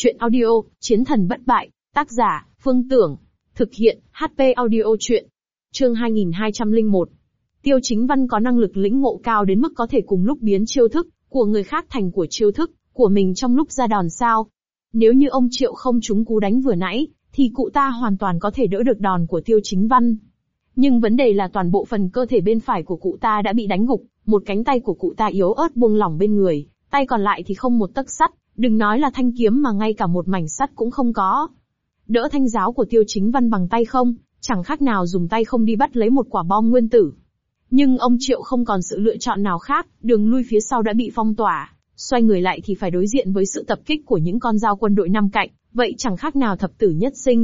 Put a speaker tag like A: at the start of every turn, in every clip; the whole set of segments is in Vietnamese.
A: Chuyện audio, Chiến thần bất bại, tác giả, Phương Tưởng. Thực hiện, HP audio chuyện. Chương 2201. Tiêu Chính Văn có năng lực lĩnh ngộ cao đến mức có thể cùng lúc biến chiêu thức của người khác thành của chiêu thức của mình trong lúc ra đòn sao. Nếu như ông Triệu không trúng cú đánh vừa nãy, thì cụ ta hoàn toàn có thể đỡ được đòn của Tiêu Chính Văn. Nhưng vấn đề là toàn bộ phần cơ thể bên phải của cụ ta đã bị đánh gục, một cánh tay của cụ ta yếu ớt buông lỏng bên người, tay còn lại thì không một tấc sắt, đừng nói là thanh kiếm mà ngay cả một mảnh sắt cũng không có. Đỡ thanh giáo của Tiêu Chính Văn bằng tay không, chẳng khác nào dùng tay không đi bắt lấy một quả bom nguyên tử. Nhưng ông Triệu không còn sự lựa chọn nào khác, đường lui phía sau đã bị phong tỏa, xoay người lại thì phải đối diện với sự tập kích của những con dao quân đội năm cạnh, vậy chẳng khác nào thập tử nhất sinh.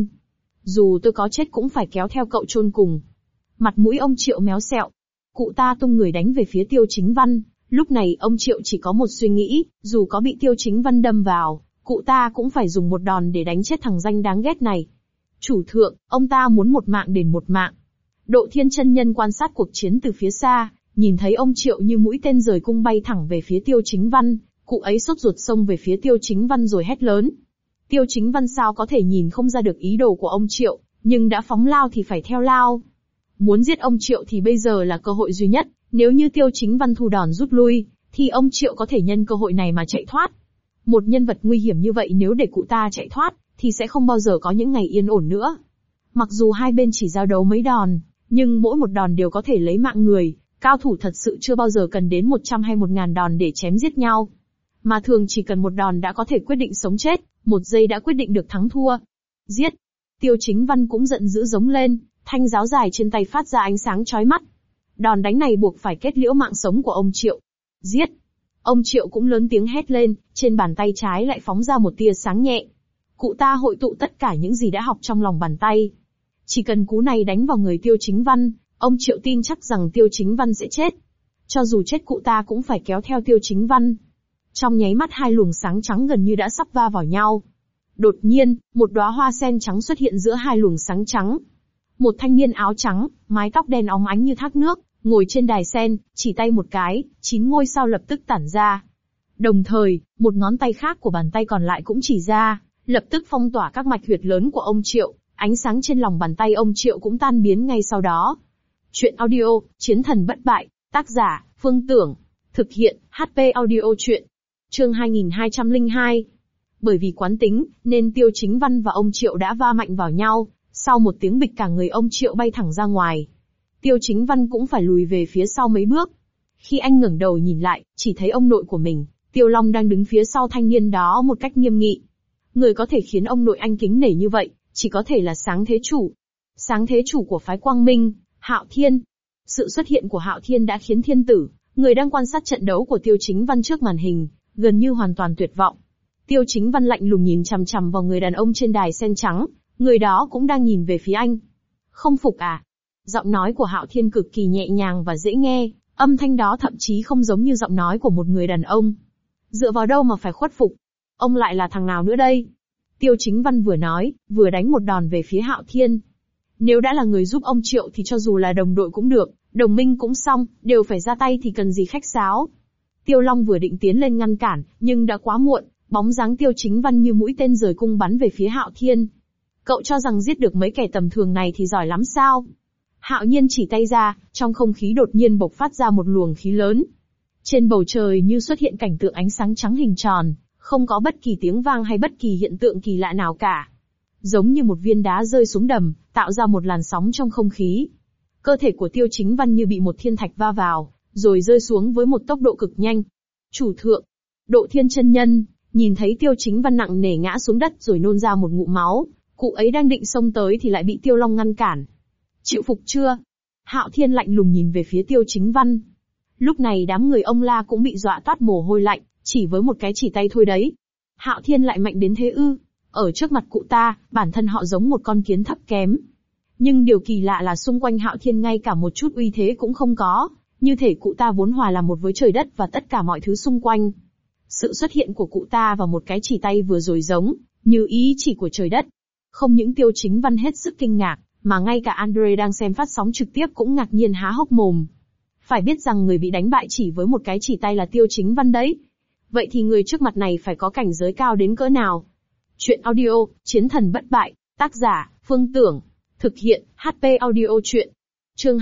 A: Dù tôi có chết cũng phải kéo theo cậu chôn cùng. Mặt mũi ông Triệu méo xẹo. Cụ ta tung người đánh về phía Tiêu Chính Văn. Lúc này ông Triệu chỉ có một suy nghĩ, dù có bị Tiêu Chính Văn đâm vào, cụ ta cũng phải dùng một đòn để đánh chết thằng danh đáng ghét này. Chủ thượng, ông ta muốn một mạng đền một mạng. Độ Thiên chân nhân quan sát cuộc chiến từ phía xa, nhìn thấy ông Triệu như mũi tên rời cung bay thẳng về phía Tiêu Chính Văn, cụ ấy sốt ruột xông về phía Tiêu Chính Văn rồi hét lớn. Tiêu Chính Văn sao có thể nhìn không ra được ý đồ của ông Triệu, nhưng đã phóng lao thì phải theo lao. Muốn giết ông Triệu thì bây giờ là cơ hội duy nhất, nếu như Tiêu Chính Văn thu đòn rút lui, thì ông Triệu có thể nhân cơ hội này mà chạy thoát. Một nhân vật nguy hiểm như vậy nếu để cụ ta chạy thoát, thì sẽ không bao giờ có những ngày yên ổn nữa. Mặc dù hai bên chỉ giao đấu mấy đòn, nhưng mỗi một đòn đều có thể lấy mạng người, cao thủ thật sự chưa bao giờ cần đến 100 hay 1000 đòn để chém giết nhau. Mà thường chỉ cần một đòn đã có thể quyết định sống chết, một giây đã quyết định được thắng thua. Giết! Tiêu Chính Văn cũng giận dữ giống lên, thanh giáo dài trên tay phát ra ánh sáng chói mắt. Đòn đánh này buộc phải kết liễu mạng sống của ông Triệu. Giết! Ông Triệu cũng lớn tiếng hét lên, trên bàn tay trái lại phóng ra một tia sáng nhẹ. Cụ ta hội tụ tất cả những gì đã học trong lòng bàn tay. Chỉ cần cú này đánh vào người Tiêu Chính Văn, ông Triệu tin chắc rằng Tiêu Chính Văn sẽ chết. Cho dù chết cụ ta cũng phải kéo theo Tiêu Chính Văn. Trong nháy mắt hai luồng sáng trắng gần như đã sắp va vào nhau. Đột nhiên, một đóa hoa sen trắng xuất hiện giữa hai luồng sáng trắng. Một thanh niên áo trắng, mái tóc đen óng ánh như thác nước, ngồi trên đài sen, chỉ tay một cái, 9 ngôi sao lập tức tản ra. Đồng thời, một ngón tay khác của bàn tay còn lại cũng chỉ ra, lập tức phong tỏa các mạch huyệt lớn của ông Triệu, ánh sáng trên lòng bàn tay ông Triệu cũng tan biến ngay sau đó. Chuyện audio, Chiến thần bất bại, tác giả, Phương Tưởng. Thực hiện, HP audio chuyện. Chương 2202. Bởi vì quán tính, nên Tiêu Chính Văn và ông Triệu đã va mạnh vào nhau, sau một tiếng bịch cả người ông Triệu bay thẳng ra ngoài. Tiêu Chính Văn cũng phải lùi về phía sau mấy bước. Khi anh ngẩng đầu nhìn lại, chỉ thấy ông nội của mình, Tiêu Long đang đứng phía sau thanh niên đó một cách nghiêm nghị. Người có thể khiến ông nội anh kính nể như vậy, chỉ có thể là Sáng Thế Chủ. Sáng Thế Chủ của phái Quang Minh, Hạo Thiên. Sự xuất hiện của Hạo Thiên đã khiến thiên tử, người đang quan sát trận đấu của Tiêu Chính Văn trước màn hình, gần như hoàn toàn tuyệt vọng. Tiêu Chính Văn lạnh lùng nhìn chằm chằm vào người đàn ông trên đài sen trắng, người đó cũng đang nhìn về phía anh. Không phục à? Giọng nói của Hạo Thiên cực kỳ nhẹ nhàng và dễ nghe, âm thanh đó thậm chí không giống như giọng nói của một người đàn ông. Dựa vào đâu mà phải khuất phục? Ông lại là thằng nào nữa đây? Tiêu Chính Văn vừa nói, vừa đánh một đòn về phía Hạo Thiên. Nếu đã là người giúp ông Triệu thì cho dù là đồng đội cũng được, đồng minh cũng xong, đều phải ra tay thì cần gì khách sáo. Tiêu Long vừa định tiến lên ngăn cản, nhưng đã quá muộn, bóng dáng Tiêu Chính Văn như mũi tên rời cung bắn về phía Hạo Thiên. Cậu cho rằng giết được mấy kẻ tầm thường này thì giỏi lắm sao? Hạo Nhiên chỉ tay ra, trong không khí đột nhiên bộc phát ra một luồng khí lớn. Trên bầu trời như xuất hiện cảnh tượng ánh sáng trắng hình tròn, không có bất kỳ tiếng vang hay bất kỳ hiện tượng kỳ lạ nào cả. Giống như một viên đá rơi xuống đầm, tạo ra một làn sóng trong không khí. Cơ thể của Tiêu Chính Văn như bị một thiên thạch va vào, rồi rơi xuống với một tốc độ cực nhanh. Chủ thượng, Độ Thiên chân nhân, nhìn thấy Tiêu Chính Văn nặng nề ngã xuống đất rồi nôn ra một ngụm máu, cụ ấy đang định xông tới thì lại bị Tiêu Long ngăn cản. Chịu phục chưa? Hạo Thiên lạnh lùng nhìn về phía Tiêu Chính Văn. Lúc này đám người ông La cũng bị dọa toát mồ hôi lạnh, chỉ với một cái chỉ tay thôi đấy. Hạo Thiên lại mạnh đến thế ư? Ở trước mặt cụ ta, bản thân họ giống một con kiến thấp kém. Nhưng điều kỳ lạ là xung quanh Hạo Thiên ngay cả một chút uy thế cũng không có, như thể cụ ta vốn hòa làm một với trời đất và tất cả mọi thứ xung quanh. Sự xuất hiện của cụ ta và một cái chỉ tay vừa rồi giống như ý chỉ của trời đất. Không những Tiêu Chính Văn hết sức kinh ngạc, mà ngay cả Andre đang xem phát sóng trực tiếp cũng ngạc nhiên há hốc mồm. Phải biết rằng người bị đánh bại chỉ với một cái chỉ tay là Tiêu Chính Văn đấy. Vậy thì người trước mặt này phải có cảnh giới cao đến cỡ nào? Chuyện audio, Chiến thần bất bại, tác giả, Phương Tưởng. Thực hiện, HP audio chuyện. Chương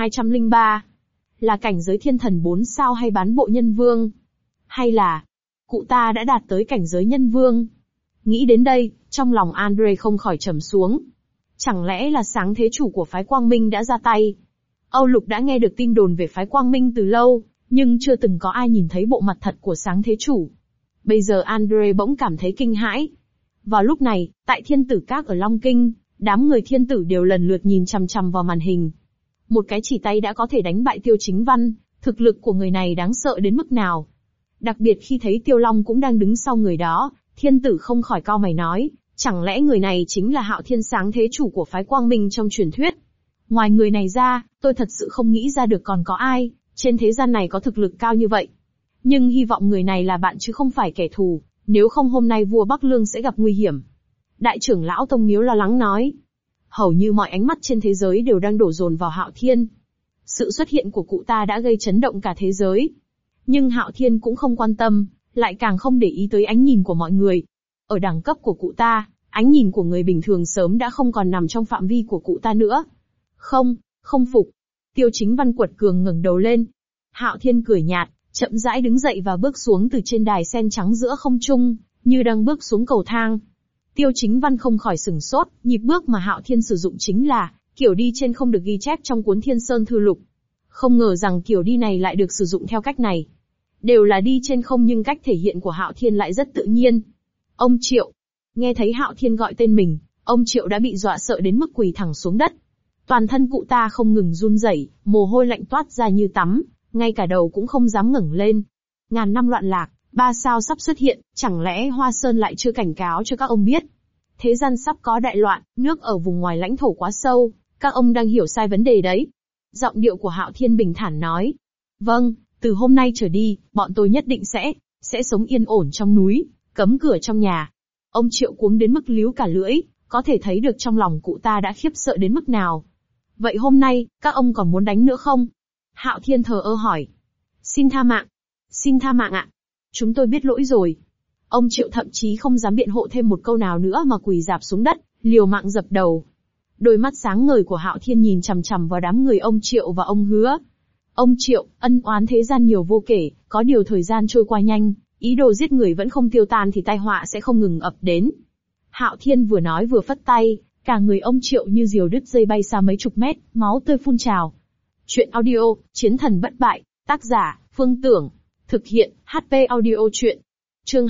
A: 2203. Là cảnh giới thiên thần 4 sao hay bán bộ nhân vương? Hay là, cụ ta đã đạt tới cảnh giới nhân vương? Nghĩ đến đây, trong lòng Andre không khỏi trầm xuống. Chẳng lẽ là sáng thế chủ của phái Quang Minh đã ra tay? Âu Lục đã nghe được tin đồn về phái Quang Minh từ lâu, nhưng chưa từng có ai nhìn thấy bộ mặt thật của sáng thế chủ. Bây giờ Andre bỗng cảm thấy kinh hãi. Vào lúc này, tại Thiên Tử Các ở Long Kinh, đám người thiên tử đều lần lượt nhìn chằm chằm vào màn hình. Một cái chỉ tay đã có thể đánh bại Tiêu Chính Văn, thực lực của người này đáng sợ đến mức nào. Đặc biệt khi thấy Tiêu Long cũng đang đứng sau người đó, thiên tử không khỏi cau mày nói, chẳng lẽ người này chính là Hạo Thiên sáng thế chủ của phái Quang Minh trong truyền thuyết? Ngoài người này ra, tôi thật sự không nghĩ ra được còn có ai, trên thế gian này có thực lực cao như vậy. Nhưng hy vọng người này là bạn chứ không phải kẻ thù, nếu không hôm nay vua Bắc Lương sẽ gặp nguy hiểm. Đại trưởng lão Tông Miếu lo lắng nói. Hầu như mọi ánh mắt trên thế giới đều đang đổ dồn vào Hạo Thiên. Sự xuất hiện của cụ ta đã gây chấn động cả thế giới. Nhưng Hạo Thiên cũng không quan tâm, lại càng không để ý tới ánh nhìn của mọi người. Ở đẳng cấp của cụ ta, ánh nhìn của người bình thường sớm đã không còn nằm trong phạm vi của cụ ta nữa. Không phục. Tiêu Chính Văn quật cường ngẩng đầu lên. Hạo Thiên cười nhạt, chậm rãi đứng dậy và bước xuống từ trên đài sen trắng giữa không trung, như đang bước xuống cầu thang. Tiêu Chính Văn không khỏi sửng sốt, nhịp bước mà Hạo Thiên sử dụng chính là kiểu đi trên không được ghi chép trong cuốn Thiên Sơn Thư Lục. Không ngờ rằng kiểu đi này lại được sử dụng theo cách này. Đều là đi trên không nhưng cách thể hiện của Hạo Thiên lại rất tự nhiên. Ông Triệu. Nghe thấy Hạo Thiên gọi tên mình, ông Triệu đã bị dọa sợ đến mức quỳ thẳng xuống đất. Toàn thân cụ ta không ngừng run rẩy, mồ hôi lạnh toát ra như tắm, ngay cả đầu cũng không dám ngẩng lên. Ngàn năm loạn lạc, 3 sao sắp xuất hiện, chẳng lẽ Hoa Sơn lại chưa cảnh cáo cho các ông biết? Thế gian sắp có đại loạn, nước ở vùng ngoài lãnh thổ quá sâu, các ông đang hiểu sai vấn đề đấy. Giọng điệu của Hạo Thiên bình thản nói. Vâng, từ hôm nay trở đi, bọn tôi nhất định sẽ sống yên ổn trong núi, cấm cửa trong nhà. Ông Triệu cuống đến mức líu cả lưỡi, có thể thấy được trong lòng cụ ta đã khiếp sợ đến mức nào. Vậy hôm nay, các ông còn muốn đánh nữa không? Hạo Thiên thờ ơ hỏi. Xin tha mạng ạ. Chúng tôi biết lỗi rồi. Ông Triệu thậm chí không dám biện hộ thêm một câu nào nữa mà quỳ rạp xuống đất, liều mạng dập đầu. Đôi mắt sáng ngời của Hạo Thiên nhìn chằm chằm vào đám người ông Triệu và ông Hứa. Ông Triệu, ân oán thế gian nhiều vô kể, có điều thời gian trôi qua nhanh, ý đồ giết người vẫn không tiêu tan thì tai họa sẽ không ngừng ập đến. Hạo Thiên vừa nói vừa phất tay, cả người ông Triệu như diều đứt dây bay xa mấy chục mét, máu tươi phun trào. Chuyện audio, Chiến thần bất bại, tác giả, Phương Tưởng. Thực hiện, HP audio chuyện. Chương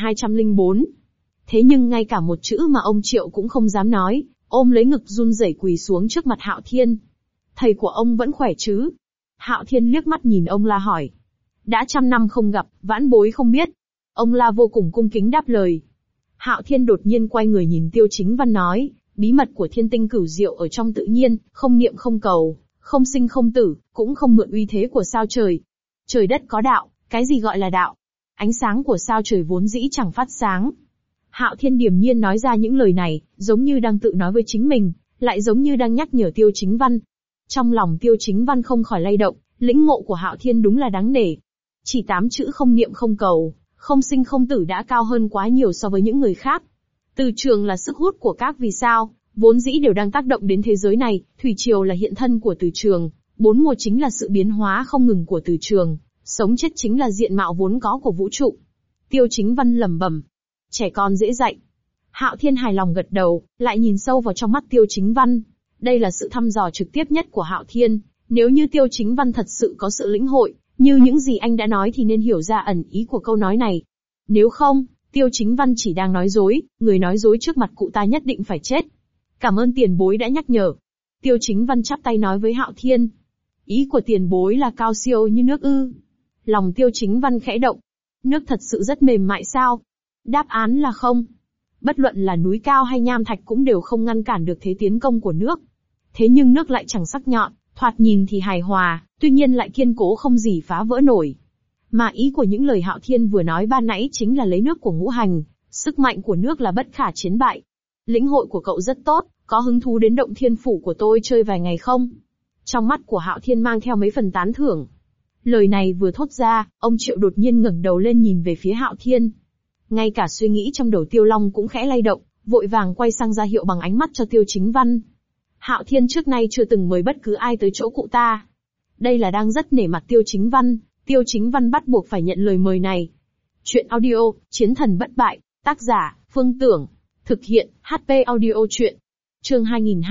A: 2204. Thế nhưng ngay cả một chữ mà ông Triệu cũng không dám nói, ôm lấy ngực run rẩy quỳ xuống trước mặt Hạo Thiên. Thầy của ông vẫn khỏe chứ? Hạo Thiên liếc mắt nhìn ông La hỏi. Đã 100 năm không gặp, vãn bối không biết. Ông La vô cùng cung kính đáp lời. Hạo Thiên đột nhiên quay người nhìn Tiêu Chính Văn nói, bí mật của thiên tinh cửu diệu ở trong tự nhiên, không niệm không cầu, không sinh không tử, cũng không mượn uy thế của sao trời. Trời đất có đạo, cái gì gọi là đạo? Ánh sáng của sao trời vốn dĩ chẳng phát sáng. Hạo Thiên điềm nhiên nói ra những lời này, giống như đang tự nói với chính mình, lại giống như đang nhắc nhở Tiêu Chính Văn. Trong lòng Tiêu Chính Văn không khỏi lay động, lĩnh ngộ của Hạo Thiên đúng là đáng nể. Chỉ 8 chữ không niệm không cầu, không sinh không tử đã cao hơn quá nhiều so với những người khác. Từ trường là sức hút của các vì sao, vốn dĩ đều đang tác động đến thế giới này, thủy triều là hiện thân của từ trường, 4 mùa chính là sự biến hóa không ngừng của từ trường, sống chết chính là diện mạo vốn có của vũ trụ. Tiêu Chính Văn lẩm bẩm, trẻ con dễ dạy. Hạo Thiên hài lòng gật đầu, lại nhìn sâu vào trong mắt Tiêu Chính Văn. Đây là sự thăm dò trực tiếp nhất của Hạo Thiên, nếu như Tiêu Chính Văn thật sự có sự lĩnh hội, như những gì anh đã nói thì nên hiểu ra ẩn ý của câu nói này. Nếu không, Tiêu Chính Văn chỉ đang nói dối, người nói dối trước mặt cụ ta nhất định phải chết. Cảm ơn tiền bối đã nhắc nhở. Tiêu Chính Văn chắp tay nói với Hạo Thiên. Ý của tiền bối là cao siêu như nước ư? Lòng Tiêu Chính Văn khẽ động. Nước thật sự rất mềm mại sao? Đáp án là không. Bất luận là núi cao hay nham thạch cũng đều không ngăn cản được thế tiến công của nước. Thế nhưng nước lại chẳng sắc nhọn, thoạt nhìn thì hài hòa, tuy nhiên lại kiên cố không gì phá vỡ nổi. Mà ý của những lời Hạo Thiên vừa nói ban nãy chính là lấy nước của ngũ hành, sức mạnh của nước là bất khả chiến bại. Lĩnh hội của cậu rất tốt, có hứng thú đến động thiên phủ của tôi chơi vài ngày không? Trong mắt của Hạo Thiên mang theo mấy phần tán thưởng. Lời này vừa thốt ra, ông Triệu đột nhiên ngẩng đầu lên nhìn về phía Hạo Thiên. Ngay cả suy nghĩ trong đầu Tiêu Long cũng khẽ lay động, vội vàng quay sang ra hiệu bằng ánh mắt cho Tiêu Chính Văn. Hạo Thiên trước nay chưa từng mời bất cứ ai tới chỗ cụ ta. Đây là đang rất nể mặt Tiêu Chính Văn bắt buộc phải nhận lời mời này. Chuyện audio, Chiến thần bất bại, tác giả, Phương Tưởng. Thực hiện, HP audio chuyện. Chương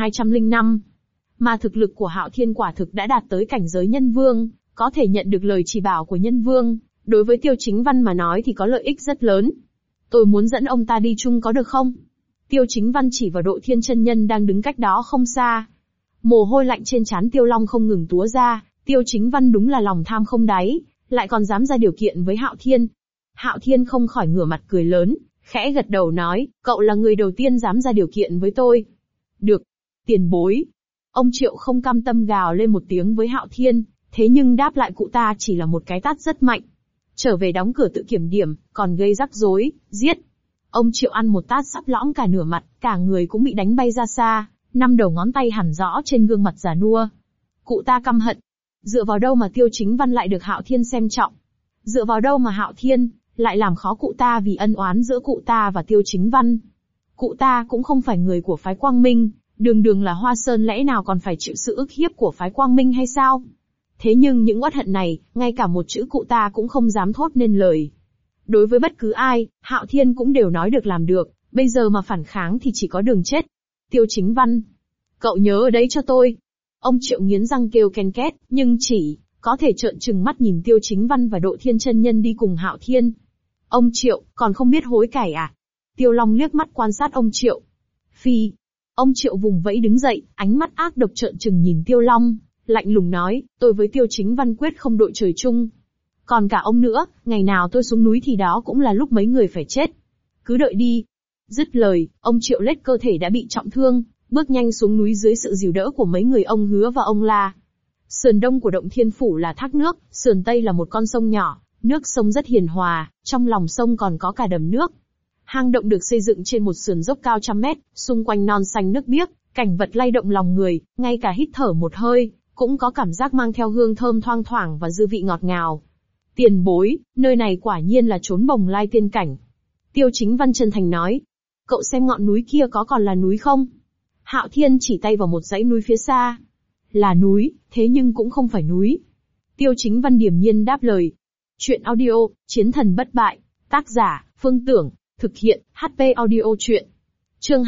A: 2205. Mà thực lực của Hạo Thiên quả thực đã đạt tới cảnh giới nhân vương, có thể nhận được lời chỉ bảo của nhân vương, đối với Tiêu Chính Văn mà nói thì có lợi ích rất lớn. Tôi muốn dẫn ông ta đi chung có được không? Tiêu Chính Văn chỉ vào Độ Thiên chân nhân đang đứng cách đó không xa. Mồ hôi lạnh trên trán Tiêu Long không ngừng túa ra, Tiêu Chính Văn đúng là lòng tham không đáy, lại còn dám ra điều kiện với Hạo Thiên. Hạo Thiên không khỏi ngửa mặt cười lớn, khẽ gật đầu nói, cậu là người đầu tiên dám ra điều kiện với tôi. Được, tiền bối. Ông Triệu không cam tâm gào lên một tiếng với Hạo Thiên, thế nhưng đáp lại cụ ta chỉ là một cái tát rất mạnh. Trở về đóng cửa tự kiểm điểm, còn gây rắc rối, giết. Ông Triệu ăn một tát sắp lõm cả nửa mặt, cả người cũng bị đánh bay ra xa, 5 đầu ngón tay hằn rõ trên gương mặt già nua. Cụ ta căm hận. Dựa vào đâu mà Tiêu Chính Văn lại được Hạo Thiên xem trọng? Dựa vào đâu mà Hạo Thiên lại làm khó cụ ta vì ân oán giữa cụ ta và Tiêu Chính Văn? Cụ ta cũng không phải người của phái Quang Minh, đường đường là Hoa Sơn lẽ nào còn phải chịu sự ức hiếp của phái Quang Minh hay sao? Thế nhưng những uất hận này, ngay cả một chữ cụ ta cũng không dám thốt nên lời. Đối với bất cứ ai, Hạo Thiên cũng đều nói được làm được, bây giờ mà phản kháng thì chỉ có đường chết. Tiêu Chính Văn, cậu nhớ ở đấy cho tôi. Ông Triệu nghiến răng kêu ken két, nhưng chỉ có thể trợn trừng mắt nhìn Tiêu Chính Văn và Độ Thiên chân nhân đi cùng Hạo Thiên. Ông Triệu, còn không biết hối cải à? Tiêu Long liếc mắt quan sát ông Triệu. Phi. Ông Triệu vùng vẫy đứng dậy, ánh mắt ác độc trợn trừng nhìn Tiêu Long, lạnh lùng nói, tôi với Tiêu Chính Văn quyết không đội trời chung. Còn cả ông nữa, ngày nào tôi xuống núi thì đó cũng là lúc mấy người phải chết. Cứ đợi đi. Dứt lời, ông Triệu lết cơ thể đã bị trọng thương, bước nhanh xuống núi dưới sự dìu đỡ của mấy người ông Hứa và ông La. Sườn đông của Động Thiên Phủ là thác nước, sườn tây là một con sông nhỏ, nước sông rất hiền hòa, trong lòng sông còn có cả đầm nước. Hang động được xây dựng trên một sườn dốc cao trăm mét, xung quanh non xanh nước biếc, cảnh vật lay động lòng người, ngay cả hít thở một hơi, cũng có cảm giác mang theo hương thơm thoang thoảng và dư vị ngọt ngào. Tiền bối, nơi này quả nhiên là chốn bồng lai tiên cảnh. Tiêu Chính Văn chân thành nói. Cậu xem ngọn núi kia có còn là núi không? Hạo Thiên chỉ tay vào một dãy núi phía xa. Là núi, thế nhưng cũng không phải núi. Tiêu Chính Văn điềm nhiên đáp lời. Chuyện audio, Chiến thần bất bại, tác giả, Phương Tưởng, thực hiện, HP audio chuyện. Chương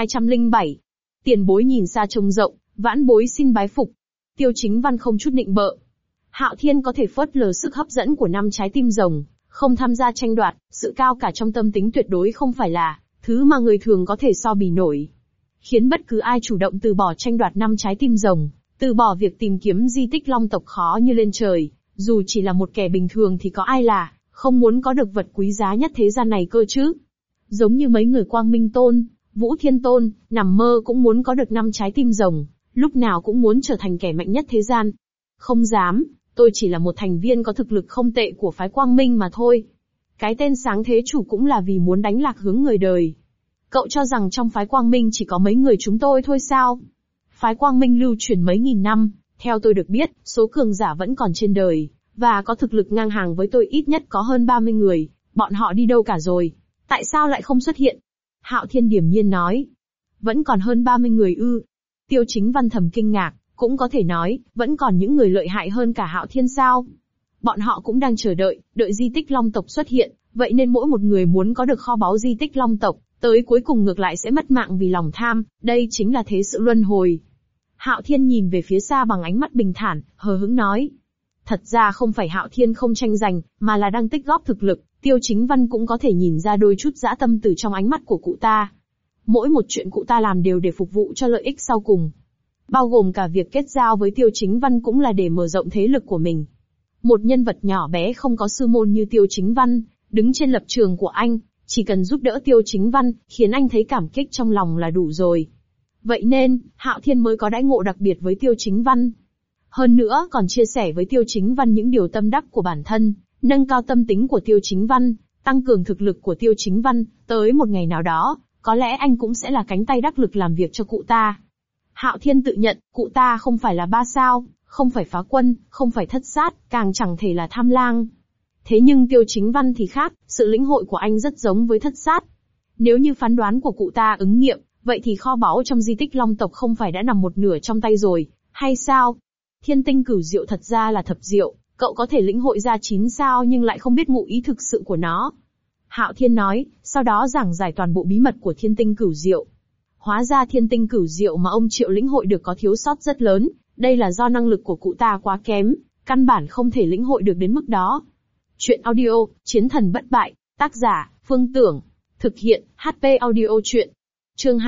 A: 2207. Tiền bối nhìn xa trông rộng, vãn bối xin bái phục. Tiêu Chính Văn không chút nịnh bợ. Hạo Thiên có thể phớt lờ sức hấp dẫn của 5 trái tim rồng, không tham gia tranh đoạt, sự cao cả trong tâm tính tuyệt đối không phải là thứ mà người thường có thể so bì nổi. Khiến bất cứ ai chủ động từ bỏ tranh đoạt 5 trái tim rồng, từ bỏ việc tìm kiếm di tích Long tộc khó như lên trời, dù chỉ là một kẻ bình thường thì có ai là không muốn có được vật quý giá nhất thế gian này cơ chứ? Giống như mấy người Quang Minh Tôn, Vũ Thiên Tôn, nằm mơ cũng muốn có được 5 trái tim rồng, lúc nào cũng muốn trở thành kẻ mạnh nhất thế gian. Không dám, tôi chỉ là một thành viên có thực lực không tệ của phái Quang Minh mà thôi. Cái tên sáng thế chủ cũng là vì muốn đánh lạc hướng người đời. Cậu cho rằng trong phái Quang Minh chỉ có mấy người chúng tôi thôi sao? Phái Quang Minh lưu truyền mấy nghìn năm, theo tôi được biết, số cường giả vẫn còn trên đời, và có thực lực ngang hàng với tôi ít nhất có hơn 30 người, bọn họ đi đâu cả rồi? Tại sao lại không xuất hiện? Hạo Thiên điềm nhiên nói. Vẫn còn hơn 30 người ư? Tiêu Chính Văn thầm kinh ngạc, cũng có thể nói, vẫn còn những người lợi hại hơn cả Hạo Thiên sao? Bọn họ cũng đang chờ đợi di tích Long tộc xuất hiện, vậy nên mỗi một người muốn có được kho báu di tích Long tộc, tới cuối cùng ngược lại sẽ mất mạng vì lòng tham, đây chính là thế sự luân hồi. Hạo Thiên nhìn về phía xa bằng ánh mắt bình thản, hờ hững nói. Thật ra không phải Hạo Thiên không tranh giành, mà là đang tích góp thực lực, Tiêu Chính Văn cũng có thể nhìn ra đôi chút dã tâm từ trong ánh mắt của cụ ta. Mỗi một chuyện cụ ta làm đều để phục vụ cho lợi ích sau cùng. Bao gồm cả việc kết giao với Tiêu Chính Văn cũng là để mở rộng thế lực của mình. Một nhân vật nhỏ bé không có sư môn như Tiêu Chính Văn, đứng trên lập trường của anh, chỉ cần giúp đỡ Tiêu Chính Văn, khiến anh thấy cảm kích trong lòng là đủ rồi. Vậy nên, Hạo Thiên mới có đãi ngộ đặc biệt với Tiêu Chính Văn. Hơn nữa còn chia sẻ với Tiêu Chính Văn những điều tâm đắc của bản thân, nâng cao tâm tính của Tiêu Chính Văn, tăng cường thực lực của Tiêu Chính Văn, tới một ngày nào đó, có lẽ anh cũng sẽ là cánh tay đắc lực làm việc cho cụ ta. Hạo Thiên tự nhận, cụ ta không phải là 3 sao, không phải phá quân, không phải thất sát, càng chẳng thể là tham lang. Thế nhưng Tiêu Chính Văn thì khác, sự lĩnh hội của anh rất giống với Thất Sát. Nếu như phán đoán của cụ ta ứng nghiệm, vậy thì kho báu trong di tích Long tộc không phải đã nằm một nửa trong tay rồi, hay sao? Thiên tinh cửu diệu thật ra là thập diệu, cậu có thể lĩnh hội ra 9 sao nhưng lại không biết ngụ ý thực sự của nó. Hạo Thiên nói, sau đó giảng giải toàn bộ bí mật của thiên tinh cửu diệu. Hóa ra thiên tinh cửu diệu mà ông Triệu lĩnh hội được có thiếu sót rất lớn, đây là do năng lực của cụ ta quá kém, căn bản không thể lĩnh hội được đến mức đó. Chuyện audio, Chiến thần bất bại, tác giả, Phương Tưởng. Thực hiện, HP audio chuyện. Chương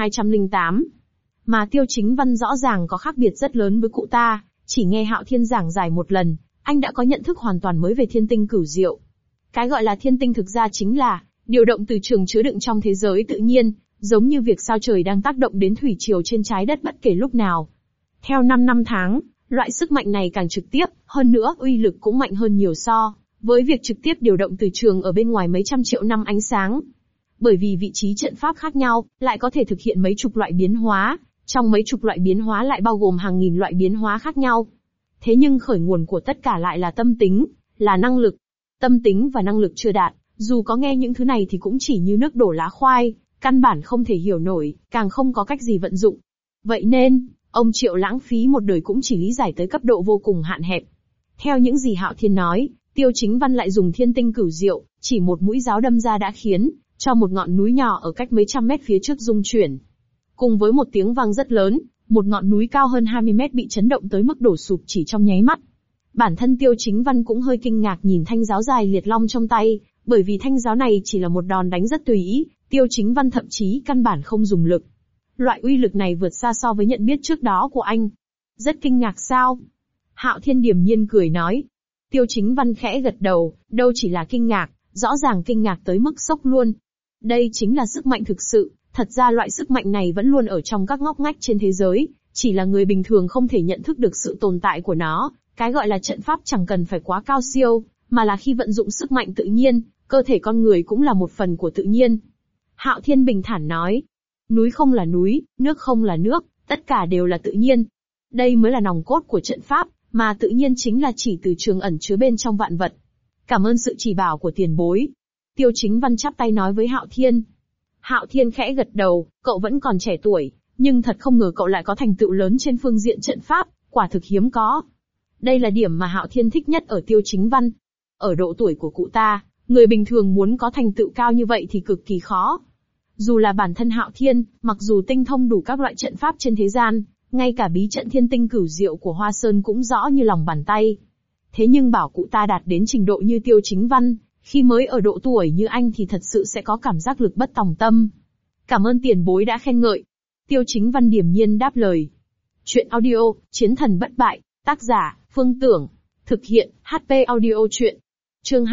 A: 2208. Mà Tiêu Chính Văn rõ ràng có khác biệt rất lớn với cụ ta, chỉ nghe Hạo Thiên giảng giải một lần, anh đã có nhận thức hoàn toàn mới về thiên tinh cửu diệu. Cái gọi là thiên tinh thực ra chính là điều động từ trường chứa đựng trong thế giới tự nhiên, giống như việc sao trời đang tác động đến thủy triều trên trái đất bất kể lúc nào. Theo 5 năm tháng, loại sức mạnh này càng trực tiếp, hơn nữa uy lực cũng mạnh hơn nhiều so với việc trực tiếp điều động từ trường ở bên ngoài mấy trăm triệu năm ánh sáng. Bởi vì vị trí trận pháp khác nhau, lại có thể thực hiện mấy chục loại biến hóa, trong mấy chục loại biến hóa lại bao gồm hàng nghìn loại biến hóa khác nhau. Thế nhưng khởi nguồn của tất cả lại là tâm tính, là năng lực. Tâm tính và năng lực chưa đạt, dù có nghe những thứ này thì cũng chỉ như nước đổ lá khoai, căn bản không thể hiểu nổi, càng không có cách gì vận dụng. Vậy nên, ông Triệu lãng phí một đời cũng chỉ lý giải tới cấp độ vô cùng hạn hẹp. Theo những gì Hạo Thiên nói, Tiêu Chính Văn lại dùng thiên tinh cửu diệu, chỉ một mũi giáo đâm ra đã khiến cho một ngọn núi nhỏ ở cách mấy trăm mét phía trước rung chuyển. Cùng với một tiếng vang rất lớn, một ngọn núi cao hơn 20 mét bị chấn động tới mức đổ sụp chỉ trong nháy mắt. Bản thân Tiêu Chính Văn cũng hơi kinh ngạc nhìn thanh giáo dài liệt long trong tay, bởi vì thanh giáo này chỉ là một đòn đánh rất tùy ý, Tiêu Chính Văn thậm chí căn bản không dùng lực. Loại uy lực này vượt xa so với nhận biết trước đó của anh. Rất kinh ngạc sao? Hạo Thiên điềm nhiên cười nói. Tiêu Chính Văn khẽ gật đầu, đâu chỉ là kinh ngạc, rõ ràng kinh ngạc tới mức sốc luôn. Đây chính là sức mạnh thực sự, thật ra loại sức mạnh này vẫn luôn ở trong các ngóc ngách trên thế giới, chỉ là người bình thường không thể nhận thức được sự tồn tại của nó. Cái gọi là trận pháp chẳng cần phải quá cao siêu, mà là khi vận dụng sức mạnh tự nhiên, cơ thể con người cũng là một phần của tự nhiên. Hạo Thiên bình thản nói, núi không là núi, nước không là nước, tất cả đều là tự nhiên. Đây mới là nòng cốt của trận pháp, mà tự nhiên chính là chỉ từ trường ẩn chứa bên trong vạn vật. Cảm ơn sự chỉ bảo của tiền bối. Tiêu Chính Văn chắp tay nói với Hạo Thiên. Hạo Thiên khẽ gật đầu, cậu vẫn còn trẻ tuổi, nhưng thật không ngờ cậu lại có thành tựu lớn trên phương diện trận pháp, quả thực hiếm có. Đây là điểm mà Hạo Thiên thích nhất ở Tiêu Chính Văn. Ở độ tuổi của cụ ta, người bình thường muốn có thành tựu cao như vậy thì cực kỳ khó. Dù là bản thân Hạo Thiên, mặc dù tinh thông đủ các loại trận pháp trên thế gian, ngay cả bí trận thiên tinh cửu diệu của Hoa Sơn cũng rõ như lòng bàn tay. Thế nhưng bảo cụ ta đạt đến trình độ như Tiêu Chính Văn, khi mới ở độ tuổi như anh thì thật sự sẽ có cảm giác lực bất tòng tâm. Cảm ơn tiền bối đã khen ngợi. Tiêu Chính Văn điềm nhiên đáp lời. Chuyện audio, Chiến thần bất bại, tác giả, Phương Tưởng. Thực hiện, HP audio chuyện. Chương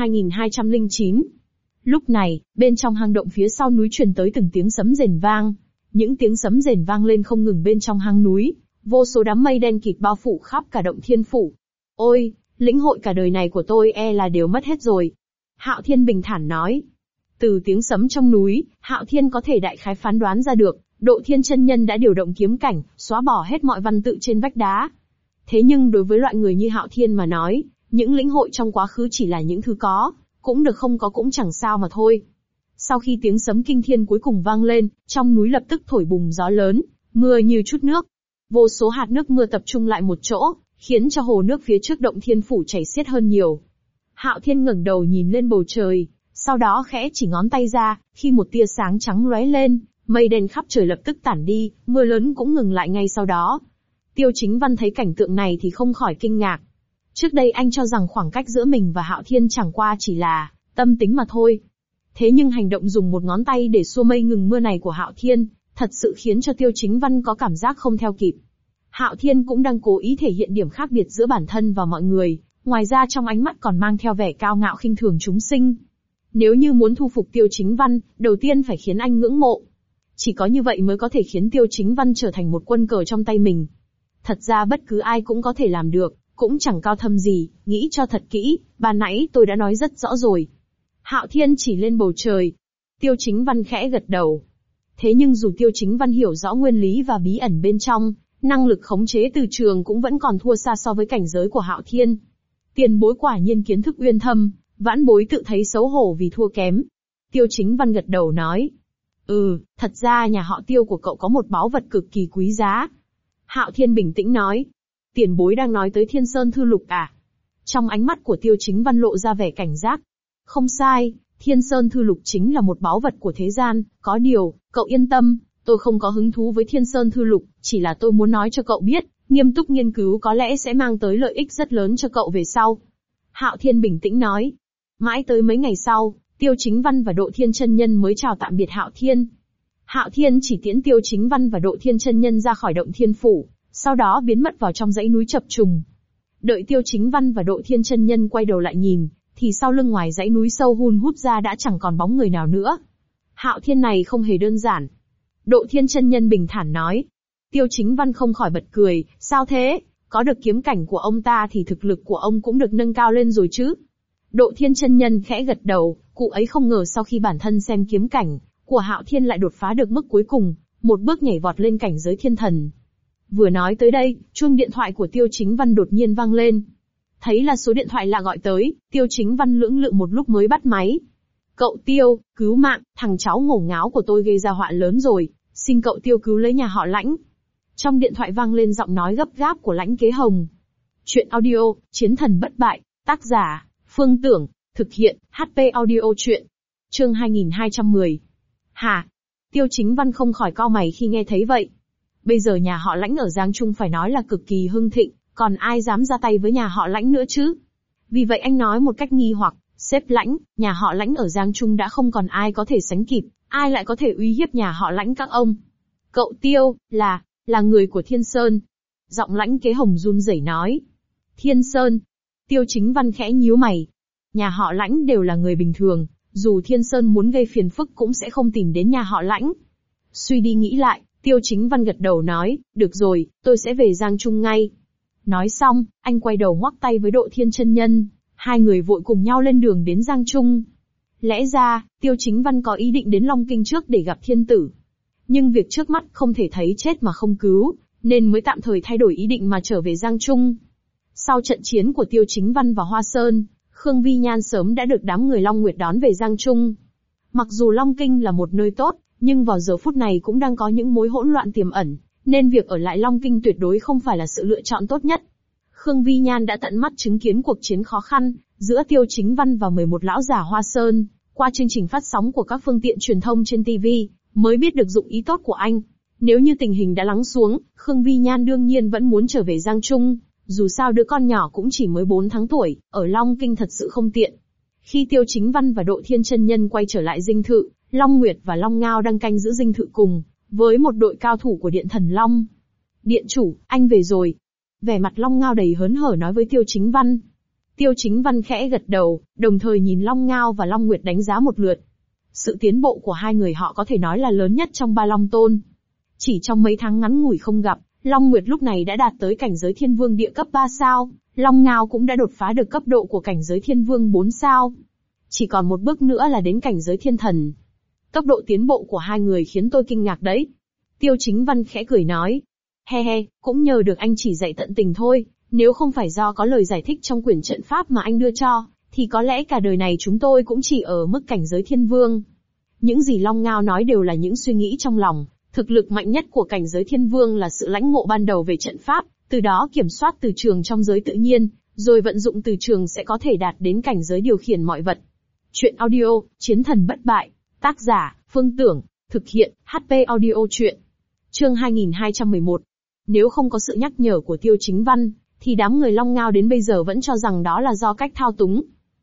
A: 2209. Lúc này, bên trong hang động phía sau núi truyền tới từng tiếng sấm rền vang. Những tiếng sấm rền vang lên không ngừng bên trong hang núi, vô số đám mây đen kịt bao phủ khắp cả động thiên phủ. Ôi, lĩnh hội cả đời này của tôi e là đều mất hết rồi. Hạo Thiên bình thản nói. Từ tiếng sấm trong núi, Hạo Thiên có thể đại khái phán đoán ra được, Độ Thiên chân nhân đã điều động kiếm cảnh, xóa bỏ hết mọi văn tự trên vách đá. Thế nhưng đối với loại người như Hạo Thiên mà nói, những lĩnh hội trong quá khứ chỉ là những thứ có, cũng được không có cũng chẳng sao mà thôi. Sau khi tiếng sấm kinh thiên cuối cùng vang lên, trong núi lập tức thổi bùng gió lớn, mưa như chút nước. Vô số hạt nước mưa tập trung lại một chỗ, khiến cho hồ nước phía trước động thiên phủ chảy xiết hơn nhiều. Hạo Thiên ngẩng đầu nhìn lên bầu trời, sau đó khẽ chỉ ngón tay ra, khi một tia sáng trắng lóe lên, mây đen khắp trời lập tức tản đi, mưa lớn cũng ngừng lại ngay sau đó. Tiêu Chính Văn thấy cảnh tượng này thì không khỏi kinh ngạc. Trước đây anh cho rằng khoảng cách giữa mình và Hạo Thiên chẳng qua chỉ là tâm tính mà thôi. Thế nhưng hành động dùng một ngón tay để xua mây ngừng mưa này của Hạo Thiên, thật sự khiến cho Tiêu Chính Văn có cảm giác không theo kịp. Hạo Thiên cũng đang cố ý thể hiện điểm khác biệt giữa bản thân và mọi người, ngoài ra trong ánh mắt còn mang theo vẻ cao ngạo khinh thường chúng sinh. Nếu như muốn thu phục Tiêu Chính Văn, đầu tiên phải khiến anh ngưỡng mộ. Chỉ có như vậy mới có thể khiến Tiêu Chính Văn trở thành một quân cờ trong tay mình. Thật ra bất cứ ai cũng có thể làm được, cũng chẳng cao thâm gì, nghĩ cho thật kỹ, ban nãy tôi đã nói rất rõ rồi. Hạo Thiên chỉ lên bầu trời. Tiêu Chính Văn khẽ gật đầu. Thế nhưng dù Tiêu Chính Văn hiểu rõ nguyên lý và bí ẩn bên trong, năng lực khống chế từ trường cũng vẫn còn thua xa so với cảnh giới của Hạo Thiên. Tiền bối quả nhiên kiến thức uyên thâm, Vãn bối tự thấy xấu hổ vì thua kém. Tiêu Chính Văn gật đầu nói. Thật ra nhà họ Tiêu của cậu có một báu vật cực kỳ quý giá. Hạo Thiên bình tĩnh nói. Tiền bối đang nói tới Thiên Sơn Thư Lục à? Trong ánh mắt của Tiêu Chính Văn lộ ra vẻ cảnh giác. Không sai, Thiên Sơn Thư Lục chính là một báu vật của thế gian, có điều, cậu yên tâm, tôi không có hứng thú với Thiên Sơn Thư Lục, chỉ là tôi muốn nói cho cậu biết, nghiêm túc nghiên cứu có lẽ sẽ mang tới lợi ích rất lớn cho cậu về sau. Hạo Thiên bình tĩnh nói. Mãi tới mấy ngày sau, Tiêu Chính Văn và Độ Thiên chân nhân mới chào tạm biệt Hạo Thiên. Hạo Thiên chỉ tiễn Tiêu Chính Văn và Độ Thiên chân nhân ra khỏi Động Thiên Phủ, sau đó biến mất vào trong dãy núi chập trùng. Đợi Tiêu Chính Văn và Độ Thiên chân nhân quay đầu lại nhìn, thì sau lưng ngoài dãy núi sâu hun hút ra đã chẳng còn bóng người nào nữa. Hạo Thiên này không hề đơn giản. Độ Thiên chân nhân bình thản nói. Tiêu Chính Văn không khỏi bật cười, sao thế? Có được kiếm cảnh của ông ta thì thực lực của ông cũng được nâng cao lên rồi chứ? Độ Thiên chân nhân khẽ gật đầu, cụ ấy không ngờ sau khi bản thân xem kiếm cảnh của Hạo Thiên lại đột phá được mức cuối cùng, một bước nhảy vọt lên cảnh giới thiên thần. Vừa nói tới đây, chuông điện thoại của Tiêu Chính Văn đột nhiên vang lên. Thấy là số điện thoại lạ gọi tới, Tiêu Chính Văn lưỡng lự một lúc mới bắt máy. Cậu Tiêu, cứu mạng, thằng cháu ngổ ngáo của tôi gây ra họa lớn rồi, xin cậu Tiêu cứu lấy nhà họ Lãnh. Trong điện thoại vang lên giọng nói gấp gáp của Lãnh Kế Hồng. Chuyện audio, Chiến thần bất bại, tác giả, Phương Tưởng, thực hiện, HP audio chuyện. Chương 2210. Hả? Tiêu Chính Văn không khỏi cau mày khi nghe thấy vậy. Bây giờ nhà họ Lãnh ở Giang Trung phải nói là cực kỳ hưng thịnh, còn ai dám ra tay với nhà họ Lãnh nữa chứ? Vì vậy anh nói một cách nghi hoặc, sếp Lãnh, nhà họ Lãnh ở Giang Trung đã không còn ai có thể sánh kịp, ai lại có thể uy hiếp nhà họ Lãnh các ông? Cậu Tiêu, là người của Thiên Sơn. Giọng Lãnh Kế Hồng run rẩy nói. Thiên Sơn. Tiêu Chính Văn khẽ nhíu mày. Nhà họ Lãnh đều là người bình thường, dù Thiên Sơn muốn gây phiền phức cũng sẽ không tìm đến nhà họ Lãnh. Suy đi nghĩ lại, Tiêu Chính Văn gật đầu nói, được rồi, tôi sẽ về Giang Trung ngay. Nói xong, anh quay đầu ngoắc tay với Độ Thiên chân nhân, hai người vội cùng nhau lên đường đến Giang Trung. Lẽ ra, Tiêu Chính Văn có ý định đến Long Kinh trước để gặp thiên tử. Nhưng việc trước mắt không thể thấy chết mà không cứu, nên mới tạm thời thay đổi ý định mà trở về Giang Trung. Sau trận chiến của Tiêu Chính Văn và Hoa Sơn, Khương Vi Nhan sớm đã được đám người Long Nguyệt đón về Giang Trung. Mặc dù Long Kinh là một nơi tốt, nhưng vào giờ phút này cũng đang có những mối hỗn loạn tiềm ẩn, nên việc ở lại Long Kinh tuyệt đối không phải là sự lựa chọn tốt nhất. Khương Vi Nhan đã tận mắt chứng kiến cuộc chiến khó khăn giữa Tiêu Chính Văn và 11 lão già Hoa Sơn, qua chương trình phát sóng của các phương tiện truyền thông trên TV, mới biết được dụng ý tốt của anh. Nếu như tình hình đã lắng xuống, Khương Vi Nhan đương nhiên vẫn muốn trở về Giang Trung, dù sao đứa con nhỏ cũng chỉ mới 4 tháng tuổi, ở Long Kinh thật sự không tiện. Khi Tiêu Chính Văn và Độ Thiên chân nhân quay trở lại dinh thự, Long Nguyệt và Long Ngao đang canh giữ dinh thự cùng với một đội cao thủ của Điện Thần Long. Điện chủ, anh về rồi. Vẻ mặt Long Ngao đầy hớn hở nói với Tiêu Chính Văn. Tiêu Chính Văn khẽ gật đầu, đồng thời nhìn Long Ngao và Long Nguyệt đánh giá một lượt. Sự tiến bộ của hai người họ có thể nói là lớn nhất trong ba Long Tôn. Chỉ trong mấy tháng ngắn ngủi không gặp, Long Nguyệt lúc này đã đạt tới cảnh giới Thiên Vương địa cấp 3 sao, Long Ngao cũng đã đột phá được cấp độ của cảnh giới Thiên Vương 4 sao. Chỉ còn một bước nữa là đến cảnh giới Thiên Thần. Tốc độ tiến bộ của hai người khiến tôi kinh ngạc đấy. Tiêu Chính Văn khẽ cười nói. He, cũng nhờ được anh chỉ dạy tận tình thôi, nếu không phải do có lời giải thích trong quyển trận pháp mà anh đưa cho, thì có lẽ cả đời này chúng tôi cũng chỉ ở mức cảnh giới Thiên Vương. Những gì Long Ngao nói đều là những suy nghĩ trong lòng, thực lực mạnh nhất của cảnh giới Thiên Vương là sự lãnh ngộ ban đầu về trận pháp, từ đó kiểm soát từ trường trong giới tự nhiên, rồi vận dụng từ trường sẽ có thể đạt đến cảnh giới điều khiển mọi vật. Chuyện audio, Chiến thần bất bại, tác giả, Phương Tưởng, thực hiện, HP audio chuyện. Chương 2211. Nếu không có sự nhắc nhở của Tiêu Chính Văn, thì đám người Long Ngao đến bây giờ vẫn cho rằng đó là do cách thao túng.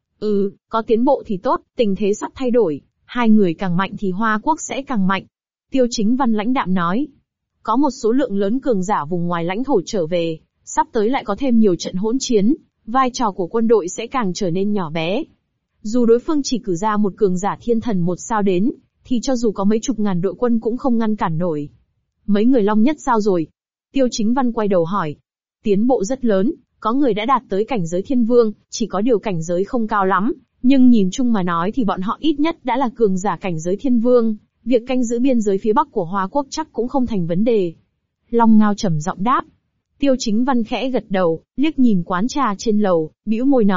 A: Có tiến bộ thì tốt, tình thế sắp thay đổi, hai người càng mạnh thì Hoa Quốc sẽ càng mạnh. Tiêu Chính Văn lãnh đạm nói. Có một số lượng lớn cường giả vùng ngoài lãnh thổ trở về, sắp tới lại có thêm nhiều trận hỗn chiến, vai trò của quân đội sẽ càng trở nên nhỏ bé. Dù đối phương chỉ cử ra một cường giả thiên thần 1 sao đến, thì cho dù có mấy chục ngàn đội quân cũng không ngăn cản nổi. Mấy người Long Nhất sao rồi? Tiêu Chính Văn quay đầu hỏi. Tiến bộ rất lớn, có người đã đạt tới cảnh giới Thiên Vương, chỉ có điều cảnh giới không cao lắm, nhưng nhìn chung mà nói thì bọn họ ít nhất đã là cường giả cảnh giới Thiên Vương, việc canh giữ biên giới phía bắc của Hoa Quốc chắc cũng không thành vấn đề. Long Ngao trầm giọng đáp. Tiêu Chính Văn khẽ gật đầu, liếc nhìn quán trà trên lầu, bĩu môi nói,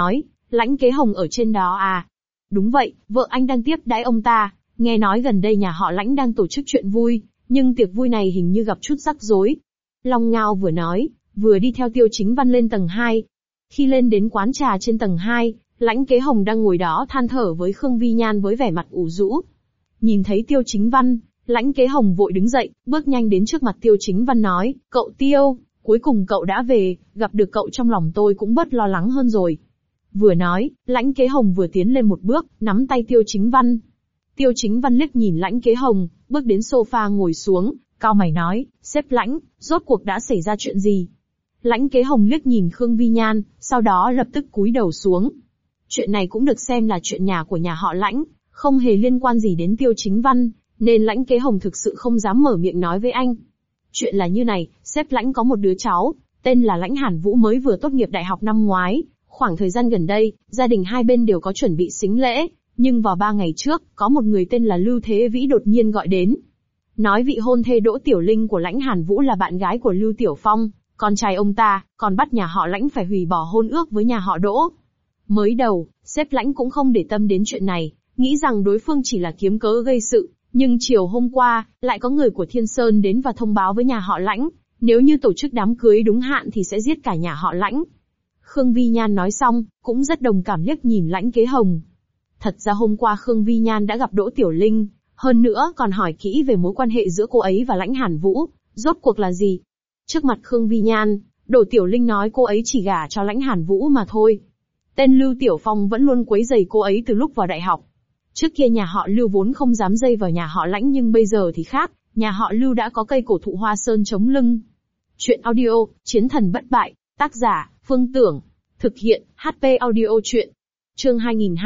A: Lãnh Kế Hồng ở trên đó à? Đúng vậy, vợ anh đang tiếp đãi ông ta, nghe nói gần đây nhà họ Lãnh đang tổ chức chuyện vui, nhưng tiệc vui này hình như gặp chút rắc rối. Long Ngao vừa nói, vừa đi theo Tiêu Chính Văn lên tầng 2. Khi lên đến quán trà trên tầng 2, Lãnh Kế Hồng đang ngồi đó than thở với Khương Vi Nhan với vẻ mặt ủ rũ. Nhìn thấy Tiêu Chính Văn, Lãnh Kế Hồng vội đứng dậy, bước nhanh đến trước mặt Tiêu Chính Văn nói, cậu Tiêu, cuối cùng cậu đã về, gặp được cậu trong lòng tôi cũng bớt lo lắng hơn rồi. Vừa nói, Lãnh Kế Hồng vừa tiến lên một bước, nắm tay Tiêu Chính Văn. Tiêu Chính Văn liếc nhìn Lãnh Kế Hồng, bước đến sofa ngồi xuống, cau mày nói, sếp Lãnh, rốt cuộc đã xảy ra chuyện gì? Lãnh Kế Hồng liếc nhìn Khương Vi Nhan, sau đó lập tức cúi đầu xuống. Chuyện này cũng được xem là chuyện nhà của nhà họ Lãnh, không hề liên quan gì đến Tiêu Chính Văn, nên Lãnh Kế Hồng thực sự không dám mở miệng nói với anh. Chuyện là như này, sếp Lãnh có một đứa cháu, tên là Lãnh Hàn Vũ mới vừa tốt nghiệp đại học năm ngoái. Khoảng thời gian gần đây, gia đình hai bên đều có chuẩn bị sính lễ, nhưng vào 3 ngày trước, có một người tên là Lưu Thế Vĩ đột nhiên gọi đến. Nói vị hôn thê Đỗ Tiểu Linh của Lãnh Hàn Vũ là bạn gái của Lưu Tiểu Phong, con trai ông ta, còn bắt nhà họ Lãnh phải hủy bỏ hôn ước với nhà họ Đỗ. Mới đầu, sếp Lãnh cũng không để tâm đến chuyện này, nghĩ rằng đối phương chỉ là kiếm cớ gây sự, nhưng chiều hôm qua, lại có người của Thiên Sơn đến và thông báo với nhà họ Lãnh, nếu như tổ chức đám cưới đúng hạn thì sẽ giết cả nhà họ Lãnh. Khương Vi Nhan nói xong, cũng rất đồng cảm liếc nhìn Lãnh Kế Hồng. Thật ra hôm qua Khương Vi Nhan đã gặp Đỗ Tiểu Linh, hơn nữa còn hỏi kỹ về mối quan hệ giữa cô ấy và Lãnh Hàn Vũ, rốt cuộc là gì. Trước mặt Khương Vi Nhan, Đỗ Tiểu Linh nói cô ấy chỉ gả cho Lãnh Hàn Vũ mà thôi. Tên Lưu Tiểu Phong vẫn luôn quấy rầy cô ấy từ lúc vào đại học. Trước kia nhà họ Lưu vốn không dám dây vào nhà họ Lãnh nhưng bây giờ thì khác, nhà họ Lưu đã có cây cổ thụ Hoa Sơn chống lưng. Chuyện audio, Chiến thần bất bại, tác giả, Phương Tưởng. Thực hiện, HP audio chuyện. Chương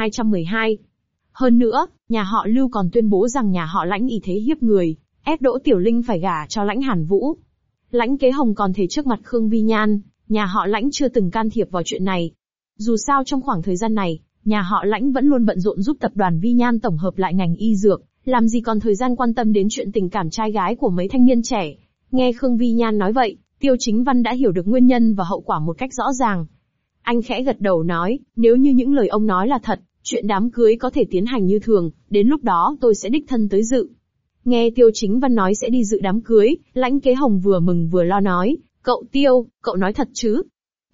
A: 2212. Hơn nữa, nhà họ Lưu còn tuyên bố rằng nhà họ Lãnh ý thế hiếp người, ép Đỗ Tiểu Linh phải gả cho Lãnh Hàn Vũ. Lãnh Kế Hồng còn thề trước mặt Khương Vi Nhan, nhà họ Lãnh chưa từng can thiệp vào chuyện này. Dù sao trong khoảng thời gian này, nhà họ Lãnh vẫn luôn bận rộn giúp tập đoàn Vi Nhan tổng hợp lại ngành y dược, làm gì còn thời gian quan tâm đến chuyện tình cảm trai gái của mấy thanh niên trẻ. Nghe Khương Vi Nhan nói vậy, Tiêu Chính Văn đã hiểu được nguyên nhân và hậu quả một cách rõ ràng. Anh khẽ gật đầu nói, nếu như những lời ông nói là thật, chuyện đám cưới có thể tiến hành như thường, đến lúc đó tôi sẽ đích thân tới dự. Nghe Tiêu Chính Văn nói sẽ đi dự đám cưới, Lãnh Kế Hồng vừa mừng vừa lo nói, cậu Tiêu, cậu nói thật chứ?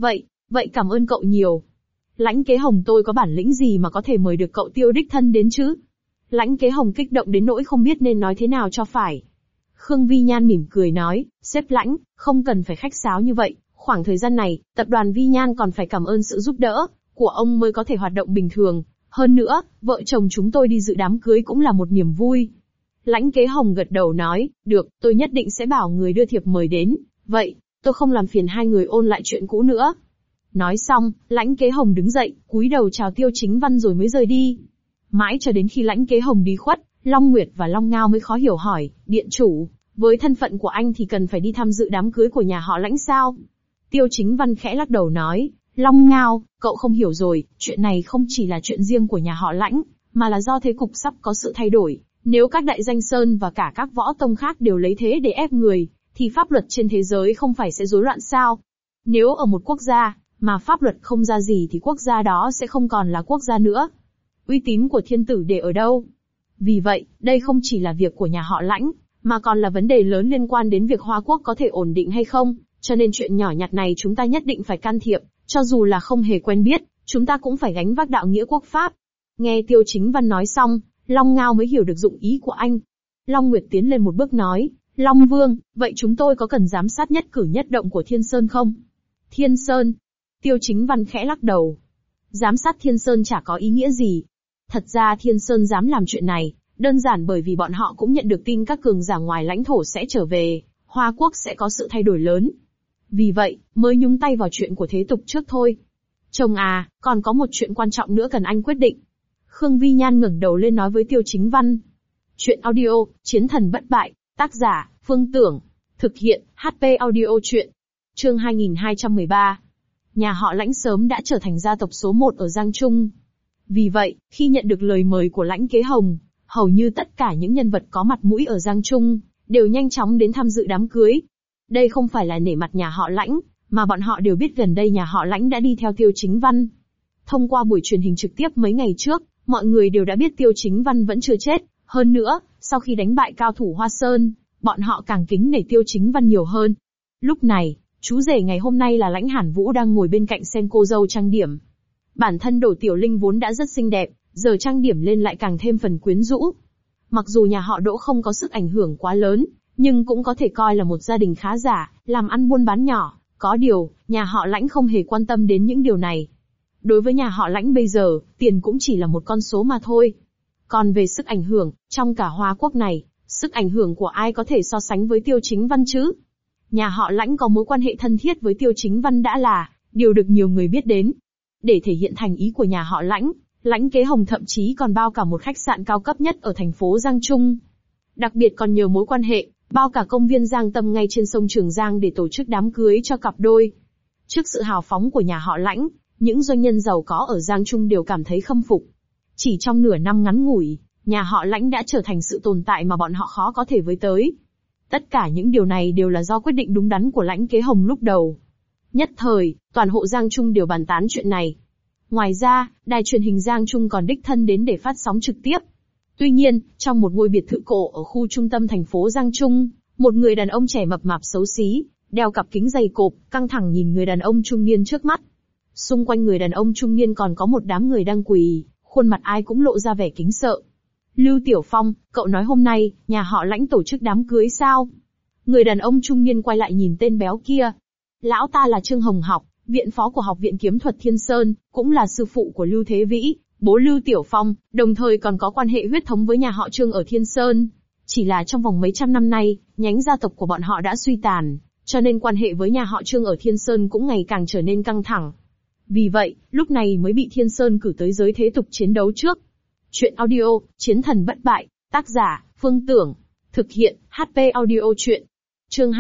A: Vậy cảm ơn cậu nhiều. Lãnh Kế Hồng tôi có bản lĩnh gì mà có thể mời được cậu Tiêu đích thân đến chứ? Lãnh Kế Hồng kích động đến nỗi không biết nên nói thế nào cho phải. Khương Vi Nhan mỉm cười nói, sếp Lãnh, không cần phải khách sáo như vậy, khoảng thời gian này, tập đoàn Vi Nhan còn phải cảm ơn sự giúp đỡ của ông mới có thể hoạt động bình thường. Hơn nữa, vợ chồng chúng tôi đi dự đám cưới cũng là một niềm vui. Lãnh Kế Hồng gật đầu nói, được, tôi nhất định sẽ bảo người đưa thiệp mời đến, vậy, tôi không làm phiền hai người ôn lại chuyện cũ nữa. Nói xong, Lãnh Kế Hồng đứng dậy, cúi đầu chào Tiêu Chính Văn rồi mới rời đi. Mãi cho đến khi Lãnh Kế Hồng đi khuất, Long Nguyệt và Long Ngao mới khó hiểu hỏi, điện chủ, với thân phận của anh thì cần phải đi tham dự đám cưới của nhà họ Lãnh sao? Tiêu Chính Văn khẽ lắc đầu nói, Long Ngao, cậu không hiểu rồi, chuyện này không chỉ là chuyện riêng của nhà họ Lãnh, mà là do thế cục sắp có sự thay đổi. Nếu các đại danh sơn và cả các võ tông khác đều lấy thế để ép người, thì pháp luật trên thế giới không phải sẽ rối loạn sao? Nếu ở một quốc gia, mà pháp luật không ra gì thì quốc gia đó sẽ không còn là quốc gia nữa. Uy tín của thiên tử để ở đâu? Vì vậy, đây không chỉ là việc của nhà họ Lãnh, mà còn là vấn đề lớn liên quan đến việc Hoa Quốc có thể ổn định hay không, cho nên chuyện nhỏ nhặt này chúng ta nhất định phải can thiệp, cho dù là không hề quen biết, chúng ta cũng phải gánh vác đạo nghĩa quốc pháp. Nghe Tiêu Chính Văn nói xong, Long Ngao mới hiểu được dụng ý của anh. Long Nguyệt tiến lên một bước nói, Long Vương, vậy chúng tôi có cần giám sát nhất cử nhất động của Thiên Sơn không? Thiên Sơn? Tiêu Chính Văn khẽ lắc đầu. Giám sát Thiên Sơn chả có ý nghĩa gì. Thật ra Thiên Sơn dám làm chuyện này, đơn giản bởi vì bọn họ cũng nhận được tin các cường giả ngoài lãnh thổ sẽ trở về, Hoa Quốc sẽ có sự thay đổi lớn. Vì vậy, mới nhúng tay vào chuyện của thế tục trước thôi. Chồng à, còn có một chuyện quan trọng nữa cần anh quyết định. Khương Vi Nhan ngẩng đầu lên nói với Tiêu Chính Văn. Chuyện audio, Chiến thần bất bại, tác giả, Phương Tưởng. Thực hiện, HP audio chuyện. Chương 2213. Nhà họ Lãnh sớm đã trở thành gia tộc số 1 ở Giang Trung. Vì vậy, khi nhận được lời mời của Lãnh Kế Hồng, hầu như tất cả những nhân vật có mặt mũi ở Giang Trung, đều nhanh chóng đến tham dự đám cưới. Đây không phải là nể mặt nhà họ Lãnh, mà bọn họ đều biết gần đây nhà họ Lãnh đã đi theo Tiêu Chính Văn. Thông qua buổi truyền hình trực tiếp mấy ngày trước, mọi người đều đã biết Tiêu Chính Văn vẫn chưa chết. Hơn nữa, sau khi đánh bại cao thủ Hoa Sơn, bọn họ càng kính nể Tiêu Chính Văn nhiều hơn. Lúc này, chú rể ngày hôm nay là Lãnh Hàn Vũ đang ngồi bên cạnh xem cô dâu trang điểm. Bản thân Đỗ Tiểu Linh vốn đã rất xinh đẹp, giờ trang điểm lên lại càng thêm phần quyến rũ. Mặc dù nhà họ Đỗ không có sức ảnh hưởng quá lớn, nhưng cũng có thể coi là một gia đình khá giả, làm ăn buôn bán nhỏ. Có điều, nhà họ Lãnh không hề quan tâm đến những điều này. Đối với nhà họ Lãnh bây giờ, tiền cũng chỉ là một con số mà thôi. Còn về sức ảnh hưởng, trong cả Hoa Quốc này, sức ảnh hưởng của ai có thể so sánh với Tiêu Chính Văn chứ? Nhà họ Lãnh có mối quan hệ thân thiết với Tiêu Chính Văn đã là điều được nhiều người biết đến. Để thể hiện thành ý của nhà họ Lãnh, Lãnh Kế Hồng thậm chí còn bao cả một khách sạn cao cấp nhất ở thành phố Giang Trung. Đặc biệt còn nhờ mối quan hệ, bao cả công viên Giang Tâm ngay trên sông Trường Giang để tổ chức đám cưới cho cặp đôi. Trước sự hào phóng của nhà họ Lãnh, những doanh nhân giàu có ở Giang Trung đều cảm thấy khâm phục. Chỉ trong nửa năm ngắn ngủi, nhà họ Lãnh đã trở thành sự tồn tại mà bọn họ khó có thể với tới. Tất cả những điều này đều là do quyết định đúng đắn của Lãnh Kế Hồng lúc đầu. Nhất thời, toàn hộ Giang Trung đều bàn tán chuyện này. Ngoài ra, đài truyền hình Giang Trung còn đích thân đến để phát sóng trực tiếp. Tuy nhiên, trong một ngôi biệt thự cổ ở khu trung tâm thành phố Giang Trung, một người đàn ông trẻ mập mạp xấu xí, đeo cặp kính dày cộp, căng thẳng nhìn người đàn ông trung niên trước mắt. Xung quanh người đàn ông trung niên còn có một đám người đang quỳ, khuôn mặt ai cũng lộ ra vẻ kính sợ. Lưu Tiểu Phong, cậu nói hôm nay, nhà họ Lãnh tổ chức đám cưới sao? Người đàn ông trung niên quay lại nhìn tên béo kia. Lão ta là Trương Hồng Học, viện phó của Học viện Kiếm thuật Thiên Sơn, cũng là sư phụ của Lưu Thế Vĩ, bố Lưu Tiểu Phong, đồng thời còn có quan hệ huyết thống với nhà họ Trương ở Thiên Sơn. Chỉ là trong vòng mấy trăm năm nay, nhánh gia tộc của bọn họ đã suy tàn, cho nên quan hệ với nhà họ Trương ở Thiên Sơn cũng ngày càng trở nên căng thẳng. Vì vậy, lúc này mới bị Thiên Sơn cử tới giới thế tục chiến đấu trước. Chuyện audio, Chiến thần bất bại, tác giả, Phương Tưởng, thực hiện, HP audio chuyện. Chương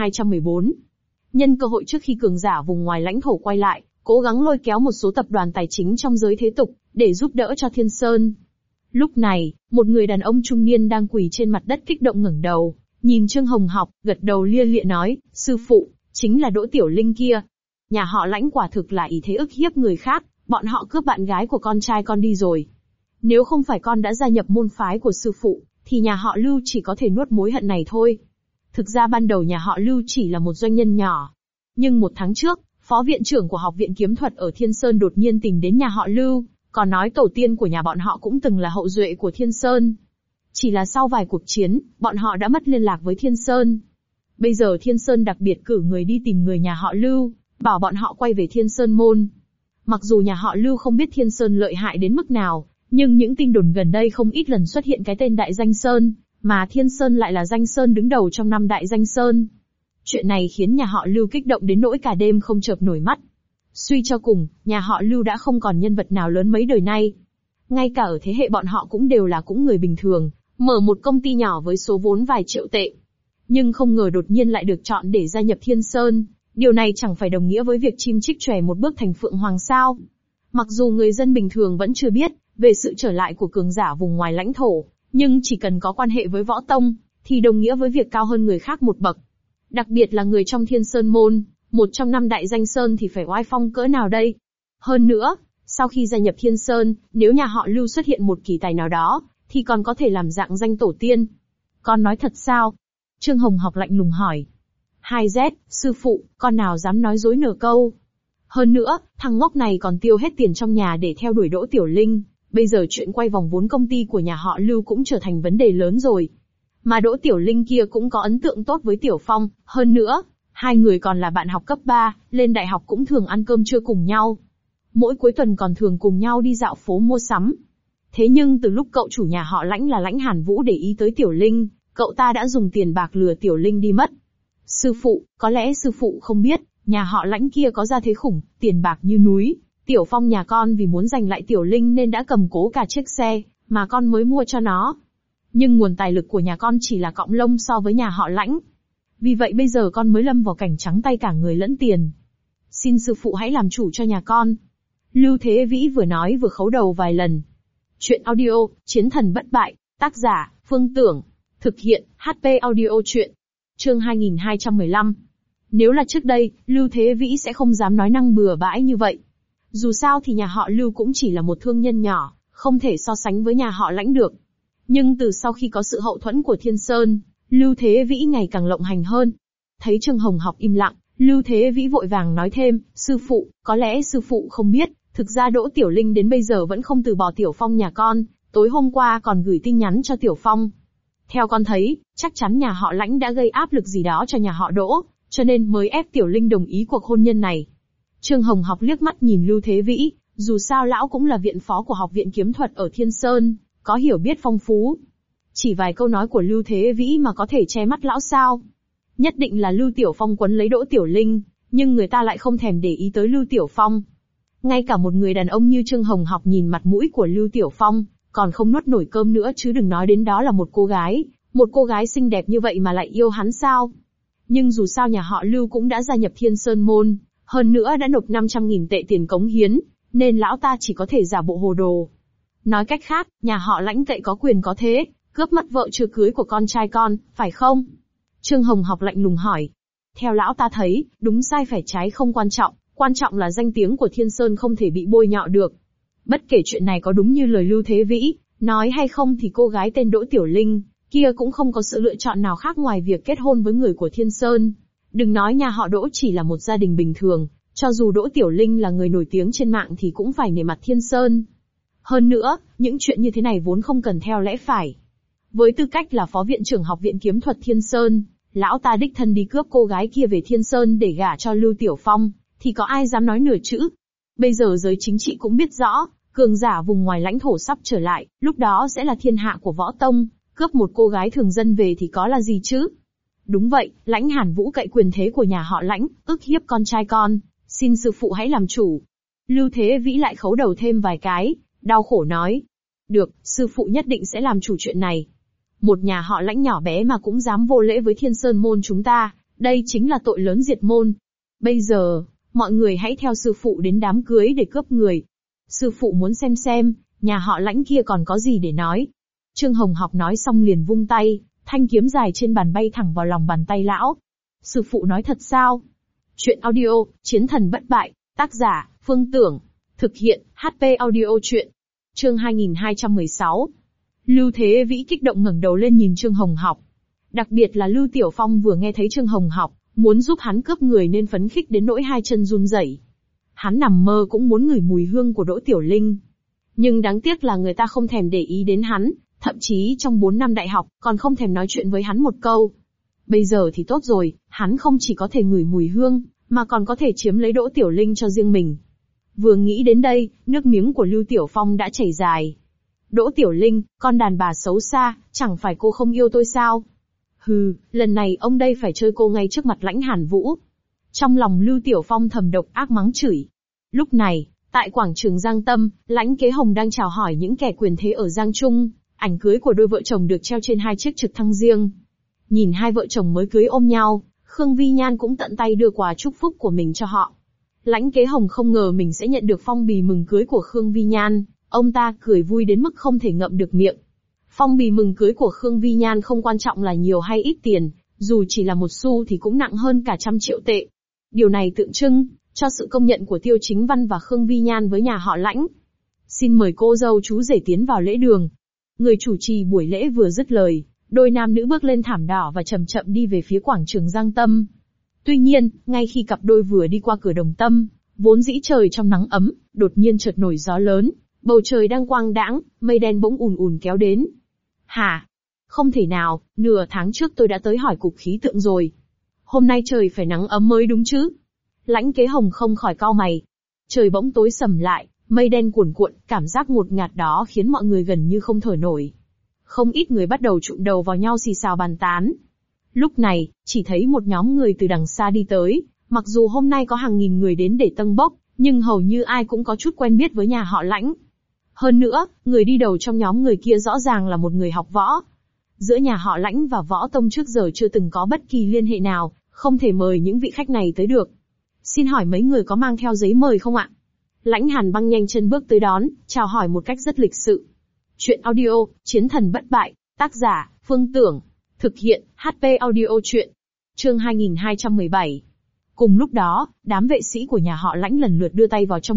A: 2214. Nhân cơ hội trước khi cường giả vùng ngoài lãnh thổ quay lại, cố gắng lôi kéo một số tập đoàn tài chính trong giới thế tục, để giúp đỡ cho Thiên Sơn. Lúc này, một người đàn ông trung niên đang quỳ trên mặt đất kích động ngẩng đầu, nhìn Trương Hồng Học, gật đầu lia lịa nói, sư phụ, chính là Đỗ Tiểu Linh kia. Nhà họ Lãnh quả thực là ý thế ức hiếp người khác, bọn họ cướp bạn gái của con trai con đi rồi. Nếu không phải con đã gia nhập môn phái của sư phụ, thì nhà họ Lưu chỉ có thể nuốt mối hận này thôi. Thực ra ban đầu nhà họ Lưu chỉ là một doanh nhân nhỏ. Nhưng một tháng trước, phó viện trưởng của Học viện Kiếm thuật ở Thiên Sơn đột nhiên tìm đến nhà họ Lưu, còn nói tổ tiên của nhà bọn họ cũng từng là hậu duệ của Thiên Sơn. Chỉ là sau vài cuộc chiến, bọn họ đã mất liên lạc với Thiên Sơn. Bây giờ Thiên Sơn đặc biệt cử người đi tìm người nhà họ Lưu, bảo bọn họ quay về Thiên Sơn môn. Mặc dù nhà họ Lưu không biết Thiên Sơn lợi hại đến mức nào, nhưng những tin đồn gần đây không ít lần xuất hiện cái tên Đại Danh Sơn, mà Thiên Sơn lại là danh sơn đứng đầu trong 5 Đại Danh Sơn. Chuyện này khiến nhà họ Lưu kích động đến nỗi cả đêm không chợp nổi mắt. Suy cho cùng, nhà họ Lưu đã không còn nhân vật nào lớn mấy đời nay. Ngay cả ở thế hệ bọn họ cũng đều là người bình thường, mở một công ty nhỏ với số vốn vài triệu tệ. Nhưng không ngờ đột nhiên lại được chọn để gia nhập Thiên Sơn, điều này chẳng phải đồng nghĩa với việc chim chích chòe một bước thành phượng hoàng sao. Mặc dù người dân bình thường vẫn chưa biết về sự trở lại của cường giả vùng ngoài lãnh thổ, nhưng chỉ cần có quan hệ với võ tông, thì đồng nghĩa với việc cao hơn người khác một bậc. Đặc biệt là người trong Thiên Sơn môn, một trong 5 đại danh sơn thì phải oai phong cỡ nào đây. Hơn nữa, sau khi gia nhập Thiên Sơn, nếu nhà họ Lưu xuất hiện một kỳ tài nào đó, thì còn có thể làm dạng danh tổ tiên. Con nói thật sao? Trương Hồng Học lạnh lùng hỏi. 2Z, sư phụ, con nào dám nói dối nửa câu. Hơn nữa, thằng ngốc này còn tiêu hết tiền trong nhà để theo đuổi Đỗ Tiểu Linh. Bây giờ chuyện quay vòng vốn công ty của nhà họ Lưu cũng trở thành vấn đề lớn rồi. Mà Đỗ Tiểu Linh kia cũng có ấn tượng tốt với Tiểu Phong, hơn nữa, hai người còn là bạn học cấp 3, lên đại học cũng thường ăn cơm trưa cùng nhau. Mỗi cuối tuần còn thường cùng nhau đi dạo phố mua sắm. Thế nhưng từ lúc cậu chủ nhà họ Lãnh là Lãnh Hàn Vũ để ý tới Tiểu Linh, cậu ta đã dùng tiền bạc lừa Tiểu Linh đi mất. Sư phụ, có lẽ sư phụ không biết, nhà họ Lãnh kia có gia thế khủng, tiền bạc như núi. Tiểu Phong nhà con vì muốn giành lại Tiểu Linh nên đã cầm cố cả chiếc xe mà con mới mua cho nó. Nhưng nguồn tài lực của nhà con chỉ là cọng lông so với nhà họ Lãnh. Vì vậy bây giờ con mới lâm vào cảnh trắng tay cả người lẫn tiền. Xin sư phụ hãy làm chủ cho nhà con. Lưu Thế Vĩ vừa nói vừa khấu đầu vài lần. Chuyện audio, Chiến thần bất bại, tác giả, Phương Tưởng, thực hiện, HP audio chuyện. Chương 2215. Nếu là trước đây, Lưu Thế Vĩ sẽ không dám nói năng bừa bãi như vậy. Dù sao thì nhà họ Lưu cũng chỉ là một thương nhân nhỏ, không thể so sánh với nhà họ Lãnh được. Nhưng từ sau khi có sự hậu thuẫn của Thiên Sơn, Lưu Thế Vĩ ngày càng lộng hành hơn. Thấy Trương Hồng Học im lặng, Lưu Thế Vĩ vội vàng nói thêm, sư phụ, có lẽ sư phụ không biết, thực ra Đỗ Tiểu Linh đến bây giờ vẫn không từ bỏ Tiểu Phong nhà con, tối hôm qua còn gửi tin nhắn cho Tiểu Phong. Theo con thấy, chắc chắn nhà họ Lãnh đã gây áp lực gì đó cho nhà họ Đỗ, cho nên mới ép Tiểu Linh đồng ý cuộc hôn nhân này. Trương Hồng Học liếc mắt nhìn Lưu Thế Vĩ, dù sao lão cũng là viện phó của Học viện Kiếm Thuật ở Thiên Sơn, có hiểu biết phong phú. Chỉ vài câu nói của Lưu Thế Vĩ mà có thể che mắt lão sao? Nhất định là Lưu Tiểu Phong quấn lấy Đỗ Tiểu Linh, nhưng người ta lại không thèm để ý tới Lưu Tiểu Phong. Ngay cả một người đàn ông như Trương Hồng Học nhìn mặt mũi của Lưu Tiểu Phong, còn không nuốt nổi cơm nữa chứ đừng nói đến đó là một cô gái xinh đẹp như vậy mà lại yêu hắn sao? Nhưng dù sao nhà họ Lưu cũng đã gia nhập Thiên Sơn Môn, hơn nữa đã nộp 500.000 tệ tiền cống hiến, nên lão ta chỉ có thể giả bộ hồ đồ. Nói cách khác, nhà họ Lãnh cậy có quyền có thế, cướp mất vợ chưa cưới của con trai con, phải không? Trương Hồng Học lạnh lùng hỏi. Theo lão ta thấy, đúng sai phải trái không quan trọng là danh tiếng của Thiên Sơn không thể bị bôi nhọ được. Bất kể chuyện này có đúng như lời Lưu Thế Vĩ nói hay không thì cô gái tên Đỗ Tiểu Linh kia cũng không có sự lựa chọn nào khác ngoài việc kết hôn với người của Thiên Sơn. Đừng nói nhà họ Đỗ chỉ là một gia đình bình thường, cho dù Đỗ Tiểu Linh là người nổi tiếng trên mạng thì cũng phải nể mặt Thiên Sơn. Hơn nữa, những chuyện như thế này vốn không cần theo lẽ phải. Với tư cách là phó viện trưởng Học viện Kiếm Thuật Thiên Sơn, lão ta đích thân đi cướp cô gái kia về Thiên Sơn để gả cho Lưu Tiểu Phong, thì có ai dám nói nửa chữ. Bây giờ giới chính trị cũng biết rõ, cường giả vùng ngoài lãnh thổ sắp trở lại, lúc đó sẽ là thiên hạ của võ tông, cướp một cô gái thường dân về thì có là gì chứ? Đúng vậy, Lãnh Hàn Vũ cậy quyền thế của nhà họ Lãnh, ức hiếp con trai con, xin sư phụ hãy làm chủ. Lưu Thế Vĩ lại khấu đầu thêm vài cái, đau khổ nói. Được, sư phụ nhất định sẽ làm chủ chuyện này. Một nhà họ Lãnh nhỏ bé mà cũng dám vô lễ với Thiên Sơn Môn chúng ta, đây chính là tội lớn diệt môn. Bây giờ, mọi người hãy theo sư phụ đến đám cưới để cướp người. Sư phụ muốn xem, nhà họ Lãnh kia còn có gì để nói. Trương Hồng Học nói xong liền vung tay, thanh kiếm dài trên bàn bay thẳng vào lòng bàn tay lão. Sư phụ nói thật sao? Chuyện audio, Chiến Thần Bất Bại, tác giả, Phương Tưởng, thực hiện, HP audio chuyện. Chương 2216. Lưu Thế Vĩ kích động ngẩng đầu lên nhìn Trương Hồng Học. Đặc biệt là Lưu Tiểu Phong vừa nghe thấy Trương Hồng Học muốn giúp hắn cướp người nên phấn khích đến nỗi hai chân run rẩy. Hắn nằm mơ cũng muốn ngửi mùi hương của Đỗ Tiểu Linh. Nhưng đáng tiếc là người ta không thèm để ý đến hắn, thậm chí trong 4 năm đại học còn không thèm nói chuyện với hắn một câu. Bây giờ thì tốt rồi, hắn không chỉ có thể ngửi mùi hương, mà còn có thể chiếm lấy Đỗ Tiểu Linh cho riêng mình. Vừa nghĩ đến đây, nước miếng của Lưu Tiểu Phong đã chảy dài. Đỗ Tiểu Linh, con đàn bà xấu xa, chẳng phải cô không yêu tôi sao? Hừ, lần này ông đây phải chơi cô ngay trước mặt Lãnh Hàn Vũ. Trong lòng Lưu Tiểu Phong thầm độc ác mắng chửi. Lúc này, tại quảng trường Giang Tâm, Lãnh Kế Hồng đang chào hỏi những kẻ quyền thế ở Giang Trung. Ảnh cưới của đôi vợ chồng được treo trên 2 chiếc trực thăng riêng. Nhìn hai vợ chồng mới cưới ôm nhau, Khương Vi Nhan cũng tận tay đưa quà chúc phúc của mình cho họ. Lãnh Kế Hồng không ngờ mình sẽ nhận được phong bì mừng cưới của Khương Vi Nhan, ông ta cười vui đến mức không thể ngậm được miệng. Phong bì mừng cưới của Khương Vi Nhan không quan trọng là nhiều hay ít tiền, dù chỉ là 1 xu thì cũng nặng hơn cả 100 triệu tệ. Điều này tượng trưng cho sự công nhận của Tiêu Chính Văn và Khương Vi Nhan với nhà họ Lãnh. Xin mời cô dâu chú rể tiến vào lễ đường. Người chủ trì buổi lễ vừa dứt lời, đôi nam nữ bước lên thảm đỏ và chậm chậm đi về phía quảng trường Giang Tâm. Tuy nhiên, ngay khi cặp đôi vừa đi qua cửa Đồng Tâm, vốn dĩ trời trong nắng ấm, đột nhiên chợt nổi gió lớn, bầu trời đang quang đãng, mây đen bỗng ùn ùn kéo đến. Hả? Không thể nào, nửa tháng trước tôi đã tới hỏi cục khí tượng rồi. Hôm nay trời phải nắng ấm mới đúng chứ? Lãnh Kế Hồng không khỏi cau mày. Trời bỗng tối sầm lại, mây đen cuồn cuộn, cảm giác ngột ngạt đó khiến mọi người gần như không thở nổi. Không ít người bắt đầu chụm đầu vào nhau xì xào bàn tán. Lúc này, chỉ thấy một nhóm người từ đằng xa đi tới, mặc dù hôm nay có hàng nghìn người đến để tâng bốc, nhưng hầu như ai cũng có chút quen biết với nhà họ Lãnh. Hơn nữa, người đi đầu trong nhóm người kia rõ ràng là một người học võ. Giữa nhà họ Lãnh và võ tông trước giờ chưa từng có bất kỳ liên hệ nào, không thể mời những vị khách này tới được. Xin hỏi mấy người có mang theo giấy mời không ạ? Lãnh Hàn Băng nhanh chân bước tới đón, chào hỏi một cách rất lịch sự. Chuyện audio, Chiến Thần Bất Bại, tác giả, Phương Tưởng, thực hiện, HP audio chuyện. Chương 2217. Cùng lúc đó, đám vệ sĩ của nhà họ Lãnh lần lượt đưa tay vào trong ngực,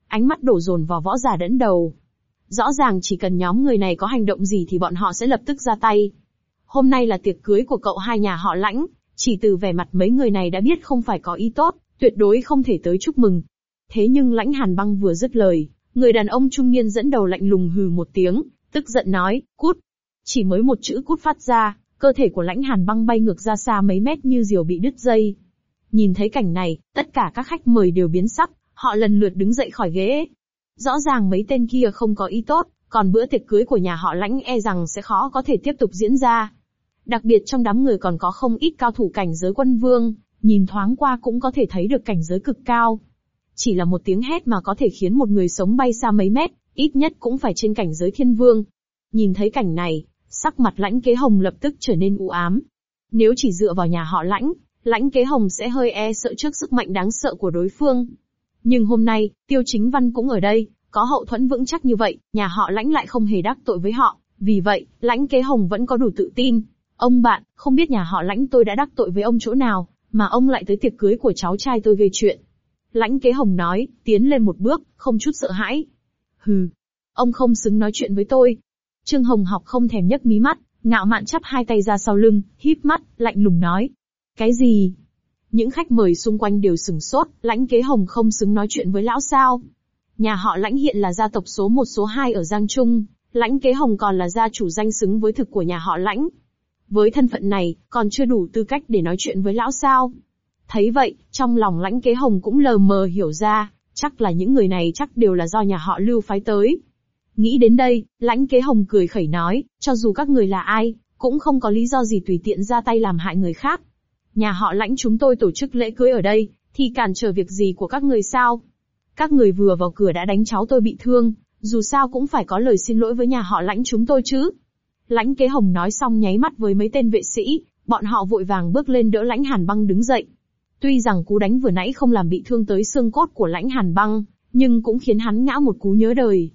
A: ánh mắt đổ dồn vào võ giả dẫn đầu. Rõ ràng chỉ cần nhóm người này có hành động gì thì bọn họ sẽ lập tức ra tay. Hôm nay là tiệc cưới của cậu hai nhà họ Lãnh, chỉ từ vẻ mặt mấy người này đã biết không phải có ý tốt, tuyệt đối không thể tới chúc mừng. Thế nhưng Lãnh Hàn Băng vừa dứt lời, người đàn ông trung niên dẫn đầu lạnh lùng hừ một tiếng, tức giận nói, cút. Chỉ mới một chữ cút phát ra, cơ thể của Lãnh Hàn Băng bay ngược ra xa mấy mét như diều bị đứt dây. Nhìn thấy cảnh này, tất cả các khách mời đều biến sắc, họ lần lượt đứng dậy khỏi ghế. Rõ ràng mấy tên kia không có ý tốt, còn bữa tiệc cưới của nhà họ Lãnh e rằng sẽ khó có thể tiếp tục diễn ra. Đặc biệt trong đám người còn có không ít cao thủ cảnh giới quân vương, nhìn thoáng qua cũng có thể thấy được cảnh giới cực cao. Chỉ là một tiếng hét mà có thể khiến một người sống bay xa mấy mét, ít nhất cũng phải trên cảnh giới thiên vương. Nhìn thấy cảnh này, sắc mặt Lãnh Kế Hồng lập tức trở nên u ám. Nếu chỉ dựa vào nhà họ Lãnh, Lãnh Kế Hồng sẽ hơi e sợ trước sức mạnh đáng sợ của đối phương. Nhưng hôm nay, Tiêu Chính Văn cũng ở đây, có hậu thuẫn vững chắc như vậy, nhà họ Lãnh lại không hề đắc tội với họ, vì vậy, Lãnh Kế Hồng vẫn có đủ tự tin. Ông bạn, không biết nhà họ Lãnh tôi đã đắc tội với ông chỗ nào, mà ông lại tới tiệc cưới của cháu trai tôi gây chuyện. Lãnh Kế Hồng nói, tiến lên một bước, không chút sợ hãi. Hừ, ông không xứng nói chuyện với tôi. Trương Hồng Học không thèm nhấc mí mắt, ngạo mạn chắp hai tay ra sau lưng, híp mắt, lạnh lùng nói. Cái gì? Những khách mời xung quanh đều sửng sốt, Lãnh Kế Hồng không xứng nói chuyện với lão sao? Nhà họ Lãnh hiện là gia tộc số 1 số 2 ở Giang Trung, Lãnh Kế Hồng còn là gia chủ danh xứng với thực của nhà họ Lãnh. Với thân phận này, còn chưa đủ tư cách để nói chuyện với lão sao? Thấy vậy, trong lòng Lãnh Kế Hồng cũng lờ mờ hiểu ra, chắc là những người này chắc đều là do nhà họ Lưu phái tới. Nghĩ đến đây, Lãnh Kế Hồng cười khẩy nói, cho dù các người là ai, cũng không có lý do gì tùy tiện ra tay làm hại người khác. Nhà họ Lãnh chúng tôi tổ chức lễ cưới ở đây, thì cản trở việc gì của các người sao? Các người vừa vào cửa đã đánh cháu tôi bị thương, dù sao cũng phải có lời xin lỗi với nhà họ Lãnh chúng tôi chứ. Lãnh Kế Hồng nói xong nháy mắt với mấy tên vệ sĩ, bọn họ vội vàng bước lên đỡ Lãnh Hàn Băng đứng dậy. Tuy rằng cú đánh vừa nãy không làm bị thương tới xương cốt của Lãnh Hàn Băng, nhưng cũng khiến hắn ngã một cú nhớ đời.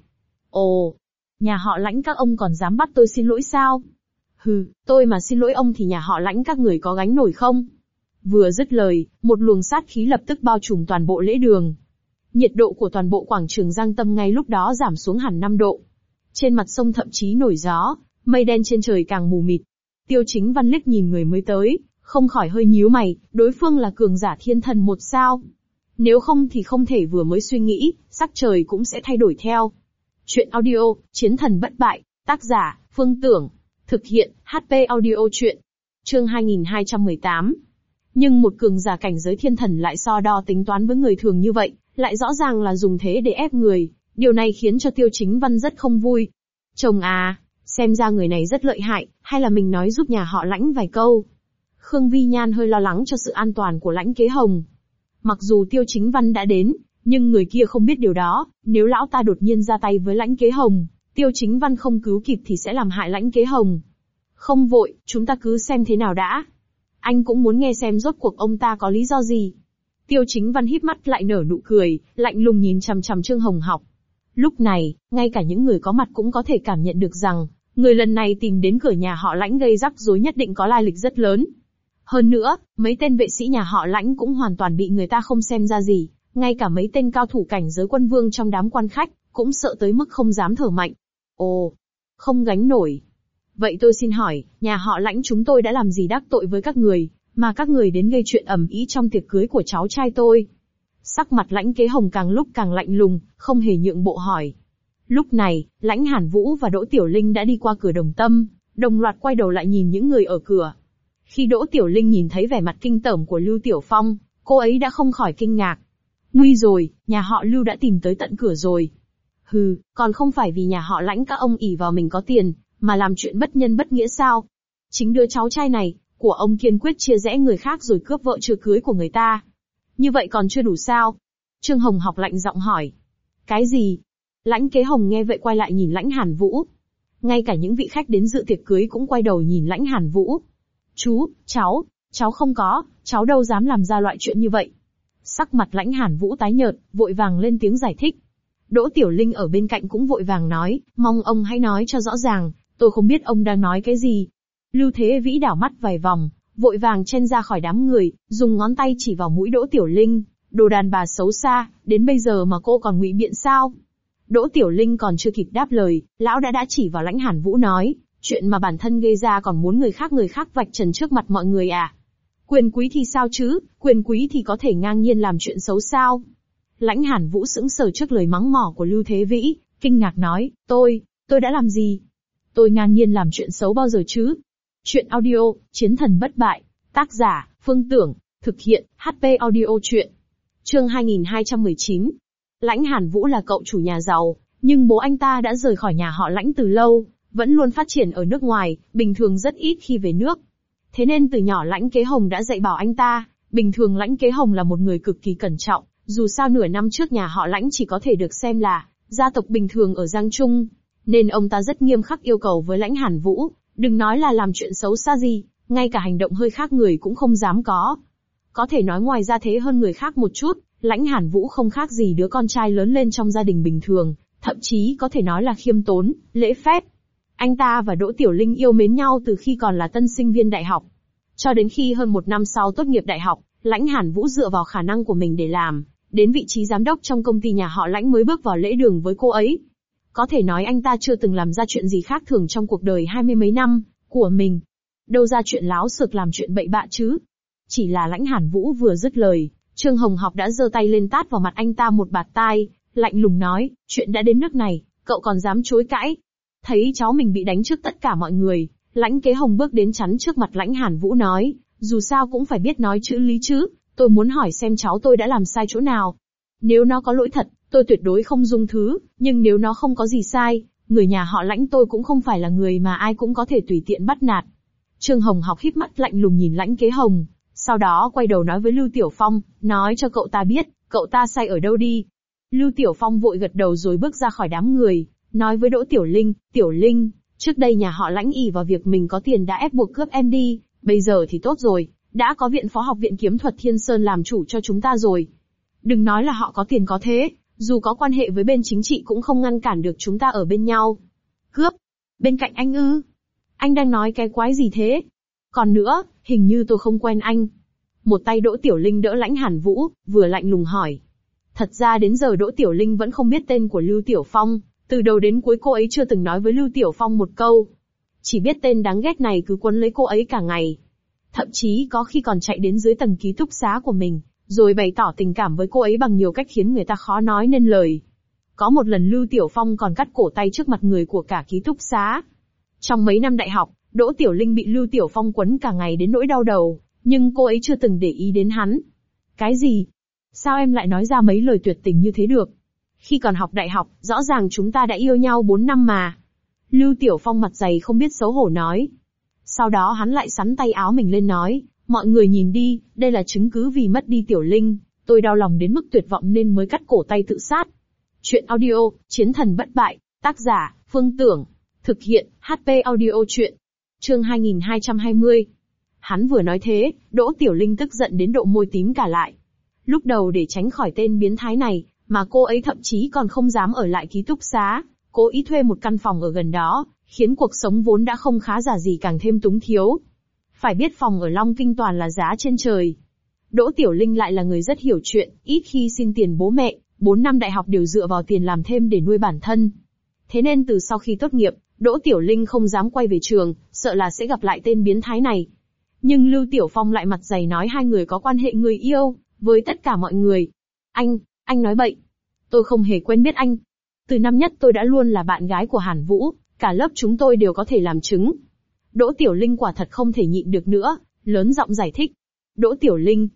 A: Ồ, nhà họ Lãnh các ông còn dám bắt tôi xin lỗi sao? Hừ, tôi mà xin lỗi ông thì nhà họ Lãnh các người có gánh nổi không? Vừa dứt lời, một luồng sát khí lập tức bao trùm toàn bộ lễ đường. Nhiệt độ của toàn bộ quảng trường Giang Tâm ngay lúc đó giảm xuống hẳn 5 độ. Trên mặt sông thậm chí nổi gió, mây đen trên trời càng mù mịt. Tiêu Chính Văn liếc nhìn người mới tới, không khỏi hơi nhíu mày, đối phương là cường giả thiên thần một sao. Nếu không thì không thể vừa mới suy nghĩ, sắc trời cũng sẽ thay đổi theo. Chuyện audio, Chiến thần bất bại, tác giả, Phương Tưởng. Thực hiện, HP audio chuyện. Chương 2218. Nhưng một cường giả cảnh giới thiên thần lại so đo tính toán với người thường như vậy, lại rõ ràng là dùng thế để ép người. Điều này khiến cho Tiêu Chính Văn rất không vui. Chồng à, xem ra người này rất lợi hại, hay là mình nói giúp nhà họ Lãnh vài câu. Khương Vi Nhan hơi lo lắng cho sự an toàn của Lãnh Kế Hồng. Mặc dù Tiêu Chính Văn đã đến, nhưng người kia không biết điều đó, nếu lão ta đột nhiên ra tay với Lãnh Kế Hồng, Tiêu Chính Văn không cứu kịp thì sẽ làm hại Lãnh Kế Hồng. Không vội, chúng ta cứ xem thế nào đã. Anh cũng muốn nghe xem rốt cuộc ông ta có lý do gì. Tiêu Chính Văn híp mắt lại nở nụ cười, lạnh lùng nhìn chằm chằm Trương Hồng Học. Lúc này, ngay cả những người có mặt cũng có thể cảm nhận được rằng, người lần này tìm đến cửa nhà họ Lãnh gây rắc rối nhất định có lai lịch rất lớn. Hơn nữa, mấy tên vệ sĩ nhà họ Lãnh cũng hoàn toàn bị người ta không xem ra gì, ngay cả mấy tên cao thủ cảnh giới quân vương trong đám quan khách, cũng sợ tới mức không dám thở mạnh. Ồ, không gánh nổi. Vậy tôi xin hỏi, nhà họ Lãnh chúng tôi đã làm gì đắc tội với các người, mà các người đến gây chuyện ầm ĩ trong tiệc cưới của cháu trai tôi? Sắc mặt Lãnh Kế Hồng càng lúc càng lạnh lùng, không hề nhượng bộ hỏi. Lúc này, Lãnh Hàn Vũ và Đỗ Tiểu Linh đã đi qua cửa Đồng Tâm, đồng loạt quay đầu lại nhìn những người ở cửa. Khi Đỗ Tiểu Linh nhìn thấy vẻ mặt kinh tởm của Lưu Tiểu Phong, cô ấy đã không khỏi kinh ngạc. Nguy rồi, nhà họ Lưu đã tìm tới tận cửa rồi. Hừ, còn không phải vì nhà họ Lãnh các ông ỷ vào mình có tiền, mà làm chuyện bất nhân bất nghĩa sao? Chính đứa cháu trai này, của ông kiên quyết chia rẽ người khác rồi cướp vợ chưa cưới của người ta. Như vậy còn chưa đủ sao? Trương Hồng Học lạnh giọng hỏi. Cái gì? Lãnh Kế Hồng nghe vậy quay lại nhìn Lãnh Hàn Vũ. Ngay cả những vị khách đến dự tiệc cưới cũng quay đầu nhìn Lãnh Hàn Vũ. Chú, cháu không có, cháu đâu dám làm ra loại chuyện như vậy. Sắc mặt Lãnh Hàn Vũ tái nhợt, vội vàng lên tiếng giải thích. Đỗ Tiểu Linh ở bên cạnh cũng vội vàng nói, mong ông hãy nói cho rõ ràng, tôi không biết ông đang nói cái gì. Lưu Thế Vĩ đảo mắt vài vòng, vội vàng chen ra khỏi đám người, dùng ngón tay chỉ vào mũi Đỗ Tiểu Linh, Đồ đàn bà xấu xa, đến bây giờ mà cô còn ngụy biện sao? Đỗ Tiểu Linh còn chưa kịp đáp lời, lão đã chỉ vào Lãnh Hàn Vũ nói, chuyện mà bản thân gây ra còn muốn người khác vạch trần trước mặt mọi người à? Quyền quý thì sao chứ, quyền quý thì có thể ngang nhiên làm chuyện xấu sao? Lãnh Hàn Vũ sững sờ trước lời mắng mỏ của Lưu Thế Vĩ, kinh ngạc nói, tôi đã làm gì? Tôi ngang nhiên làm chuyện xấu bao giờ chứ? Chuyện audio, Chiến thần bất bại, tác giả, Phương Tưởng, thực hiện, HP audio truyện. Chương 2219. Lãnh Hàn Vũ là cậu chủ nhà giàu, nhưng bố anh ta đã rời khỏi nhà họ Lãnh từ lâu, vẫn luôn phát triển ở nước ngoài, bình thường rất ít khi về nước. Thế nên từ nhỏ Lãnh Kế Hồng đã dạy bảo anh ta, bình thường Lãnh Kế Hồng là một người cực kỳ cẩn trọng, dù sao nửa năm trước nhà họ Lãnh chỉ có thể được xem là gia tộc bình thường ở Giang Trung, nên ông ta rất nghiêm khắc yêu cầu với Lãnh Hàn Vũ, đừng nói là làm chuyện xấu xa gì, ngay cả hành động hơi khác người cũng không dám có. Có thể nói ngoài ra thế hơn người khác một chút, Lãnh Hàn Vũ không khác gì đứa con trai lớn lên trong gia đình bình thường, thậm chí có thể nói là khiêm tốn, lễ phép. Anh ta và Đỗ Tiểu Linh yêu mến nhau từ khi còn là tân sinh viên đại học. Cho đến khi hơn một năm sau tốt nghiệp đại học, Lãnh Hàn Vũ dựa vào khả năng của mình để làm đến vị trí giám đốc trong công ty nhà họ Lãnh mới bước vào lễ đường với cô ấy. Có thể nói anh ta chưa từng làm ra chuyện gì khác thường trong cuộc đời 20 mấy năm của mình. Đâu ra chuyện láo xược làm chuyện bậy bạ chứ. Chỉ là Lãnh Hàn Vũ vừa dứt lời, Trương Hồng Học đã giơ tay lên tát vào mặt anh ta một bạt tai, lạnh lùng nói, chuyện đã đến nước này, cậu còn dám chối cãi. Thấy cháu mình bị đánh trước tất cả mọi người, Lãnh Kế Hồng bước đến chắn trước mặt Lãnh Hàn Vũ nói, dù sao cũng phải biết nói chữ lý chứ, tôi muốn hỏi xem cháu tôi đã làm sai chỗ nào. Nếu nó có lỗi thật, tôi tuyệt đối không dung thứ, nhưng nếu nó không có gì sai, người nhà họ Lãnh tôi cũng không phải là người mà ai cũng có thể tùy tiện bắt nạt. Trương Hồng Học híp mắt lạnh lùng nhìn Lãnh Kế Hồng, sau đó quay đầu nói với Lưu Tiểu Phong, nói cho cậu ta biết, cậu ta sai ở đâu đi. Lưu Tiểu Phong vội gật đầu rồi bước ra khỏi đám người, nói với Đỗ Tiểu Linh, trước đây nhà họ Lãnh ỷ vào việc mình có tiền đã ép buộc cướp em đi, bây giờ thì tốt rồi, đã có Viện Phó Học viện Kiếm thuật Thiên Sơn làm chủ cho chúng ta rồi. Đừng nói là họ có tiền có thế, dù có quan hệ với bên chính trị cũng không ngăn cản được chúng ta ở bên nhau. Cướp? Bên cạnh anh ư? Anh đang nói cái quái gì thế? Còn nữa, hình như tôi không quen anh. Một tay Đỗ Tiểu Linh đỡ Lãnh Hàn Vũ, vừa lạnh lùng hỏi. Thật ra đến giờ Đỗ Tiểu Linh vẫn không biết tên của Lưu Tiểu Phong, từ đầu đến cuối cô ấy chưa từng nói với Lưu Tiểu Phong một câu. Chỉ biết tên đáng ghét này cứ quấn lấy cô ấy cả ngày. Thậm chí có khi còn chạy đến dưới tầng ký túc xá của mình, rồi bày tỏ tình cảm với cô ấy bằng nhiều cách khiến người ta khó nói nên lời. Có một lần Lưu Tiểu Phong còn cắt cổ tay trước mặt người của cả ký túc xá. Trong mấy năm đại học, Đỗ Tiểu Linh bị Lưu Tiểu Phong quấn cả ngày đến nỗi đau đầu, nhưng cô ấy chưa từng để ý đến hắn. Cái gì? Sao em lại nói ra mấy lời tuyệt tình như thế được? Khi còn học đại học, rõ ràng chúng ta đã yêu nhau 4 năm mà. Lưu Tiểu Phong mặt dày không biết xấu hổ nói. Sau đó hắn lại xắn tay áo mình lên nói, mọi người nhìn đi, đây là chứng cứ vì mất đi Tiểu Linh, tôi đau lòng đến mức tuyệt vọng nên mới cắt cổ tay tự sát. Chuyện audio, Chiến thần bất bại, tác giả, Phương Tưởng, thực hiện, HP audio truyện. Chương 2220. Hắn vừa nói thế, Đỗ Tiểu Linh tức giận đến độ môi tím cả lại. Lúc đầu để tránh khỏi tên biến thái này, mà cô ấy thậm chí còn không dám ở lại ký túc xá, cố ý thuê một căn phòng ở gần đó, khiến cuộc sống vốn đã không khá giả gì càng thêm túng thiếu. Phải biết phòng ở Long Kinh toàn là giá trên trời. Đỗ Tiểu Linh lại là người rất hiểu chuyện, ít khi xin tiền bố mẹ, 4 năm đại học đều dựa vào tiền làm thêm để nuôi bản thân. Thế nên từ sau khi tốt nghiệp, Đỗ Tiểu Linh không dám quay về trường, sợ là sẽ gặp lại tên biến thái này. Nhưng Lưu Tiểu Phong lại mặt dày nói hai người có quan hệ người yêu, với tất cả mọi người. Anh nói bậy. Tôi không hề quen biết anh. Từ năm nhất tôi đã luôn là bạn gái của Hàn Vũ, cả lớp chúng tôi đều có thể làm chứng. Đỗ Tiểu Linh quả thật không thể nhịn được nữa, lớn giọng giải thích. Đỗ Tiểu Linh,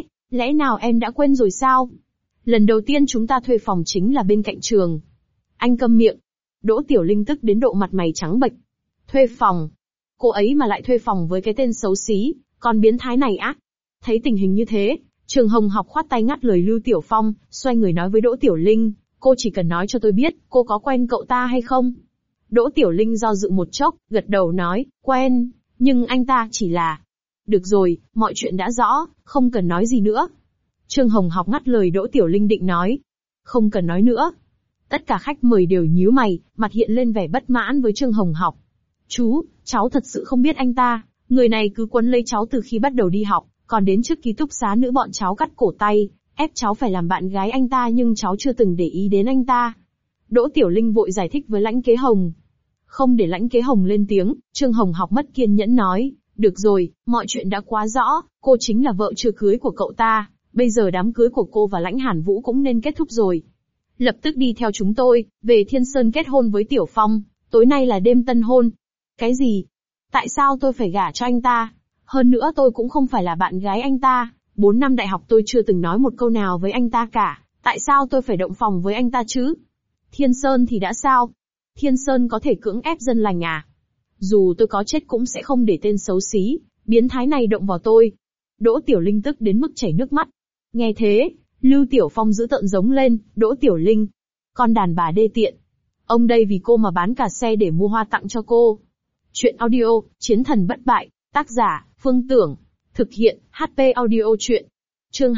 A: lẽ nào em đã quên rồi sao? Lần đầu tiên chúng ta thuê phòng chính là bên cạnh trường. Anh câm miệng. Đỗ Tiểu Linh tức đến độ mặt mày trắng bệch. Thuê phòng? Cô ấy mà lại thuê phòng với cái tên xấu xí, còn biến thái này á. Thấy tình hình như thế, Trường Hồng Học khoát tay ngắt lời Lưu Tiểu Phong, xoay người nói với Đỗ Tiểu Linh, cô chỉ cần nói cho tôi biết, cô có quen cậu ta hay không? Đỗ Tiểu Linh do dự một chốc, gật đầu nói, quen, nhưng anh ta chỉ là... Được rồi, mọi chuyện đã rõ, không cần nói gì nữa. Trương Hồng Học ngắt lời Đỗ Tiểu Linh định nói. Không cần nói nữa. Tất cả khách mời đều nhíu mày, mặt hiện lên vẻ bất mãn với Trương Hồng Học. Chú, cháu thật sự không biết anh ta, người này cứ quấn lấy cháu từ khi bắt đầu đi học, còn đến trước ký túc xá nữ bọn cháu cắt cổ tay, ép cháu phải làm bạn gái anh ta nhưng cháu chưa từng để ý đến anh ta. Đỗ Tiểu Linh vội giải thích với Lãnh Kế Hồng. Không để Lãnh Kế Hồng lên tiếng, Trương Hồng Học mất kiên nhẫn nói, được rồi, mọi chuyện đã quá rõ, cô chính là vợ chưa cưới của cậu ta, bây giờ đám cưới của cô và Lãnh Hàn Vũ cũng nên kết thúc rồi. Lập tức đi theo chúng tôi, về Thiên Sơn kết hôn với Tiểu Phong, tối nay là đêm tân hôn. Cái gì? Tại sao tôi phải gả cho anh ta? Hơn nữa tôi cũng không phải là bạn gái anh ta, 4 năm đại học tôi chưa từng nói một câu nào với anh ta cả, tại sao tôi phải động phòng với anh ta chứ? Thiên Sơn thì đã sao? Thiên Sơn có thể cưỡng ép dân lành à? Dù tôi có chết cũng sẽ không để tên xấu xí, biến thái này động vào tôi. Đỗ Tiểu Linh tức đến mức chảy nước mắt. Nghe thế, Lưu Tiểu Phong giữ tợn giống lên, Đỗ Tiểu Linh. Con đàn bà đê tiện. Ông đây vì cô mà bán cả xe để mua hoa tặng cho cô. Chuyện audio, Chiến thần bất bại, tác giả, Phương Tưởng. Thực hiện, HP audio chuyện. Chương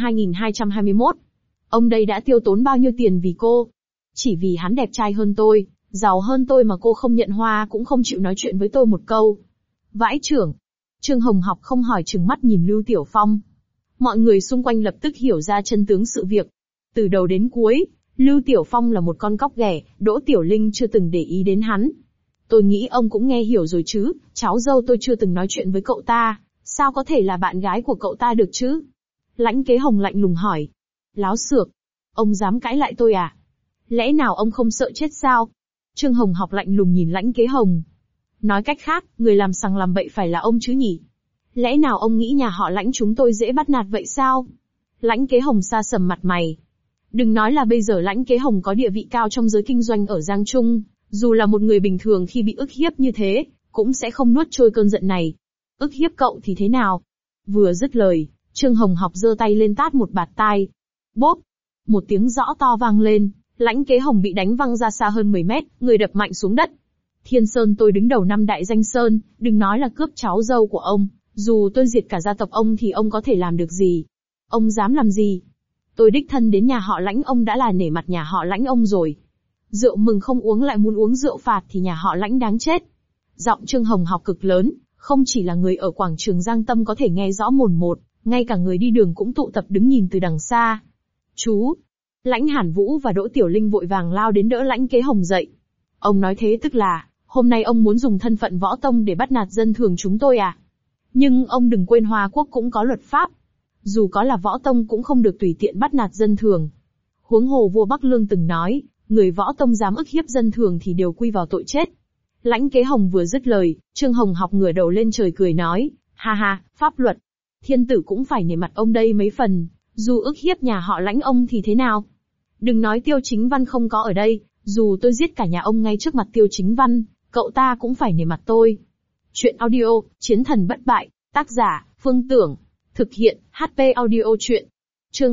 A: 2221. Ông đây đã tiêu tốn bao nhiêu tiền vì cô? Chỉ vì hắn đẹp trai hơn tôi, giàu hơn tôi mà cô không nhận hoa cũng không chịu nói chuyện với tôi một câu. Vãi chưởng. Trương Hồng Học không hỏi trừng mắt nhìn Lưu Tiểu Phong. Mọi người xung quanh lập tức hiểu ra chân tướng sự việc. Từ đầu đến cuối, Lưu Tiểu Phong là một con cóc ghẻ, Đỗ Tiểu Linh chưa từng để ý đến hắn. Tôi nghĩ ông cũng nghe hiểu rồi chứ, cháu dâu tôi chưa từng nói chuyện với cậu ta, sao có thể là bạn gái của cậu ta được chứ? Lãnh Kế Hồng lạnh lùng hỏi. Láo xược. Ông dám cãi lại tôi à? Lẽ nào ông không sợ chết sao? Trương Hồng Học lạnh lùng nhìn Lãnh Kế Hồng. Nói cách khác, người làm sằng làm bậy phải là ông chứ nhỉ? Lẽ nào ông nghĩ nhà họ Lãnh chúng tôi dễ bắt nạt vậy sao? Lãnh Kế Hồng sa sầm mặt mày. Đừng nói là bây giờ Lãnh Kế Hồng có địa vị cao trong giới kinh doanh ở Giang Trung, dù là một người bình thường khi bị ức hiếp như thế, cũng sẽ không nuốt trôi cơn giận này. Ức hiếp cậu thì thế nào? Vừa dứt lời, Trương Hồng Học giơ tay lên tát một bạt tai. Bốp! Một tiếng rõ to vang lên, Lãnh Kế Hồng bị đánh văng ra xa hơn 10 mét, người đập mạnh xuống đất. Thiên Sơn tôi đứng đầu 5 đại danh sơn, đừng nói là cướp cháu dâu của ông, dù tôi diệt cả gia tộc ông thì ông có thể làm được gì? Ông dám làm gì? Tôi đích thân đến nhà họ Lãnh ông đã là nể mặt nhà họ Lãnh ông rồi. Rượu mừng không uống lại muốn uống rượu phạt thì nhà họ Lãnh đáng chết. Giọng Trương Hồng Học cực lớn, không chỉ là người ở quảng trường Giang Tâm có thể nghe rõ mồn một, ngay cả người đi đường cũng tụ tập đứng nhìn từ đằng xa. Chú! Lãnh Hàn Vũ và Đỗ Tiểu Linh vội vàng lao đến đỡ Lãnh Kế Hồng dậy. Ông nói thế tức là, hôm nay ông muốn dùng thân phận võ tông để bắt nạt dân thường chúng tôi à? Nhưng ông đừng quên Hoa Quốc cũng có luật pháp. Dù có là võ tông cũng không được tùy tiện bắt nạt dân thường. Huống hồ vua Bắc Lương từng nói, người võ tông dám ức hiếp dân thường thì đều quy vào tội chết. Lãnh Kế Hồng vừa dứt lời, Trương Hồng Học ngửa đầu lên trời cười nói, ha ha, pháp luật. Thiên tử cũng phải nể mặt ông đây mấy phần, dù ức hiếp nhà họ Lãnh ông thì thế nào? Đừng nói Tiêu Chính Văn không có ở đây, dù tôi giết cả nhà ông ngay trước mặt Tiêu Chính Văn, cậu ta cũng phải nể mặt tôi. Chuyện audio, Chiến thần bất bại, tác giả, Phương Tưởng. Thực hiện, HP audio chuyện. Chương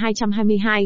A: 2222.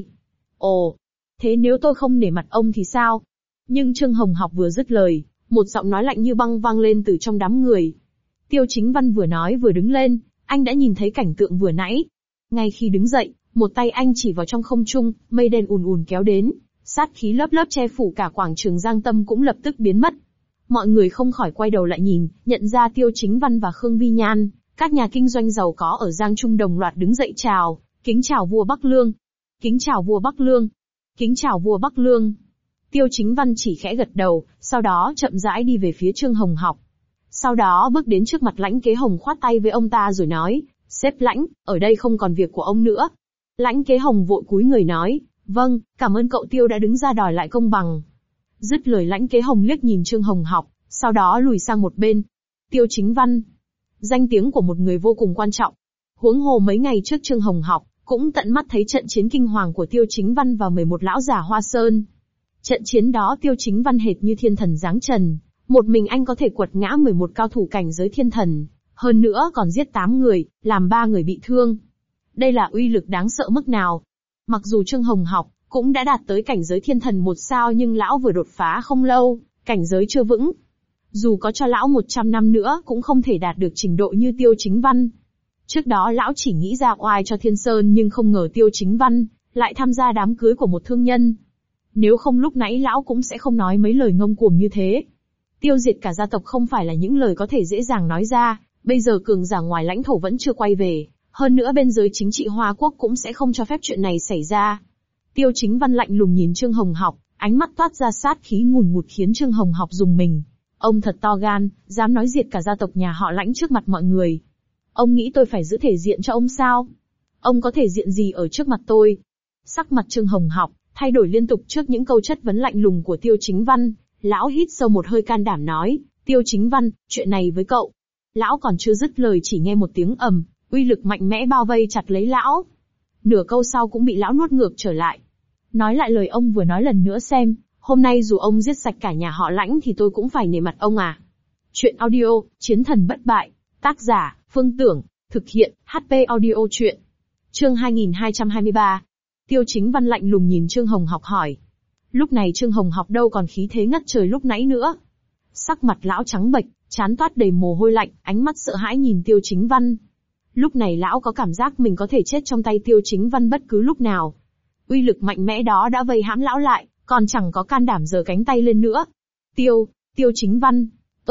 A: Ồ, thế nếu tôi không nể mặt ông thì sao? Nhưng Trương Hồng Học vừa dứt lời, một giọng nói lạnh như băng vang lên từ trong đám người. Tiêu Chính Văn vừa nói vừa đứng lên, anh đã nhìn thấy cảnh tượng vừa nãy. Ngay khi đứng dậy, một tay anh chỉ vào trong không trung, mây đen ùn ùn kéo đến, sát khí lớp lớp che phủ cả quảng trường Giang Tâm cũng lập tức biến mất. Mọi người không khỏi quay đầu lại nhìn, nhận ra Tiêu Chính Văn và Khương Vi Nhan, các nhà kinh doanh giàu có ở Giang Trung đồng loạt đứng dậy chào, kính chào vua Bắc Lương. Kính chào vua Bắc Lương. Kính chào vua Bắc Lương. Tiêu Chính Văn chỉ khẽ gật đầu, sau đó chậm rãi đi về phía Trương Hồng Học. Sau đó bước đến trước mặt Lãnh Kế Hồng khoát tay với ông ta rồi nói, sếp Lãnh, ở đây không còn việc của ông nữa. Lãnh Kế Hồng vội cúi người nói, vâng, cảm ơn cậu Tiêu đã đứng ra đòi lại công bằng. Dứt lời Lãnh Kế Hồng liếc nhìn Trương Hồng Học, sau đó lùi sang một bên. Tiêu Chính Văn. Danh tiếng của một người vô cùng quan trọng. Huống hồ mấy ngày trước Trương Hồng Học cũng tận mắt thấy trận chiến kinh hoàng của Tiêu Chính Văn và 11 lão già Hoa Sơn. Trận chiến đó Tiêu Chính Văn hệt như thiên thần giáng trần, một mình anh có thể quật ngã 11 cao thủ cảnh giới thiên thần, hơn nữa còn giết 8 người, làm 3 người bị thương. Đây là uy lực đáng sợ mức nào? Mặc dù Trương Hồng Học cũng đã đạt tới cảnh giới thiên thần 1 sao nhưng lão vừa đột phá không lâu, cảnh giới chưa vững. Dù có cho lão 100 năm nữa cũng không thể đạt được trình độ như Tiêu Chính Văn. Trước đó lão chỉ nghĩ ra oai cho Thiên Sơn nhưng không ngờ Tiêu Chính Văn lại tham gia đám cưới của một thương nhân. Nếu không lúc nãy lão cũng sẽ không nói mấy lời ngông cuồng như thế. Tiêu diệt cả gia tộc không phải là những lời có thể dễ dàng nói ra, bây giờ cường giả ngoài lãnh thổ vẫn chưa quay về, Hơn nữa bên giới chính trị Hoa Quốc cũng sẽ không cho phép chuyện này xảy ra. Tiêu Chính Văn lạnh lùng nhìn Trương Hồng Học, ánh mắt toát ra sát khí ngùn ngụt khiến Trương Hồng Học rùng mình. Ông thật to gan, dám nói diệt cả gia tộc nhà họ Lãnh trước mặt mọi người. Ông nghĩ tôi phải giữ thể diện cho ông sao? Ông có thể diện gì ở trước mặt tôi? Sắc mặt Trương Hồng Học thay đổi liên tục trước những câu chất vấn lạnh lùng của Tiêu Chính Văn. Lão hít sâu một hơi can đảm nói, Tiêu Chính Văn, chuyện này với cậu. Lão còn chưa dứt lời chỉ nghe một tiếng ầm, uy lực mạnh mẽ bao vây chặt lấy lão. Nửa câu sau cũng bị lão nuốt ngược trở lại. Nói lại lời ông vừa nói lần nữa xem, hôm nay dù ông giết sạch cả nhà họ Lãnh thì tôi cũng phải nể mặt ông à. Chuyện audio, Chiến thần bất bại, tác giả, Phương Tưởng, thực hiện, HP audio chuyện. Chương 2223. Tiêu Chính Văn lạnh lùng nhìn Trương Hồng Học hỏi. Lúc này Trương Hồng Học đâu còn khí thế ngất trời lúc nãy nữa. Sắc mặt lão trắng bệch, trán toát đầy mồ hôi lạnh, ánh mắt sợ hãi nhìn Tiêu Chính Văn. Lúc này lão có cảm giác mình có thể chết trong tay Tiêu Chính Văn bất cứ lúc nào. Uy lực mạnh mẽ đó đã vây hãm lão lại, còn chẳng có can đảm giơ cánh tay lên nữa. Tiêu Chính Văn,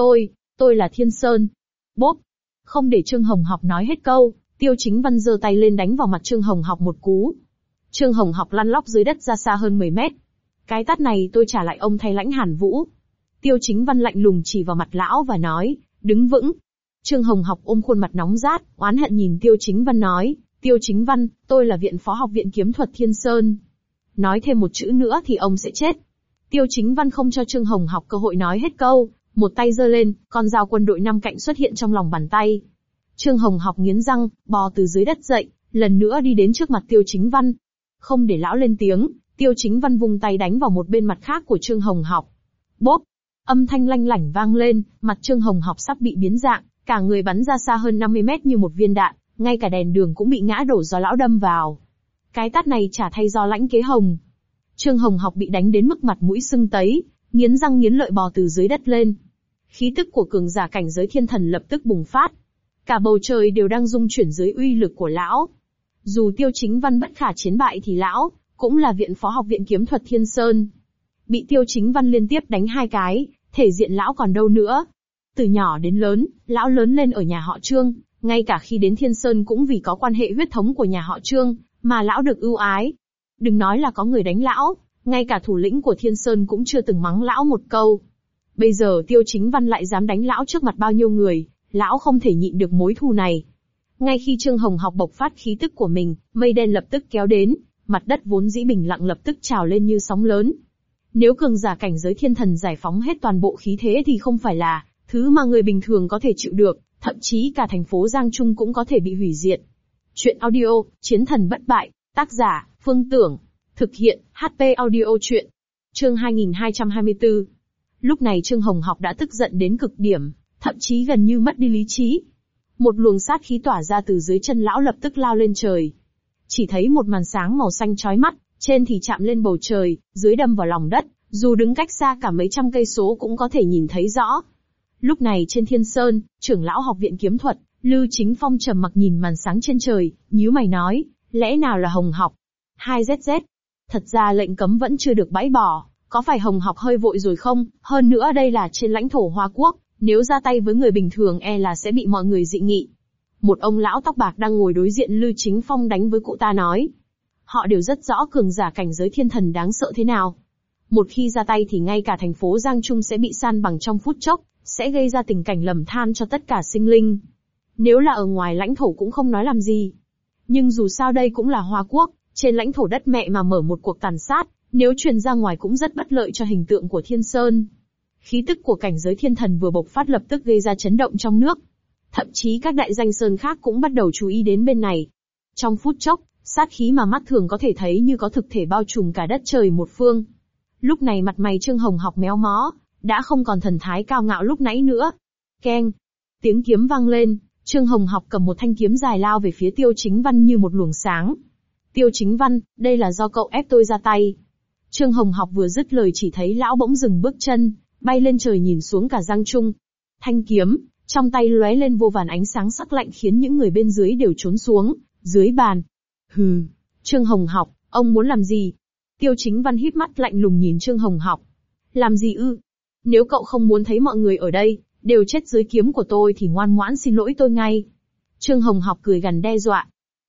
A: tôi là Thiên Sơn. Bốp. Không để Trương Hồng Học nói hết câu, Tiêu Chính Văn giơ tay lên đánh vào mặt Trương Hồng Học một cú. Trương Hồng Học lăn lóc dưới đất ra xa hơn 10 mét. Cái tát này tôi trả lại ông thay Lãnh Hàn Vũ. Tiêu Chính Văn lạnh lùng chỉ vào mặt lão và nói, đứng vững. Trương Hồng Học ôm khuôn mặt nóng rát, oán hận nhìn Tiêu Chính Văn nói, Tiêu Chính Văn, tôi là viện phó học viện kiếm thuật Thiên Sơn. Nói thêm một chữ nữa thì ông sẽ chết. Tiêu Chính Văn không cho Trương Hồng Học cơ hội nói hết câu, một tay giơ lên, con dao quân đội 5 cạnh xuất hiện trong lòng bàn tay. Trương Hồng Học nghiến răng, bò từ dưới đất dậy, lần nữa đi đến trước mặt Tiêu Chính Văn. Không để lão lên tiếng, Tiêu Chính Văn vung tay đánh vào một bên mặt khác của Trương Hồng Học. Bốp! Âm thanh lanh lảnh vang lên, mặt Trương Hồng Học sắp bị biến dạng, cả người bắn ra xa hơn 50 mét như một viên đạn, ngay cả đèn đường cũng bị ngã đổ do lão đâm vào. Cái tát này trả thay do Lãnh Kế Hồng. Trương Hồng Học bị đánh đến mức mặt mũi sưng tấy, nghiến răng nghiến lợi bò từ dưới đất lên. Khí tức của cường giả cảnh giới thiên thần lập tức bùng phát. Cả bầu trời đều đang rung chuyển dưới uy lực của lão. Dù Tiêu Chính Văn bất khả chiến bại thì lão cũng là viện phó học viện kiếm thuật Thiên Sơn. Bị Tiêu Chính Văn liên tiếp đánh 2 cái, thể diện lão còn đâu nữa. Từ nhỏ đến lớn, lão lớn lên ở nhà họ Trương, ngay cả khi đến Thiên Sơn cũng vì có quan hệ huyết thống của nhà họ Trương, mà lão được ưu ái. Đừng nói là có người đánh lão, ngay cả thủ lĩnh của Thiên Sơn cũng chưa từng mắng lão một câu. Bây giờ Tiêu Chính Văn lại dám đánh lão trước mặt bao nhiêu người, lão không thể nhịn được mối thù này. Ngay khi Trương Hồng Học bộc phát khí tức của mình, mây đen lập tức kéo đến, mặt đất vốn dĩ bình lặng lập tức trào lên như sóng lớn. Nếu cường giả cảnh giới thiên thần giải phóng hết toàn bộ khí thế thì không phải là thứ mà người bình thường có thể chịu được, thậm chí cả thành phố Giang Trung cũng có thể bị hủy diệt. Chuyện audio, Chiến thần bất bại, tác giả, Phương Tưởng, thực hiện, HP audio chuyện. Chương 2224. Lúc này Trương Hồng Học đã tức giận đến cực điểm, thậm chí gần như mất đi lý trí. Một luồng sát khí tỏa ra từ dưới chân lão lập tức lao lên trời. Chỉ thấy một màn sáng màu xanh chói mắt, trên thì chạm lên bầu trời, dưới đâm vào lòng đất, dù đứng cách xa cả mấy trăm cây số cũng có thể nhìn thấy rõ. Lúc này trên Thiên Sơn, trưởng lão học viện kiếm thuật, Lư Chính Phong trầm mặc nhìn màn sáng trên trời, nhíu mày nói, lẽ nào là Hồng Học? 2ZZ. Thật ra lệnh cấm vẫn chưa được bãi bỏ, có phải Hồng Học hơi vội rồi không? Hơn nữa đây là trên lãnh thổ Hoa Quốc, nếu ra tay với người bình thường e là sẽ bị mọi người dị nghị. Một ông lão tóc bạc đang ngồi đối diện Lư Chính Phong đánh với cụ ta nói. Họ đều rất rõ cường giả cảnh giới thiên thần đáng sợ thế nào. Một khi ra tay thì ngay cả thành phố Giang Trung sẽ bị san bằng trong phút chốc, sẽ gây ra tình cảnh lầm than cho tất cả sinh linh. Nếu là ở ngoài lãnh thổ cũng không nói làm gì. Nhưng dù sao đây cũng là Hoa Quốc, trên lãnh thổ đất mẹ mà mở một cuộc tàn sát, nếu truyền ra ngoài cũng rất bất lợi cho hình tượng của Thiên Sơn. Khí tức của cảnh giới thiên thần vừa bộc phát lập tức gây ra chấn động trong nước. Thậm chí các đại danh sơn khác cũng bắt đầu chú ý đến bên này. Trong phút chốc, sát khí mà mắt thường có thể thấy như có thực thể bao trùm cả đất trời một phương. Lúc này mặt mày Trương Hồng Học méo mó, đã không còn thần thái cao ngạo lúc nãy nữa. Keng! Tiếng kiếm vang lên, Trương Hồng Học cầm một thanh kiếm dài lao về phía Tiêu Chính Văn như một luồng sáng. Tiêu Chính Văn, đây là do cậu ép tôi ra tay. Trương Hồng Học vừa dứt lời chỉ thấy lão bỗng dừng bước chân, bay lên trời nhìn xuống cả Giang Trung. Thanh kiếm, trong tay lóe lên vô vàn ánh sáng sắc lạnh khiến những người bên dưới đều trốn xuống, dưới bàn. Hừ, Trương Hồng Học, ông muốn làm gì? Tiêu Chính Văn híp mắt lạnh lùng nhìn Trương Hồng Học. Làm gì ư? Nếu cậu không muốn thấy mọi người ở đây đều chết dưới kiếm của tôi thì ngoan ngoãn xin lỗi tôi ngay. Trương Hồng Học cười gằn đe dọa,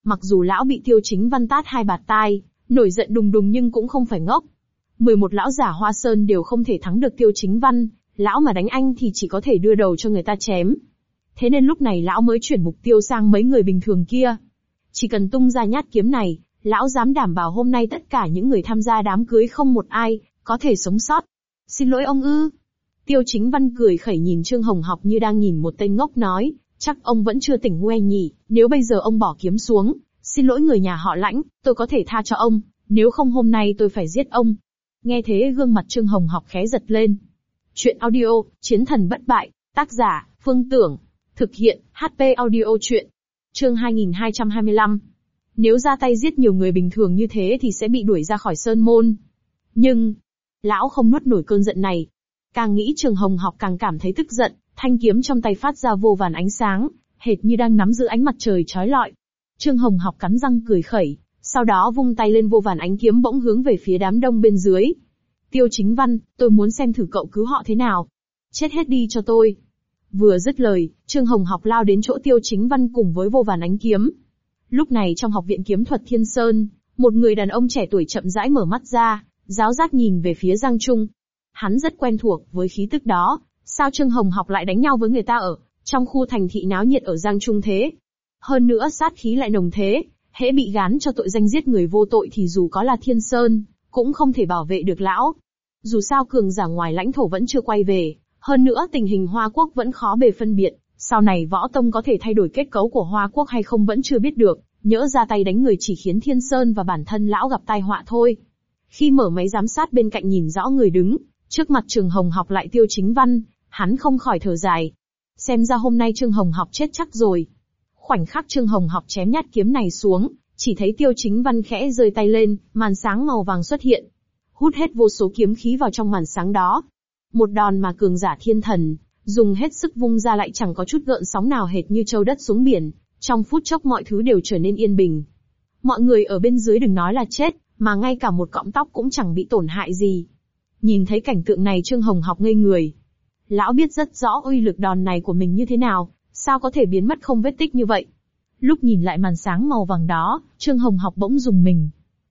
A: Mặc dù lão bị Tiêu Chính Văn tát 2 bạt tai, nổi giận đùng đùng nhưng cũng không phải ngốc. 11 lão giả Hoa Sơn đều không thể thắng được Tiêu Chính Văn, lão mà đánh anh thì chỉ có thể đưa đầu cho người ta chém. Thế nên lúc này lão mới chuyển mục tiêu sang mấy người bình thường kia. Chỉ cần tung ra nhát kiếm này, lão dám đảm bảo hôm nay tất cả những người tham gia đám cưới không một ai có thể sống sót. Xin lỗi ông ư? Tiêu Chính Văn cười khẩy nhìn Trương Hồng Học như đang nhìn một tên ngốc nói, chắc ông vẫn chưa tỉnh ngu nhỉ, nếu bây giờ ông bỏ kiếm xuống, xin lỗi người nhà họ Lãnh, tôi có thể tha cho ông, nếu không hôm nay tôi phải giết ông. Nghe thế gương mặt Trương Hồng Học khẽ giật lên. Chuyện audio, Chiến thần bất bại, tác giả, Phương Tưởng, thực hiện, HP audio chuyện. Chương 2225. Nếu ra tay giết nhiều người bình thường như thế thì sẽ bị đuổi ra khỏi Sơn Môn. Nhưng, lão không nuốt nổi cơn giận này. Càng nghĩ Trương Hồng Học càng cảm thấy tức giận, thanh kiếm trong tay phát ra vô vàn ánh sáng, hệt như đang nắm giữ ánh mặt trời chói lọi. Trương Hồng Học cắn răng cười khẩy, sau đó vung tay lên vô vàn ánh kiếm bỗng hướng về phía đám đông bên dưới. Tiêu Chính Văn, tôi muốn xem thử cậu cứu họ thế nào. Chết hết đi cho tôi. Vừa dứt lời, Trương Hồng Học lao đến chỗ Tiêu Chính Văn cùng với vô vàn ánh kiếm. Lúc này trong học viện kiếm thuật Thiên Sơn, một người đàn ông trẻ tuổi chậm rãi mở mắt ra, giáo giác nhìn về phía Giang Trung. Hắn rất quen thuộc với khí tức đó, sao Trương Hồng Học lại đánh nhau với người ta ở trong khu thành thị náo nhiệt ở Giang Trung thế? Hơn nữa sát khí lại nồng thế, hễ bị gán cho tội danh giết người vô tội thì dù có là Thiên Sơn, cũng không thể bảo vệ được lão. Dù sao cường giả ngoài lãnh thổ vẫn chưa quay về, hơn nữa tình hình Hoa Quốc vẫn khó bề phân biệt, sau này võ tông có thể thay đổi kết cấu của Hoa Quốc hay không vẫn chưa biết được, nhỡ ra tay đánh người chỉ khiến Thiên Sơn và bản thân lão gặp tai họa thôi. Khi mở máy giám sát bên cạnh nhìn rõ người đứng trước mặt Trương Hồng Học lại Tiêu Chính Văn, hắn không khỏi thở dài. Xem ra hôm nay Trương Hồng Học chết chắc rồi. Khoảnh khắc Trương Hồng Học chém nhát kiếm này xuống, chỉ thấy Tiêu Chính Văn khẽ giơ tay lên, màn sáng màu vàng xuất hiện, hút hết vô số kiếm khí vào trong màn sáng đó. Một đòn mà cường giả thiên thần dùng hết sức vung ra lại chẳng có chút gợn sóng nào, hệt như châu đất xuống biển, trong phút chốc mọi thứ đều trở nên yên bình. Mọi người ở bên dưới đừng nói là chết, mà ngay cả một cọng tóc cũng chẳng bị tổn hại gì. Nhìn thấy cảnh tượng này Trương Hồng Học ngây người. Lão biết rất rõ uy lực đòn này của mình như thế nào, sao có thể biến mất không vết tích như vậy. Lúc nhìn lại màn sáng màu vàng đó, Trương Hồng Học bỗng rùng mình.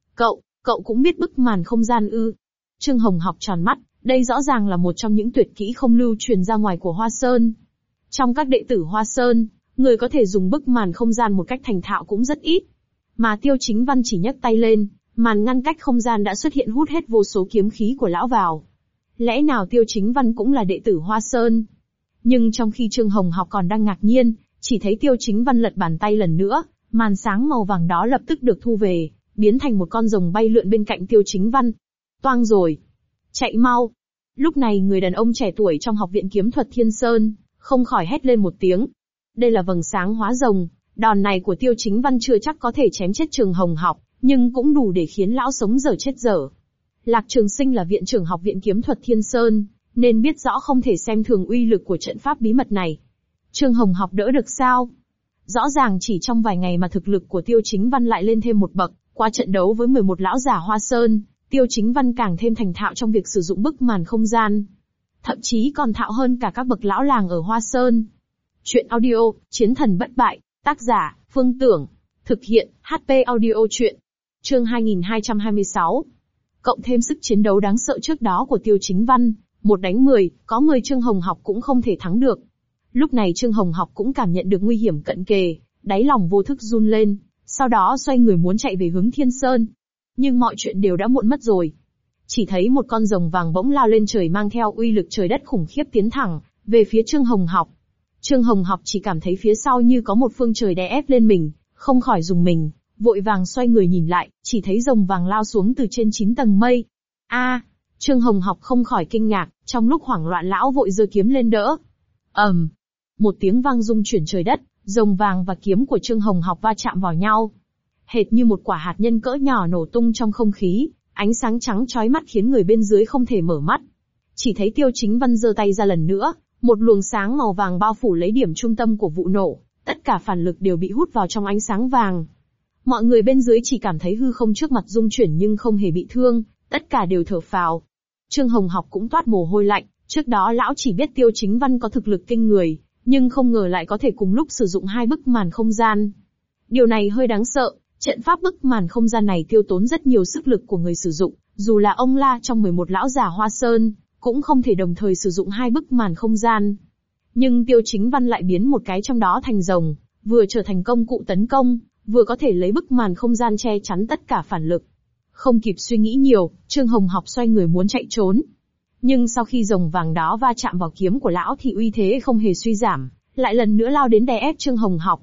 A: Cậu cũng biết bức màn không gian ư? Trương Hồng Học tròn mắt, đây rõ ràng là một trong những tuyệt kỹ không lưu truyền ra ngoài của Hoa Sơn. Trong các đệ tử Hoa Sơn, người có thể dùng bức màn không gian một cách thành thạo cũng rất ít. Mà Tiêu Chính Văn chỉ nhấc tay lên, màn ngăn cách không gian đã xuất hiện hút hết vô số kiếm khí của lão vào. Lẽ nào Tiêu Chính Văn cũng là đệ tử Hoa Sơn? Nhưng trong khi Trương Hồng Học còn đang ngạc nhiên, chỉ thấy Tiêu Chính Văn lật bàn tay lần nữa, màn sáng màu vàng đó lập tức được thu về, biến thành một con rồng bay lượn bên cạnh Tiêu Chính Văn. Toang rồi! Chạy mau! Lúc này người đàn ông trẻ tuổi trong học viện kiếm thuật Thiên Sơn, không khỏi hét lên một tiếng. Đây là vầng sáng hóa rồng, đòn này của Tiêu Chính Văn chưa chắc có thể chém chết Trương Hồng Học, nhưng cũng đủ để khiến lão sống dở chết dở. Lạc Trường Sinh là viện trưởng học viện kiếm thuật Thiên Sơn, nên biết rõ không thể xem thường uy lực của trận pháp bí mật này. Trương Hồng Học đỡ được sao? Rõ ràng chỉ trong vài ngày mà thực lực của Tiêu Chính Văn lại lên thêm một bậc, qua trận đấu với 11 lão giả Hoa Sơn, Tiêu Chính Văn càng thêm thành thạo trong việc sử dụng bức màn không gian. Thậm chí còn thạo hơn cả các bậc lão làng ở Hoa Sơn. Chuyện audio, Chiến thần bất bại, tác giả, Phương Tưởng, thực hiện, HP audio chuyện. Chương 2226. Cộng thêm sức chiến đấu đáng sợ trước đó của Tiêu Chính Văn, 1 đánh 10, có 10 Trương Hồng Học cũng không thể thắng được. Lúc này Trương Hồng Học cũng cảm nhận được nguy hiểm cận kề, đáy lòng vô thức run lên, sau đó xoay người muốn chạy về hướng Thiên Sơn. Nhưng mọi chuyện đều đã muộn mất rồi. Chỉ thấy một con rồng vàng bỗng lao lên trời mang theo uy lực trời đất khủng khiếp tiến thẳng về phía Trương Hồng Học. Trương Hồng Học chỉ cảm thấy phía sau như có một phương trời đè ép lên mình, không khỏi rùng mình, vội vàng xoay người nhìn lại, chỉ thấy rồng vàng lao xuống từ trên 9 tầng mây. Trương Hồng Học không khỏi kinh ngạc, trong lúc hoảng loạn lão vội giơ kiếm lên đỡ. Một tiếng vang rung chuyển trời đất, rồng vàng và kiếm của Trương Hồng Học va chạm vào nhau. Hệt như một quả hạt nhân cỡ nhỏ nổ tung trong không khí, ánh sáng trắng chói mắt khiến người bên dưới không thể mở mắt. Chỉ thấy Tiêu Chính Văn giơ tay ra lần nữa, một luồng sáng màu vàng bao phủ lấy điểm trung tâm của vụ nổ, tất cả phản lực đều bị hút vào trong ánh sáng vàng. Mọi người bên dưới chỉ cảm thấy hư không trước mặt rung chuyển nhưng không hề bị thương, tất cả đều thở phào. Trương Hồng Học cũng toát mồ hôi lạnh, trước đó lão chỉ biết Tiêu Chính Văn có thực lực kinh người, nhưng không ngờ lại có thể cùng lúc sử dụng 2 bức màn không gian. Điều này hơi đáng sợ, trận pháp bức màn không gian này tiêu tốn rất nhiều sức lực của người sử dụng, dù là ông La trong 11 lão già Hoa Sơn, cũng không thể đồng thời sử dụng 2 bức màn không gian. Nhưng Tiêu Chính Văn lại biến một cái trong đó thành rồng, vừa trở thành công cụ tấn công, vừa có thể lấy bức màn không gian che chắn tất cả phản lực. Không kịp suy nghĩ nhiều, Trương Hồng Học xoay người muốn chạy trốn. Nhưng sau khi rồng vàng đó va chạm vào kiếm của lão thì uy thế không hề suy giảm, lại lần nữa lao đến đè ép Trương Hồng Học.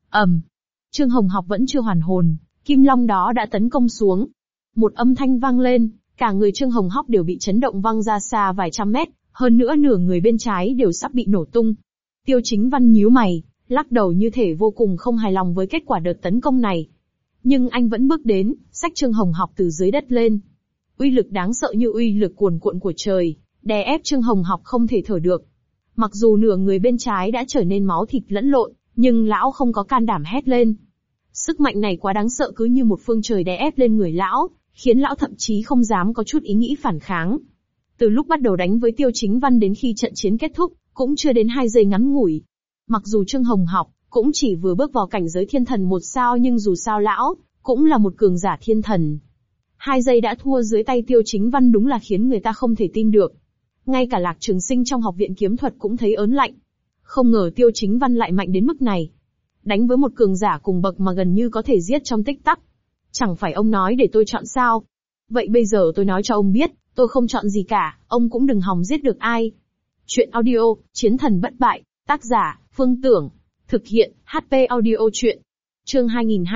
A: Trương Hồng Học vẫn chưa hoàn hồn, kim long đó đã tấn công xuống. Một âm thanh vang lên, cả người Trương Hồng Học đều bị chấn động văng ra xa vài trăm mét, hơn nữa nửa người bên trái đều sắp bị nổ tung. Tiêu Chính Văn nhíu mày, lắc đầu như thể vô cùng không hài lòng với kết quả đợt tấn công này. Nhưng anh vẫn bước đến, xách Trương Hồng Học từ dưới đất lên. Uy lực đáng sợ như uy lực cuồn cuộn của trời, đè ép Trương Hồng Học không thể thở được. Mặc dù nửa người bên trái đã trở nên máu thịt lẫn lộn, nhưng lão không có can đảm hét lên. Sức mạnh này quá đáng sợ, cứ như một phương trời đè ép lên người lão, khiến lão thậm chí không dám có chút ý nghĩ phản kháng. Từ lúc bắt đầu đánh với Tiêu Chính Văn đến khi trận chiến kết thúc, cũng chưa đến 2 giây ngắn ngủi. Mặc dù Trương Hồng Học cũng chỉ vừa bước vào cảnh giới thiên thần 1 sao, nhưng dù sao lão cũng là một cường giả thiên thần. 2 giây đã thua dưới tay Tiêu Chính Văn đúng là khiến người ta không thể tin được. Ngay cả Lạc Trường Sinh trong học viện kiếm thuật cũng thấy ớn lạnh. Không ngờ Tiêu Chính Văn lại mạnh đến mức này. Đánh với một cường giả cùng bậc mà gần như có thể giết trong tích tắc. Chẳng phải ông nói để tôi chọn sao? Vậy bây giờ tôi nói cho ông biết, tôi không chọn gì cả, ông cũng đừng hòng giết được ai. Chuyện audio, Chiến thần bất bại, tác giả, Phương Tưởng. Thực hiện, HP audio chuyện. Chương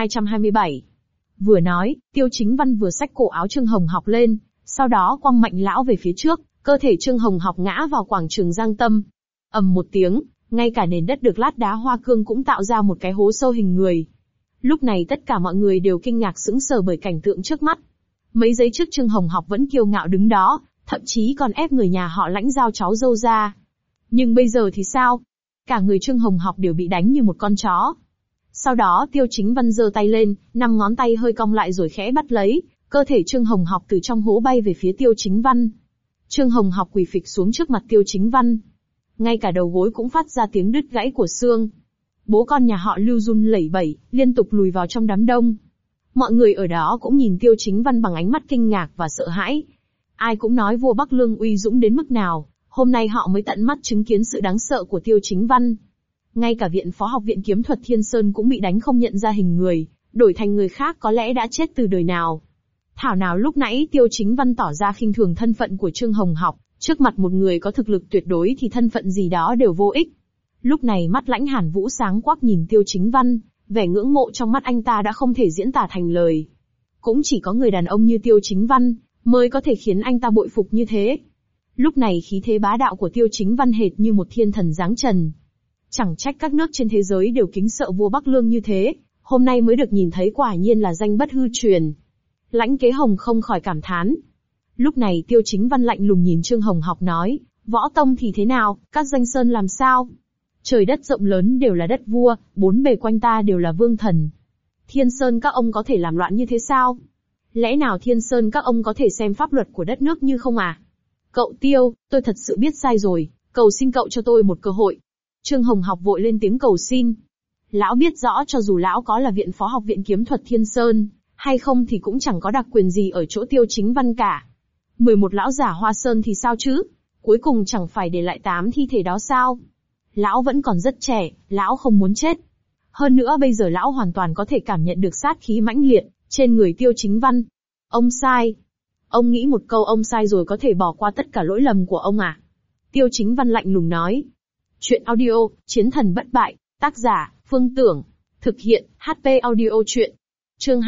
A: 2227. Vừa nói, Tiêu Chính Văn vừa xách cổ áo Trương Hồng Học lên, sau đó quăng mạnh lão về phía trước, cơ thể Trương Hồng Học ngã vào quảng trường Giang Tâm. Ầm một tiếng, ngay cả nền đất được lát đá hoa cương cũng tạo ra một cái hố sâu hình người. Lúc này tất cả mọi người đều kinh ngạc sững sờ bởi cảnh tượng trước mắt. Mấy giây trước Trương Hồng Học vẫn kiêu ngạo đứng đó, thậm chí còn ép người nhà họ Lãnh giao cháu dâu ra. Nhưng bây giờ thì sao? Cả người Trương Hồng Học đều bị đánh như một con chó. Sau đó Tiêu Chính Văn giơ tay lên, 5 ngón tay hơi cong lại rồi khẽ bắt lấy, cơ thể Trương Hồng Học từ trong hố bay về phía Tiêu Chính Văn. Trương Hồng Học quỳ phịch xuống trước mặt Tiêu Chính Văn. Ngay cả đầu gối cũng phát ra tiếng đứt gãy của xương. Bố con nhà họ Lưu run lẩy bẩy, liên tục lùi vào trong đám đông. Mọi người ở đó cũng nhìn Tiêu Chính Văn bằng ánh mắt kinh ngạc và sợ hãi. Ai cũng nói vua Bắc Lương uy dũng đến mức nào, hôm nay họ mới tận mắt chứng kiến sự đáng sợ của Tiêu Chính Văn. Ngay cả viện phó học viện kiếm thuật Thiên Sơn cũng bị đánh không nhận ra hình người, đổi thành người khác có lẽ đã chết từ đời nào. Thảo nào lúc nãy Tiêu Chính Văn tỏ ra khinh thường thân phận của Trương Hồng Học, trước mặt một người có thực lực tuyệt đối thì thân phận gì đó đều vô ích. Lúc này mắt Lãnh Hàn Vũ sáng quắc nhìn Tiêu Chính Văn, vẻ ngưỡng mộ trong mắt anh ta đã không thể diễn tả thành lời. Cũng chỉ có người đàn ông như Tiêu Chính Văn mới có thể khiến anh ta bội phục như thế. Lúc này khí thế bá đạo của Tiêu Chính Văn hệt như một thiên thần giáng trần. Chẳng trách các nước trên thế giới đều kính sợ vua Bắc Lương như thế, hôm nay mới được nhìn thấy quả nhiên là danh bất hư truyền. Lãnh Kế Hồng không khỏi cảm thán. Lúc này Tiêu Chính Văn lạnh lùng nhìn Trương Hồng Học nói, võ tông thì thế nào, các danh sơn làm sao? Trời đất rộng lớn đều là đất vua, bốn bề quanh ta đều là vương thần. Thiên Sơn các ông có thể làm loạn như thế sao? Lẽ nào Thiên Sơn các ông có thể xem pháp luật của đất nước như không à? Cậu Tiêu, tôi thật sự biết sai rồi, cầu xin cậu cho tôi một cơ hội. Trương Hồng Học vội lên tiếng cầu xin. Lão biết rõ cho dù lão có là viện phó học viện kiếm thuật Thiên Sơn, hay không thì cũng chẳng có đặc quyền gì ở chỗ Tiêu Chính Văn cả. 11 lão giả Hoa Sơn thì sao chứ? Cuối cùng chẳng phải để lại 8 thi thể đó sao? Lão vẫn còn rất trẻ, lão không muốn chết. Hơn nữa bây giờ lão hoàn toàn có thể cảm nhận được sát khí mãnh liệt trên người Tiêu Chính Văn. Ông sai. Ông nghĩ một câu ông sai rồi có thể bỏ qua tất cả lỗi lầm của ông à? Tiêu Chính Văn lạnh lùng nói. Chuyện audio, Chiến thần bất bại, tác giả, Phương Tưởng. Thực hiện, HP audio chuyện. Chương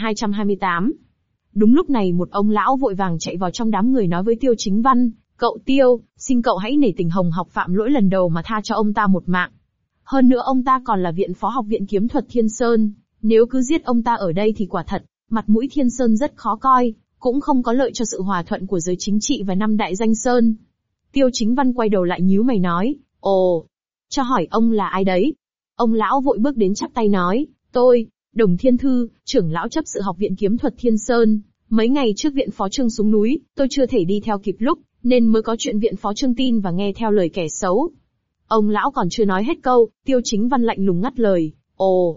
A: 2228. Đúng lúc này một ông lão vội vàng chạy vào trong đám người nói với Tiêu Chính Văn, cậu Tiêu, xin cậu hãy nể tình Hồng Học phạm lỗi lần đầu mà tha cho ông ta một mạng. Hơn nữa ông ta còn là viện phó học viện kiếm thuật Thiên Sơn, nếu cứ giết ông ta ở đây thì quả thật, mặt mũi Thiên Sơn rất khó coi, cũng không có lợi cho sự hòa thuận của giới chính trị và 5 đại danh sơn. Tiêu Chính Văn quay đầu lại nhíu mày nói, ồ, cho hỏi ông là ai đấy? Ông lão vội bước đến chắp tay nói, tôi, Đồng Thiên Thư, trưởng lão chấp sự học viện kiếm thuật Thiên Sơn. Mấy ngày trước viện phó Trương xuống núi, tôi chưa thể đi theo kịp lúc, nên mới có chuyện viện phó Trương tin và nghe theo lời kẻ xấu. Ông lão còn chưa nói hết câu, Tiêu Chính Văn lạnh lùng ngắt lời, ồ,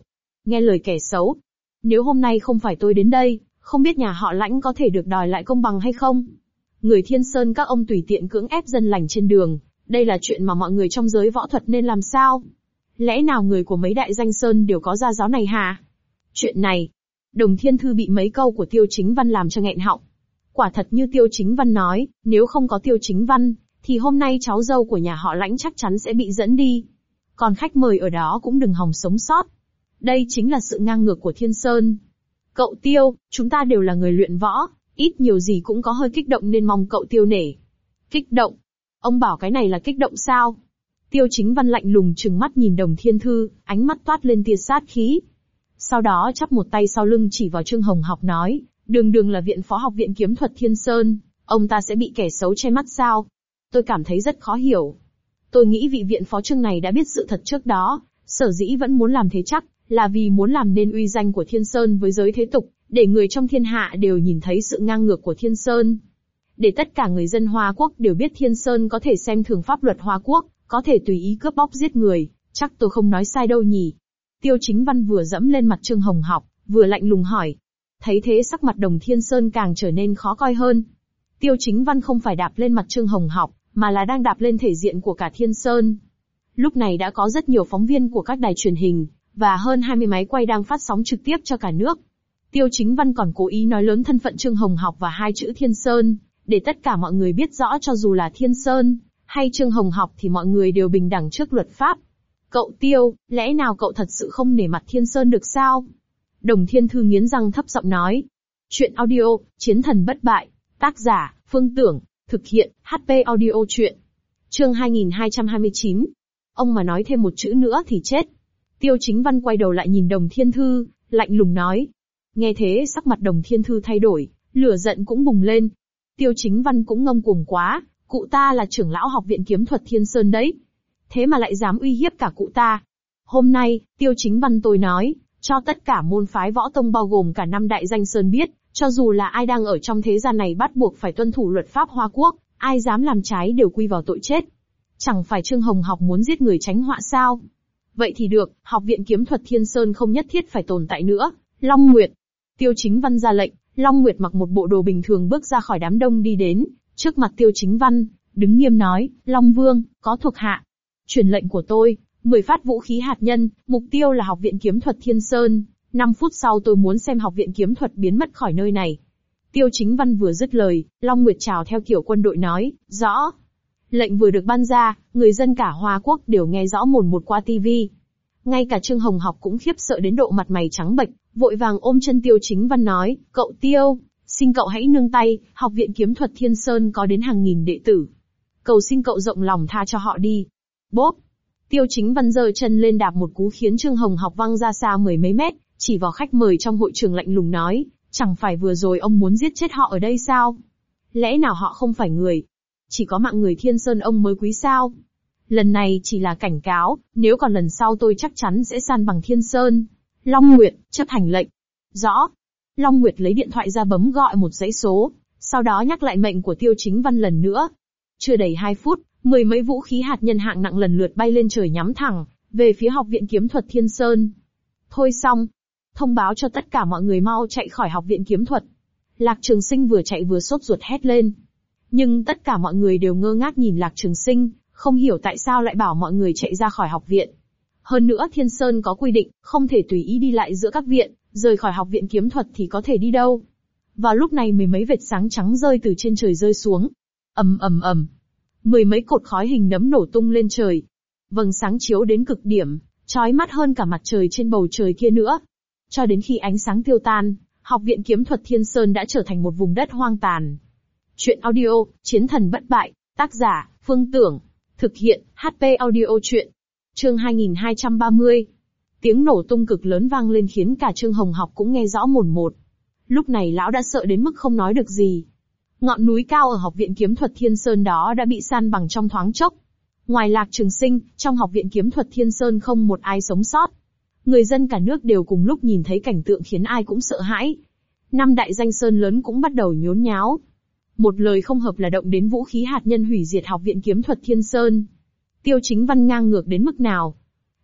A: nghe lời kẻ xấu. Nếu hôm nay không phải tôi đến đây, không biết nhà họ Lãnh có thể được đòi lại công bằng hay không? Người Thiên Sơn các ông tùy tiện cưỡng ép dân lành trên đường, đây là chuyện mà mọi người trong giới võ thuật nên làm sao? Lẽ nào người của mấy đại danh sơn đều có gia giáo này hả? Chuyện này, Đồng Thiên Thư bị mấy câu của Tiêu Chính Văn làm cho nghẹn họng. Quả thật như Tiêu Chính Văn nói, nếu không có Tiêu Chính Văn, thì hôm nay cháu dâu của nhà họ Lãnh chắc chắn sẽ bị dẫn đi. Còn khách mời ở đó cũng đừng hòng sống sót. Đây chính là sự ngang ngược của Thiên Sơn. Cậu Tiêu, chúng ta đều là người luyện võ, ít nhiều gì cũng có hơi kích động nên mong cậu Tiêu nể. Kích động? Ông bảo cái này là kích động sao? Tiêu Chính Văn lạnh lùng trừng mắt nhìn Đồng Thiên Thư, ánh mắt toát lên tia sát khí. Sau đó chắp một tay sau lưng chỉ vào Trương Hồng Học nói, đường đường là viện phó học viện kiếm thuật Thiên Sơn, ông ta sẽ bị kẻ xấu che mắt sao? Tôi cảm thấy rất khó hiểu. Tôi nghĩ vị viện phó Trương này đã biết sự thật trước đó, sở dĩ vẫn muốn làm thế chắc, là vì muốn làm nên uy danh của Thiên Sơn với giới thế tục, để người trong thiên hạ đều nhìn thấy sự ngang ngược của Thiên Sơn. Để tất cả người dân Hoa Quốc đều biết Thiên Sơn có thể xem thường pháp luật Hoa Quốc, có thể tùy ý cướp bóc giết người, chắc tôi không nói sai đâu nhỉ. Tiêu Chính Văn vừa dẫm lên mặt Trương Hồng Học, vừa lạnh lùng hỏi. Thấy thế sắc mặt Đồng Thiên Sơn càng trở nên khó coi hơn. Tiêu Chính Văn không phải đạp lên mặt Trương Hồng Học, mà là đang đạp lên thể diện của cả Thiên Sơn. Lúc này đã có rất nhiều phóng viên của các đài truyền hình, và hơn 20 máy quay đang phát sóng trực tiếp cho cả nước. Tiêu Chính Văn còn cố ý nói lớn thân phận Trương Hồng Học và hai chữ Thiên Sơn, để tất cả mọi người biết rõ cho dù là Thiên Sơn, hay Trương Hồng Học thì mọi người đều bình đẳng trước luật pháp. Cậu Tiêu, lẽ nào cậu thật sự không nể mặt Thiên Sơn được sao? Đồng Thiên Thư nghiến răng thấp giọng nói. Chuyện audio, Chiến thần bất bại, tác giả, Phương Tưởng, thực hiện, HP audio chuyện. Chương 2229. Ông mà nói thêm một chữ nữa thì chết. Tiêu Chính Văn quay đầu lại nhìn Đồng Thiên Thư, lạnh lùng nói. Nghe thế sắc mặt Đồng Thiên Thư thay đổi, lửa giận cũng bùng lên. Tiêu Chính Văn cũng ngông cuồng quá, cụ ta là trưởng lão học viện kiếm thuật Thiên Sơn đấy. Thế mà lại dám uy hiếp cả cụ ta. Hôm nay, Tiêu Chính Văn tôi nói, cho tất cả môn phái võ tông bao gồm cả 5 đại danh sơn biết, cho dù là ai đang ở trong thế gian này bắt buộc phải tuân thủ luật pháp Hoa Quốc, ai dám làm trái đều quy vào tội chết. Chẳng phải Trương Hồng Học muốn giết người tránh họa sao? Vậy thì được, học viện kiếm thuật Thiên Sơn không nhất thiết phải tồn tại nữa. Long Nguyệt. Tiêu Chính Văn ra lệnh, Long Nguyệt mặc một bộ đồ bình thường bước ra khỏi đám đông đi đến, trước mặt Tiêu Chính Văn, đứng nghiêm nói, Long Vương, có thuộc hạ. Truyền lệnh của tôi, 10 phát vũ khí hạt nhân, mục tiêu là học viện kiếm thuật Thiên Sơn. 5 phút sau tôi muốn xem học viện kiếm thuật biến mất khỏi nơi này. Tiêu Chính Văn vừa dứt lời, Long Nguyệt chào theo kiểu quân đội nói, rõ. Lệnh vừa được ban ra, người dân cả Hoa Quốc đều nghe rõ mồn một qua TV. Ngay cả Trương Hồng Học cũng khiếp sợ đến độ mặt mày trắng bệch, vội vàng ôm chân Tiêu Chính Văn nói, cậu Tiêu, xin cậu hãy nương tay, học viện kiếm thuật Thiên Sơn có đến hàng nghìn đệ tử. Cầu xin cậu rộng lòng tha cho họ đi. Bốp! Tiêu Chính Văn giơ chân lên đạp một cú khiến Trương Hồng Học văng ra xa mười mấy mét, chỉ vào khách mời trong hội trường lạnh lùng nói, chẳng phải vừa rồi ông muốn giết chết họ ở đây sao? Lẽ nào họ không phải người? Chỉ có mạng người Thiên Sơn ông mới quý sao? Lần này chỉ là cảnh cáo, nếu còn lần sau tôi chắc chắn sẽ san bằng Thiên Sơn. Long Nguyệt, chấp hành lệnh. Rõ. Long Nguyệt lấy điện thoại ra bấm gọi một dãy số, sau đó nhắc lại mệnh của Tiêu Chính Văn lần nữa. Chưa đầy 2 phút, 10 mấy vũ khí hạt nhân hạng nặng lần lượt bay lên trời nhắm thẳng về phía học viện kiếm thuật Thiên Sơn. Thôi xong, thông báo cho tất cả mọi người mau chạy khỏi học viện kiếm thuật. Lạc Trường Sinh vừa chạy vừa sốt ruột hét lên. Nhưng tất cả mọi người đều ngơ ngác nhìn Lạc Trường Sinh, không hiểu tại sao lại bảo mọi người chạy ra khỏi học viện. Hơn nữa Thiên Sơn có quy định, không thể tùy ý đi lại giữa các viện, rời khỏi học viện kiếm thuật thì có thể đi đâu. Vào lúc này mười mấy vệt sáng trắng rơi từ trên trời rơi xuống. Ầm ầm ầm. Mười mấy cột khói hình nấm nổ tung lên trời. Vầng sáng chiếu đến cực điểm, chói mắt hơn cả mặt trời trên bầu trời kia nữa. Cho đến khi ánh sáng tiêu tan, học viện kiếm thuật Thiên Sơn đã trở thành một vùng đất hoang tàn. Chuyện audio, Chiến thần bất bại, tác giả, Phương Tưởng, thực hiện, HP audio chuyện. Chương 2230. Tiếng nổ tung cực lớn vang lên khiến cả Trương Hồng Học cũng nghe rõ mồn một. Lúc này lão đã sợ đến mức không nói được gì. Ngọn núi cao ở học viện kiếm thuật Thiên Sơn đó đã bị san bằng trong thoáng chốc. Ngoài Lạc Trường Sinh, trong học viện kiếm thuật Thiên Sơn không một ai sống sót. Người dân cả nước đều cùng lúc nhìn thấy cảnh tượng khiến ai cũng sợ hãi. 5 đại danh sơn lớn cũng bắt đầu nhốn nháo. Một lời không hợp là động đến vũ khí hạt nhân hủy diệt học viện kiếm thuật Thiên Sơn. Tiêu Chính Văn ngang ngược đến mức nào?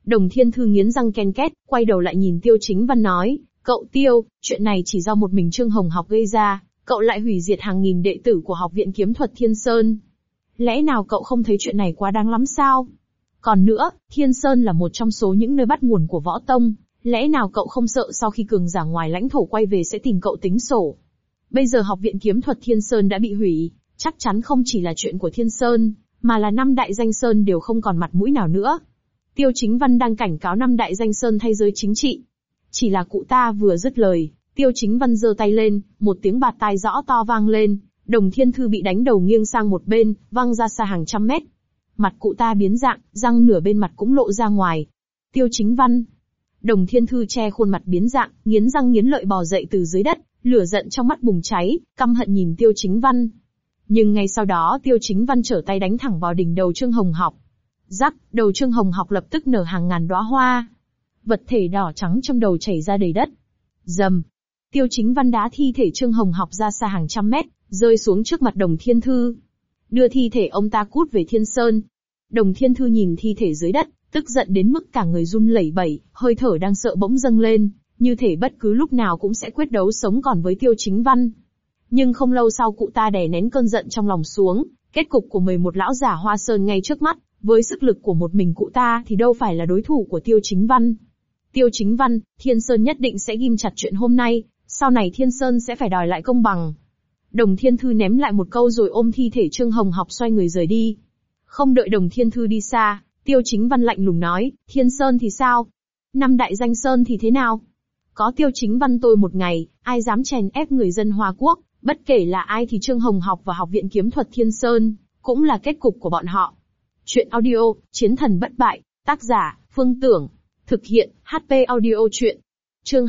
A: Đồng Thiên Thư nghiến răng ken két, quay đầu lại nhìn Tiêu Chính Văn nói, cậu Tiêu, chuyện này chỉ do một mình Trương Hồng Học gây ra, cậu lại hủy diệt hàng nghìn đệ tử của Học viện Kiếm thuật Thiên Sơn. Lẽ nào cậu không thấy chuyện này quá đáng lắm sao? Còn nữa, Thiên Sơn là một trong số những nơi bắt nguồn của võ tông, lẽ nào cậu không sợ sau khi cường giả ngoài lãnh thổ quay về sẽ tìm cậu tính sổ? Bây giờ Học viện Kiếm thuật Thiên Sơn đã bị hủy, chắc chắn không chỉ là chuyện của Thiên Sơn, mà là 5 đại danh sơn đều không còn mặt mũi nào nữa. Tiêu Chính Văn đang cảnh cáo 5 đại danh sơn thay giới chính trị. Chỉ là cụ ta vừa dứt lời, Tiêu Chính Văn giơ tay lên, một tiếng bạt tai rõ to vang lên, Đồng Thiên Thư bị đánh đầu nghiêng sang một bên, văng ra xa hàng trăm mét. Mặt cụ ta biến dạng, răng nửa bên mặt cũng lộ ra ngoài. Tiêu Chính Văn. Đồng Thiên Thư che khuôn mặt biến dạng, nghiến răng nghiến lợi bò dậy từ dưới đất, lửa giận trong mắt bùng cháy, căm hận nhìn Tiêu Chính Văn. Nhưng ngay sau đó Tiêu Chính Văn trở tay đánh thẳng vào đỉnh đầu Trương Hồng Học. Rắc, đầu Trương Hồng Học lập tức nở hàng ngàn đóa hoa. Vật thể đỏ trắng trong đầu chảy ra đầy đất. Rầm. Tiêu Chính Văn đá thi thể Trương Hồng Học ra xa hàng trăm mét, rơi xuống trước mặt Đồng Thiên Thư. Đưa thi thể ông ta cút về Thiên Sơn. Đồng Thiên Thư nhìn thi thể dưới đất, tức giận đến mức cả người run lẩy bẩy, hơi thở đang sợ bỗng dâng lên, như thể bất cứ lúc nào cũng sẽ quyết đấu sống còn với Tiêu Chính Văn. Nhưng không lâu sau cụ ta đè nén cơn giận trong lòng xuống, kết cục của 11 lão giả Hoa Sơn ngay trước mắt, với sức lực của một mình cụ ta thì đâu phải là đối thủ của Tiêu Chính Văn. Tiêu Chính Văn, Thiên Sơn nhất định sẽ ghim chặt chuyện hôm nay, sau này Thiên Sơn sẽ phải đòi lại công bằng. Đồng Thiên Thư ném lại một câu rồi ôm thi thể Trương Hồng Học xoay người rời đi. Không đợi Đồng Thiên Thư đi xa, Tiêu Chính Văn lạnh lùng nói, Thiên Sơn thì sao? 5 đại danh sơn thì thế nào? Có Tiêu Chính Văn tôi một ngày, ai dám chèn ép người dân Hoa Quốc, bất kể là ai thì Trương Hồng Học và Học viện Kiếm thuật Thiên Sơn, cũng là kết cục của bọn họ. Chuyện audio, Chiến thần bất bại, tác giả, Phương Tưởng. Thực hiện, HP audio chuyện. Chương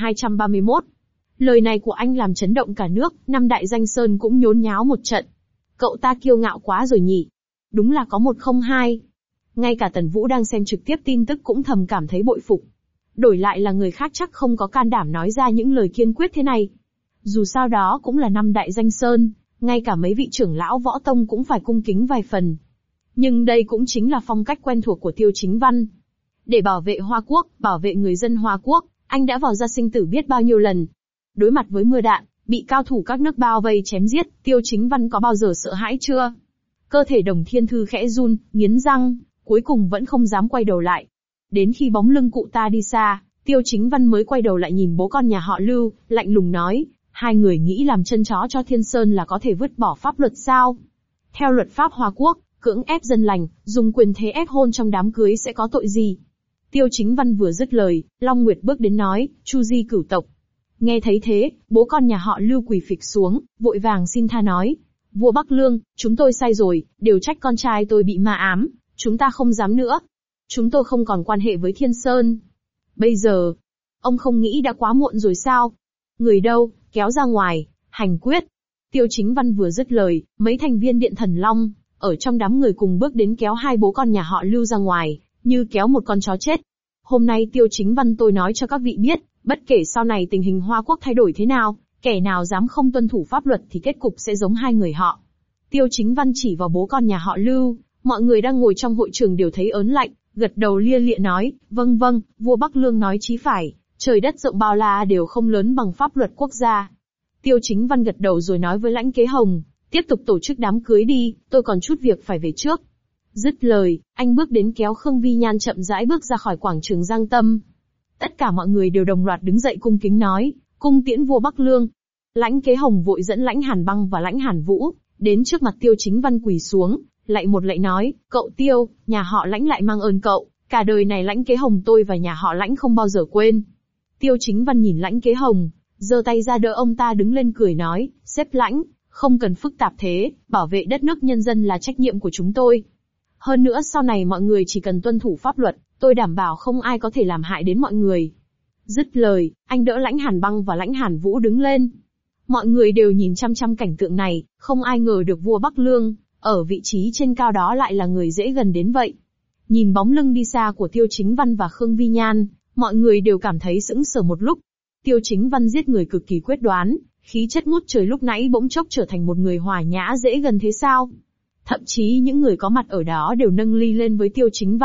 A: 2231. Lời này của anh làm chấn động cả nước, 5 đại danh sơn cũng nhốn nháo một trận. Cậu ta kiêu ngạo quá rồi nhỉ? Đúng là có một không hai. Ngay cả Tần Vũ đang xem trực tiếp tin tức cũng thầm cảm thấy bội phục. Đổi lại là người khác chắc không có can đảm nói ra những lời kiên quyết thế này. Dù sao đó cũng là 5 đại danh sơn, ngay cả mấy vị trưởng lão võ tông cũng phải cung kính vài phần. Nhưng đây cũng chính là phong cách quen thuộc của Tiêu Chính Văn. Để bảo vệ Hoa Quốc, bảo vệ người dân Hoa Quốc, anh đã vào ra sinh tử biết bao nhiêu lần. Đối mặt với mưa đạn, bị cao thủ các nước bao vây chém giết, Tiêu Chính Văn có bao giờ sợ hãi chưa? Cơ thể Đồng Thiên Thư khẽ run, nghiến răng, cuối cùng vẫn không dám quay đầu lại. Đến khi bóng lưng cụ ta đi xa, Tiêu Chính Văn mới quay đầu lại nhìn bố con nhà họ Lưu, lạnh lùng nói, hai người nghĩ làm chân chó cho Thiên Sơn là có thể vứt bỏ pháp luật sao? Theo luật pháp Hoa Quốc, cưỡng ép dân lành, dùng quyền thế ép hôn trong đám cưới sẽ có tội gì? Tiêu Chính Văn vừa dứt lời, Long Nguyệt bước đến nói, Chu Di cửu tộc. Nghe thấy thế, bố con nhà họ Lưu quỳ phịch xuống, vội vàng xin tha nói, vua Bắc Lương, chúng tôi sai rồi, đều trách con trai tôi bị ma ám, chúng ta không dám nữa. Chúng tôi không còn quan hệ với Thiên Sơn. Bây giờ, ông không nghĩ đã quá muộn rồi sao? Người đâu, kéo ra ngoài, hành quyết. Tiêu Chính Văn vừa dứt lời, mấy thành viên Điện Thần Long, ở trong đám người cùng bước đến kéo hai bố con nhà họ Lưu ra ngoài, như kéo một con chó chết. Hôm nay Tiêu Chính Văn tôi nói cho các vị biết, bất kể sau này tình hình Hoa Quốc thay đổi thế nào, kẻ nào dám không tuân thủ pháp luật thì kết cục sẽ giống hai người họ. Tiêu Chính Văn chỉ vào bố con nhà họ Lưu, mọi người đang ngồi trong hội trường đều thấy ớn lạnh, gật đầu lia lịa nói, vâng vâng, vua Bắc Lương nói chí phải, trời đất rộng bao la đều không lớn bằng pháp luật quốc gia. Tiêu Chính Văn gật đầu rồi nói với Lãnh Kế Hồng, tiếp tục tổ chức đám cưới đi, tôi còn chút việc phải về trước. Dứt lời, anh bước đến kéo Khương Vi Nhan chậm rãi bước ra khỏi quảng trường Giang Tâm. Tất cả mọi người đều đồng loạt đứng dậy cung kính nói, cung tiễn vua Bắc Lương. Lãnh Kế Hồng vội dẫn Lãnh Hàn Băng và Lãnh Hàn Vũ, đến trước mặt Tiêu Chính Văn quỳ xuống, lạy một lạy nói, cậu Tiêu, nhà họ Lãnh lại mang ơn cậu, cả đời này Lãnh Kế Hồng tôi và nhà họ Lãnh không bao giờ quên. Tiêu Chính Văn nhìn Lãnh Kế Hồng, giơ tay ra đỡ ông ta đứng lên cười nói, sếp Lãnh, không cần phức tạp thế, bảo vệ đất nước nhân dân là trách nhiệm của chúng tôi. Hơn nữa sau này mọi người chỉ cần tuân thủ pháp luật, tôi đảm bảo không ai có thể làm hại đến mọi người. Dứt lời, anh đỡ Lãnh Hàn Băng và Lãnh Hàn Vũ đứng lên. Mọi người đều nhìn chăm chăm cảnh tượng này, không ai ngờ được vua Bắc Lương, ở vị trí trên cao đó lại là người dễ gần đến vậy. Nhìn bóng lưng đi xa của Tiêu Chính Văn và Khương Vi Nhan, mọi người đều cảm thấy sững sờ một lúc. Tiêu Chính Văn giết người cực kỳ quyết đoán, khí chất ngút trời lúc nãy bỗng chốc trở thành một người hòa nhã dễ gần thế sao? Thậm chí những người có mặt ở đó đều nâng ly lên với Tiêu Chính Văn,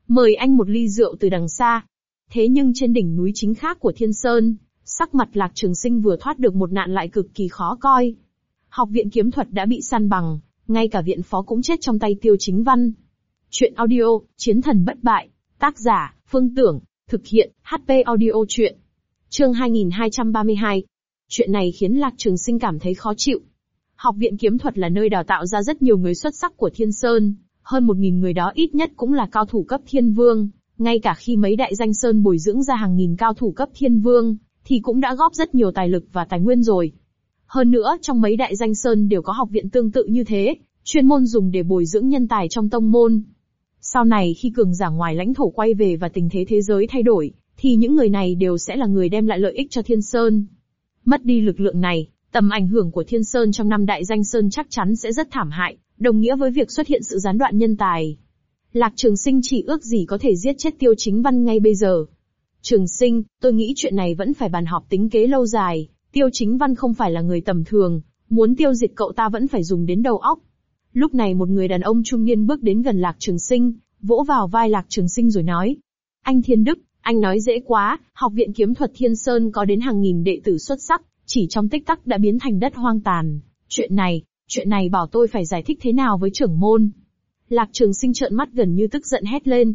A: Mời anh một ly rượu từ đằng xa. Thế nhưng trên đỉnh núi chính khác của Thiên Sơn, sắc mặt Lạc Trường Sinh vừa thoát được một nạn lại cực kỳ khó coi. Học viện kiếm thuật đã bị san bằng, ngay cả viện phó cũng chết trong tay Tiêu Chính Văn. Chuyện audio, Chiến thần bất bại, tác giả, Phương Tưởng, thực hiện, HP audio chuyện. Chương 2232. Chuyện này khiến Lạc Trường Sinh cảm thấy khó chịu. Học viện kiếm thuật là nơi đào tạo ra rất nhiều người xuất sắc của Thiên Sơn, hơn 1.000 người đó ít nhất cũng là cao thủ cấp Thiên Vương, ngay cả khi mấy đại danh sơn bồi dưỡng ra hàng nghìn cao thủ cấp Thiên Vương, thì cũng đã góp rất nhiều tài lực và tài nguyên rồi. Hơn nữa trong mấy đại danh sơn đều có học viện tương tự như thế, chuyên môn dùng để bồi dưỡng nhân tài trong tông môn. Sau này khi cường giả ngoài lãnh thổ quay về và tình thế thế giới thay đổi, thì những người này đều sẽ là người đem lại lợi ích cho Thiên Sơn. Mất đi lực lượng này, tầm ảnh hưởng của Thiên Sơn trong năm đại danh sơn chắc chắn sẽ rất thảm hại, đồng nghĩa với việc xuất hiện sự gián đoạn nhân tài. Lạc Trường Sinh chỉ ước gì có thể giết chết Tiêu Chính Văn ngay bây giờ. Trường Sinh, tôi nghĩ chuyện này vẫn phải bàn họp tính kế lâu dài, Tiêu Chính Văn không phải là người tầm thường, muốn tiêu diệt cậu ta vẫn phải dùng đến đầu óc. Lúc này một người đàn ông trung niên bước đến gần Lạc Trường Sinh, vỗ vào vai Lạc Trường Sinh rồi nói. Anh Thiên Đức, anh nói dễ quá, học viện kiếm thuật Thiên Sơn có đến hàng nghìn đệ tử xuất sắc, chỉ trong tích tắc đã biến thành đất hoang tàn. Chuyện này bảo tôi phải giải thích thế nào với trưởng môn. Lạc Trường Sinh trợn mắt gần như tức giận hét lên.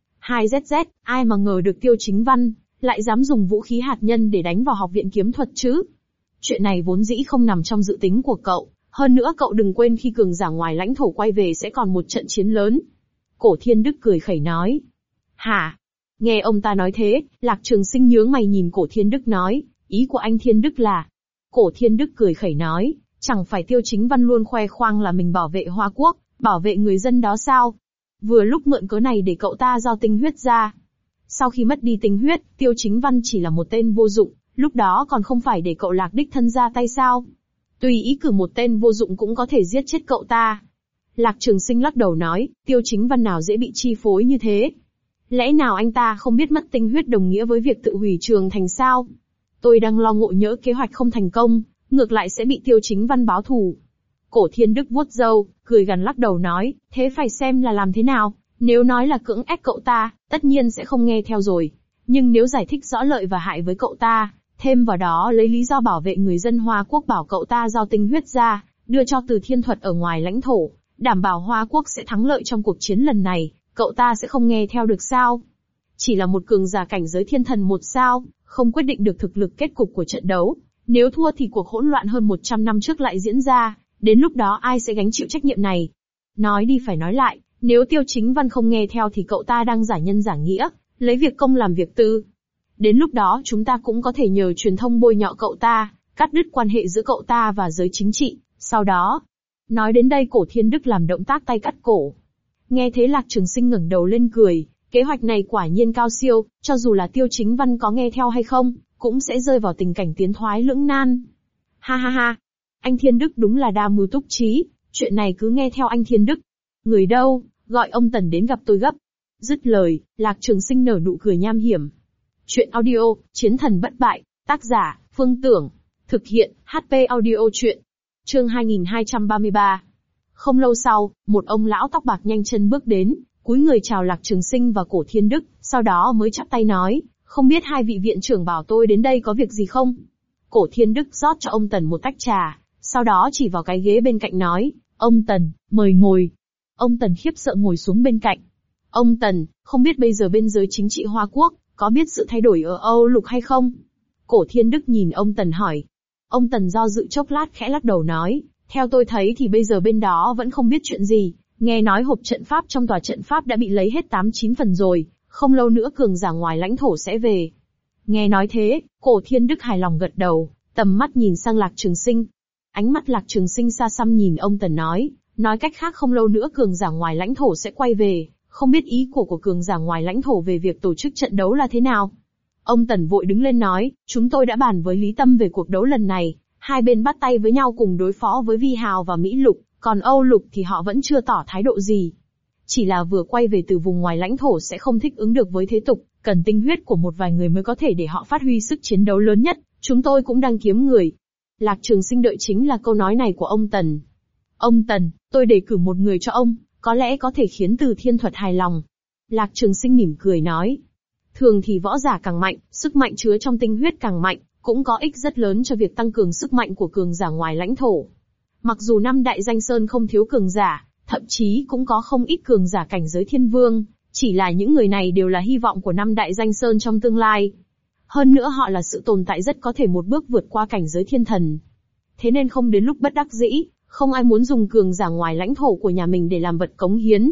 A: 2ZZ, ai mà ngờ được Tiêu Chính Văn lại dám dùng vũ khí hạt nhân để đánh vào học viện kiếm thuật chứ? Chuyện này vốn dĩ không nằm trong dự tính của cậu, hơn nữa cậu đừng quên khi cường giả ngoài lãnh thổ quay về sẽ còn một trận chiến lớn. Cổ Thiên Đức cười khẩy nói. Hả? Nghe ông ta nói thế, Lạc Trường Sinh nhướng mày nhìn Cổ Thiên Đức nói, ý của anh Thiên Đức là... Cổ Thiên Đức cười khẩy nói, chẳng phải Tiêu Chính Văn luôn khoe khoang là mình bảo vệ Hoa Quốc, bảo vệ người dân đó sao? Vừa lúc mượn cớ này để cậu ta giao tinh huyết ra. Sau khi mất đi tinh huyết, Tiêu Chính Văn chỉ là một tên vô dụng, lúc đó còn không phải để cậu Lạc đích thân ra tay sao? Tùy ý cử một tên vô dụng cũng có thể giết chết cậu ta. Lạc Trường Sinh lắc đầu nói, Tiêu Chính Văn nào dễ bị chi phối như thế? Lẽ nào anh ta không biết mất tinh huyết đồng nghĩa với việc tự hủy trường thành sao? Tôi đang lo ngộ nhỡ kế hoạch không thành công, ngược lại sẽ bị Tiêu Chính Văn báo thù. Cổ Thiên Đức vuốt râu, cười gằn lắc đầu nói, thế phải xem là làm thế nào, nếu nói là cưỡng ép cậu ta, tất nhiên sẽ không nghe theo rồi. Nhưng nếu giải thích rõ lợi và hại với cậu ta, thêm vào đó lấy lý do bảo vệ người dân Hoa Quốc bảo cậu ta giao tinh huyết ra, đưa cho Từ Thiên Thuật ở ngoài lãnh thổ, đảm bảo Hoa Quốc sẽ thắng lợi trong cuộc chiến lần này, cậu ta sẽ không nghe theo được sao? Chỉ là một cường giả cảnh giới thiên thần một sao, không quyết định được thực lực kết cục của trận đấu. Nếu thua thì cuộc hỗn loạn hơn 100 năm trước lại diễn ra, đến lúc đó ai sẽ gánh chịu trách nhiệm này? Nói đi phải nói lại, nếu Tiêu Chính Văn không nghe theo thì cậu ta đang giả nhân giả nghĩa, lấy việc công làm việc tư. Đến lúc đó chúng ta cũng có thể nhờ truyền thông bôi nhọ cậu ta, cắt đứt quan hệ giữa cậu ta và giới chính trị, sau đó... Nói đến đây Cổ Thiên Đức làm động tác tay cắt cổ. Nghe thế Lạc Trường Sinh ngẩng đầu lên cười, kế hoạch này quả nhiên cao siêu, cho dù là Tiêu Chính Văn có nghe theo hay không, cũng sẽ rơi vào tình cảnh tiến thoái lưỡng nan. Ha ha ha, anh Thiên Đức đúng là đa mưu túc trí, chuyện này cứ nghe theo anh Thiên Đức. Người đâu, gọi ông Tần đến gặp tôi gấp. Dứt lời, Lạc Trường Sinh nở nụ cười nham hiểm. Chuyện audio, Chiến thần bất bại, tác giả, Phương Tưởng, thực hiện, HP audio chuyện. Chương 2233. Không lâu sau, một ông lão tóc bạc nhanh chân bước đến, cúi người chào Lạc Trường Sinh và Cổ Thiên Đức, sau đó mới chắp tay nói, không biết hai vị viện trưởng bảo tôi đến đây có việc gì không? Cổ Thiên Đức rót cho ông Tần một tách trà, sau đó chỉ vào cái ghế bên cạnh nói, ông Tần, mời ngồi. Ông Tần khiếp sợ ngồi xuống bên cạnh. Ông Tần, không biết bây giờ bên giới chính trị Hoa Quốc, có biết sự thay đổi ở Âu Lục hay không? Cổ Thiên Đức nhìn ông Tần hỏi. Ông Tần do dự chốc lát khẽ lắc đầu nói, theo tôi thấy thì bây giờ bên đó vẫn không biết chuyện gì, nghe nói hộp trận pháp trong tòa trận pháp đã bị lấy hết 8-9 phần rồi, không lâu nữa cường giả ngoài lãnh thổ sẽ về. Nghe nói thế, Cổ Thiên Đức hài lòng gật đầu, tầm mắt nhìn sang Lạc Trường Sinh. Ánh mắt Lạc Trường Sinh xa xăm nhìn ông Tần nói cách khác không lâu nữa cường giả ngoài lãnh thổ sẽ quay về, không biết ý của cường giả ngoài lãnh thổ về việc tổ chức trận đấu là thế nào. Ông Tần vội đứng lên nói, chúng tôi đã bàn với Lý Tâm về cuộc đấu lần này, hai bên bắt tay với nhau cùng đối phó với Vi Hào và Mỹ Lục, còn Âu Lục thì họ vẫn chưa tỏ thái độ gì. Chỉ là vừa quay về từ vùng ngoài lãnh thổ sẽ không thích ứng được với thế tục, cần tinh huyết của một vài người mới có thể để họ phát huy sức chiến đấu lớn nhất, chúng tôi cũng đang kiếm người. Lạc Trường Sinh đợi chính là câu nói này của ông Tần. Ông Tần, tôi đề cử một người cho ông, có lẽ có thể khiến Từ Thiên Thuật hài lòng. Lạc Trường Sinh mỉm cười nói. Thường thì võ giả càng mạnh, sức mạnh chứa trong tinh huyết càng mạnh, cũng có ích rất lớn cho việc tăng cường sức mạnh của cường giả ngoài lãnh thổ. Mặc dù năm đại danh sơn không thiếu cường giả, thậm chí cũng có không ít cường giả cảnh giới thiên vương, chỉ là những người này đều là hy vọng của năm đại danh sơn trong tương lai. Hơn nữa họ là sự tồn tại rất có thể một bước vượt qua cảnh giới thiên thần. Thế nên không đến lúc bất đắc dĩ, không ai muốn dùng cường giả ngoài lãnh thổ của nhà mình để làm vật cống hiến.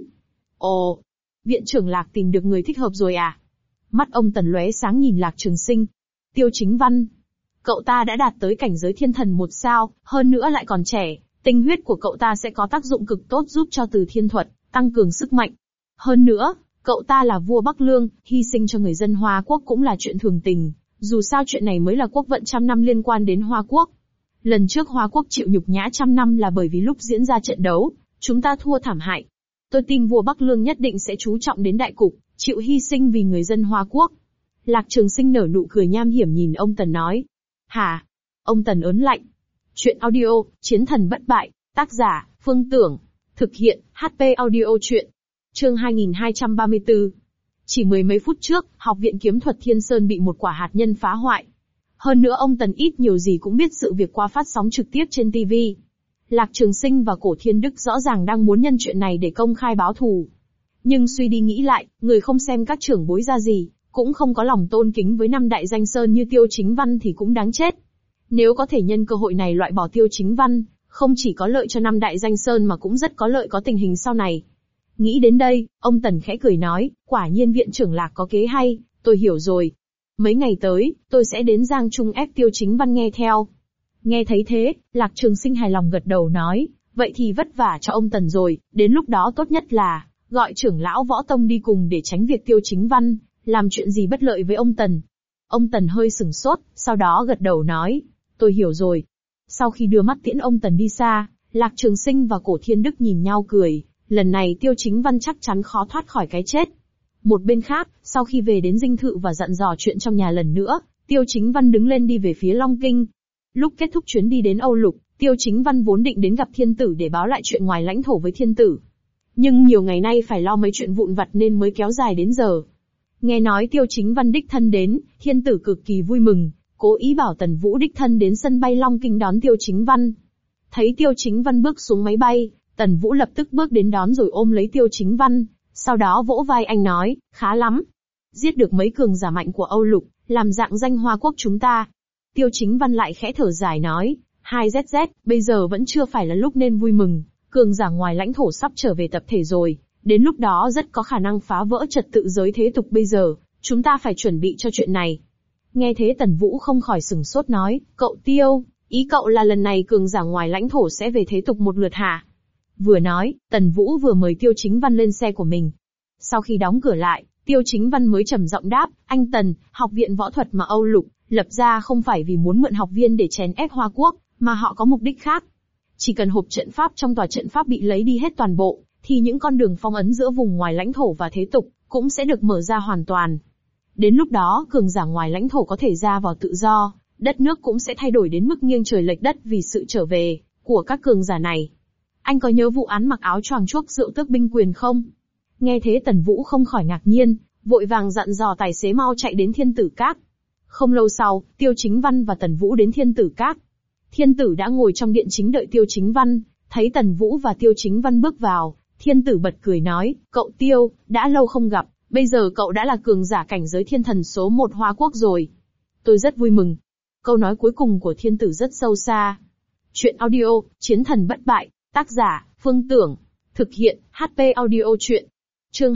A: Ồ, viện trưởng Lạc tìm được người thích hợp rồi à? Mắt ông Tần lóe sáng nhìn Lạc Trường Sinh. Tiêu Chính Văn. Cậu ta đã đạt tới cảnh giới thiên thần 1 sao, hơn nữa lại còn trẻ, tinh huyết của cậu ta sẽ có tác dụng cực tốt giúp cho Từ Thiên Thuật, tăng cường sức mạnh. Hơn nữa, cậu ta là vua Bắc Lương, hy sinh cho người dân Hoa Quốc cũng là chuyện thường tình, dù sao chuyện này mới là quốc vận trăm năm liên quan đến Hoa Quốc. Lần trước Hoa Quốc chịu nhục nhã trăm năm là bởi vì lúc diễn ra trận đấu, chúng ta thua thảm hại. Tôi tin vua Bắc Lương nhất định sẽ chú trọng đến đại cục, chịu hy sinh vì người dân Hoa Quốc. Lạc Trường Sinh nở nụ cười nham hiểm nhìn ông Tần nói. Hả? Ông Tần ớn lạnh. Chuyện audio, Chiến thần bất bại, tác giả, Phương Tưởng. Thực hiện, HP audio chuyện. Chương 2234. Chỉ mười mấy phút trước, Học viện Kiếm thuật Thiên Sơn bị một quả hạt nhân phá hoại. Hơn nữa ông Tần ít nhiều gì cũng biết sự việc qua phát sóng trực tiếp trên TV. Lạc Trường Sinh và Cổ Thiên Đức rõ ràng đang muốn nhân chuyện này để công khai báo thù. Nhưng suy đi nghĩ lại, người không xem các trưởng bối ra gì, cũng không có lòng tôn kính với năm đại danh sơn như Tiêu Chính Văn thì cũng đáng chết. Nếu có thể nhân cơ hội này loại bỏ Tiêu Chính Văn, không chỉ có lợi cho năm đại danh sơn mà cũng rất có lợi có tình hình sau này. Nghĩ đến đây, ông Tần khẽ cười nói, quả nhiên viện trưởng Lạc có kế hay, tôi hiểu rồi. Mấy ngày tới, tôi sẽ đến Giang Trung ép Tiêu Chính Văn nghe theo. Nghe thấy thế, Lạc Trường Sinh hài lòng gật đầu nói, vậy thì vất vả cho ông Tần rồi, đến lúc đó tốt nhất là gọi trưởng lão Võ Tông đi cùng để tránh việc Tiêu Chính Văn làm chuyện gì bất lợi với ông Tần. Ông Tần hơi sửng sốt, sau đó gật đầu nói, tôi hiểu rồi. Sau khi đưa mắt tiễn ông Tần đi xa, Lạc Trường Sinh và Cổ Thiên Đức nhìn nhau cười, lần này Tiêu Chính Văn chắc chắn khó thoát khỏi cái chết. Một bên khác, sau khi về đến dinh thự và dặn dò chuyện trong nhà lần nữa, Tiêu Chính Văn đứng lên đi về phía Long Kinh. Lúc kết thúc chuyến đi đến Âu Lục, Tiêu Chính Văn vốn định đến gặp Thiên Tử để báo lại chuyện ngoài lãnh thổ với Thiên Tử. Nhưng nhiều ngày nay phải lo mấy chuyện vụn vặt nên mới kéo dài đến giờ. Nghe nói Tiêu Chính Văn đích thân đến, Thiên Tử cực kỳ vui mừng, cố ý bảo Tần Vũ đích thân đến sân bay Long Kinh đón Tiêu Chính Văn. Thấy Tiêu Chính Văn bước xuống máy bay, Tần Vũ lập tức bước đến đón rồi ôm lấy Tiêu Chính Văn, sau đó vỗ vai anh nói, khá lắm. Giết được mấy cường giả mạnh của Âu Lục, làm rạng danh Hoa Quốc chúng ta. Tiêu Chính Văn lại khẽ thở dài nói, 2ZZ, bây giờ vẫn chưa phải là lúc nên vui mừng, cường giả ngoài lãnh thổ sắp trở về tập thể rồi, đến lúc đó rất có khả năng phá vỡ trật tự giới thế tục bây giờ, chúng ta phải chuẩn bị cho chuyện này. Nghe thế Tần Vũ không khỏi sửng sốt nói, cậu Tiêu, ý cậu là lần này cường giả ngoài lãnh thổ sẽ về thế tục một lượt hả? Vừa nói, Tần Vũ vừa mời Tiêu Chính Văn lên xe của mình. Sau khi đóng cửa lại, Tiêu Chính Văn mới trầm giọng đáp, anh Tần, học viện võ thuật mà Âu Lục lập ra không phải vì muốn mượn học viên để chèn ép Hoa Quốc, mà họ có mục đích khác. Chỉ cần hộp trận pháp trong tòa trận pháp bị lấy đi hết toàn bộ, thì những con đường phong ấn giữa vùng ngoài lãnh thổ và thế tục cũng sẽ được mở ra hoàn toàn. Đến lúc đó, cường giả ngoài lãnh thổ có thể ra vào tự do, đất nước cũng sẽ thay đổi đến mức nghiêng trời lệch đất vì sự trở về của các cường giả này. Anh có nhớ vụ án mặc áo choàng chuốc rượu tước binh quyền không? Nghe thế Tần Vũ không khỏi ngạc nhiên, vội vàng dặn dò tài xế mau chạy đến Thiên Tử Các. Không lâu sau, Tiêu Chính Văn và Tần Vũ đến Thiên Tử Các. Thiên Tử đã ngồi trong điện chính đợi Tiêu Chính Văn, thấy Tần Vũ và Tiêu Chính Văn bước vào, Thiên Tử bật cười nói, cậu Tiêu, đã lâu không gặp, bây giờ cậu đã là cường giả cảnh giới thiên thần số 1 Hoa Quốc rồi. Tôi rất vui mừng. Câu nói cuối cùng của Thiên Tử rất sâu xa. Chuyện audio, Chiến thần bất bại, tác giả, Phương Tưởng. Thực hiện, HP audio chuyện. Chương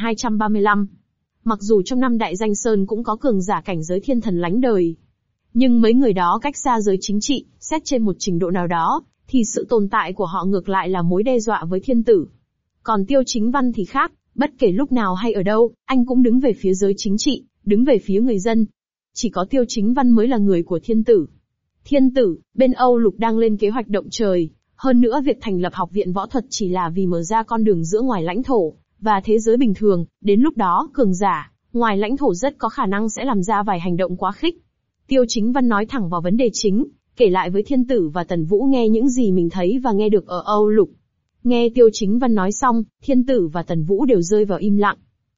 A: 2235. Mặc dù trong năm đại danh sơn cũng có cường giả cảnh giới thiên thần lánh đời, nhưng mấy người đó cách xa giới chính trị, xét trên một trình độ nào đó, thì sự tồn tại của họ ngược lại là mối đe dọa với Thiên Tử. Còn Tiêu Chính Văn thì khác, bất kể lúc nào hay ở đâu, anh cũng đứng về phía giới chính trị, đứng về phía người dân. Chỉ có Tiêu Chính Văn mới là người của Thiên Tử. Thiên Tử, bên Âu Lục đang lên kế hoạch động trời, hơn nữa việc thành lập học viện võ thuật chỉ là vì mở ra con đường giữa ngoài lãnh thổ và thế giới bình thường, đến lúc đó cường giả ngoài lãnh thổ rất có khả năng sẽ làm ra vài hành động quá khích. Tiêu Chính Văn nói thẳng vào vấn đề chính, kể lại với Thiên Tử và Tần Vũ nghe những gì mình thấy và nghe được ở Âu Lục. Nghe Tiêu Chính Văn nói xong, Thiên Tử và Tần Vũ đều rơi vào im lặng.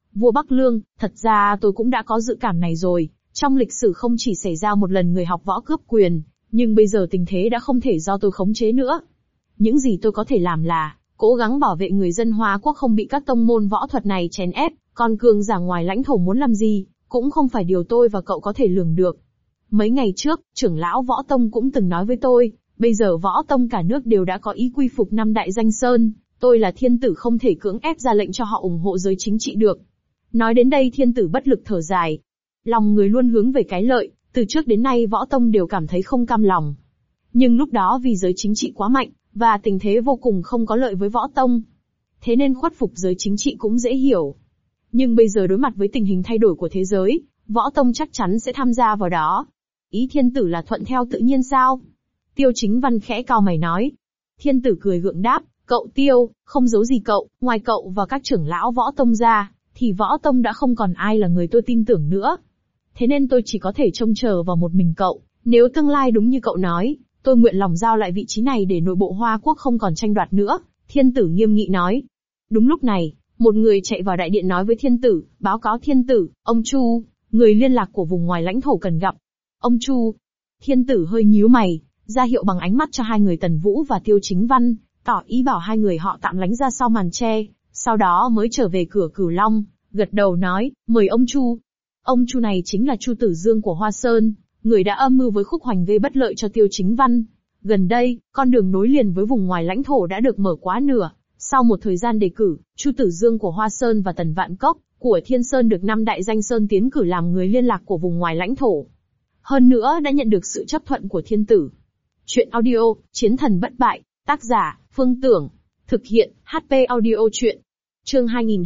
A: Vua Bắc Lương, thật ra tôi cũng đã có dự cảm này rồi, trong lịch sử không chỉ xảy ra một lần người học võ cướp quyền, nhưng bây giờ tình thế đã không thể do tôi khống chế nữa. Những gì tôi có thể làm là, cố gắng bảo vệ người dân Hoa Quốc không bị các tông môn võ thuật này chèn ép, còn cường giả ngoài lãnh thổ muốn làm gì, cũng không phải điều tôi và cậu có thể lường được. Mấy ngày trước, trưởng lão Võ Tông cũng từng nói với tôi, bây giờ Võ Tông cả nước đều đã có ý quy phục 5 đại danh sơn, tôi là thiên tử không thể cưỡng ép ra lệnh cho họ ủng hộ giới chính trị được. Nói đến đây thiên tử bất lực thở dài. Lòng người luôn hướng về cái lợi, từ trước đến nay Võ Tông đều cảm thấy không cam lòng. Nhưng lúc đó vì giới chính trị quá mạnh, và tình thế vô cùng không có lợi với Võ Tông. Thế nên khuất phục giới chính trị cũng dễ hiểu. Nhưng bây giờ đối mặt với tình hình thay đổi của thế giới, Võ Tông chắc chắn sẽ tham gia vào đó. Ý thiên tử là thuận theo tự nhiên sao? Tiêu Chính Văn khẽ cau mày nói. Thiên tử cười gượng đáp, cậu Tiêu, không giấu gì cậu, ngoài cậu và các trưởng lão Võ Tông ra, thì Võ Tông đã không còn ai là người tôi tin tưởng nữa. Thế nên tôi chỉ có thể trông chờ vào một mình cậu, nếu tương lai đúng như cậu nói, tôi nguyện lòng giao lại vị trí này để nội bộ Hoa Quốc không còn tranh đoạt nữa, thiên tử nghiêm nghị nói. Đúng lúc này, một người chạy vào đại điện nói với thiên tử, báo cáo thiên tử, ông Chu, người liên lạc của vùng ngoài lãnh thổ cần gặp. Ông Chu. Thiên tử hơi nhíu mày, ra hiệu bằng ánh mắt cho hai người Tần Vũ và Tiêu Chính Văn, tỏ ý bảo hai người họ tạm lánh ra sau màn che, sau đó mới trở về cửa Cửu Long, gật đầu nói, mời ông Chu. Ông Chu này chính là Chu Tử Dương của Hoa Sơn, người đã âm mưu với Khúc Hoành gây bất lợi cho Tiêu Chính Văn. Gần đây, con đường nối liền với vùng ngoài lãnh thổ đã được mở quá nửa. Sau một thời gian đề cử, Chu Tử Dương của Hoa Sơn và Tần Vạn Cốc của Thiên Sơn được 5 đại danh sơn tiến cử làm người liên lạc của vùng ngoài lãnh thổ. Hơn nữa đã nhận được sự chấp thuận của thiên tử. Chuyện audio, Chiến thần bất bại, tác giả, Phương Tưởng. Thực hiện, HP audio chuyện. Chương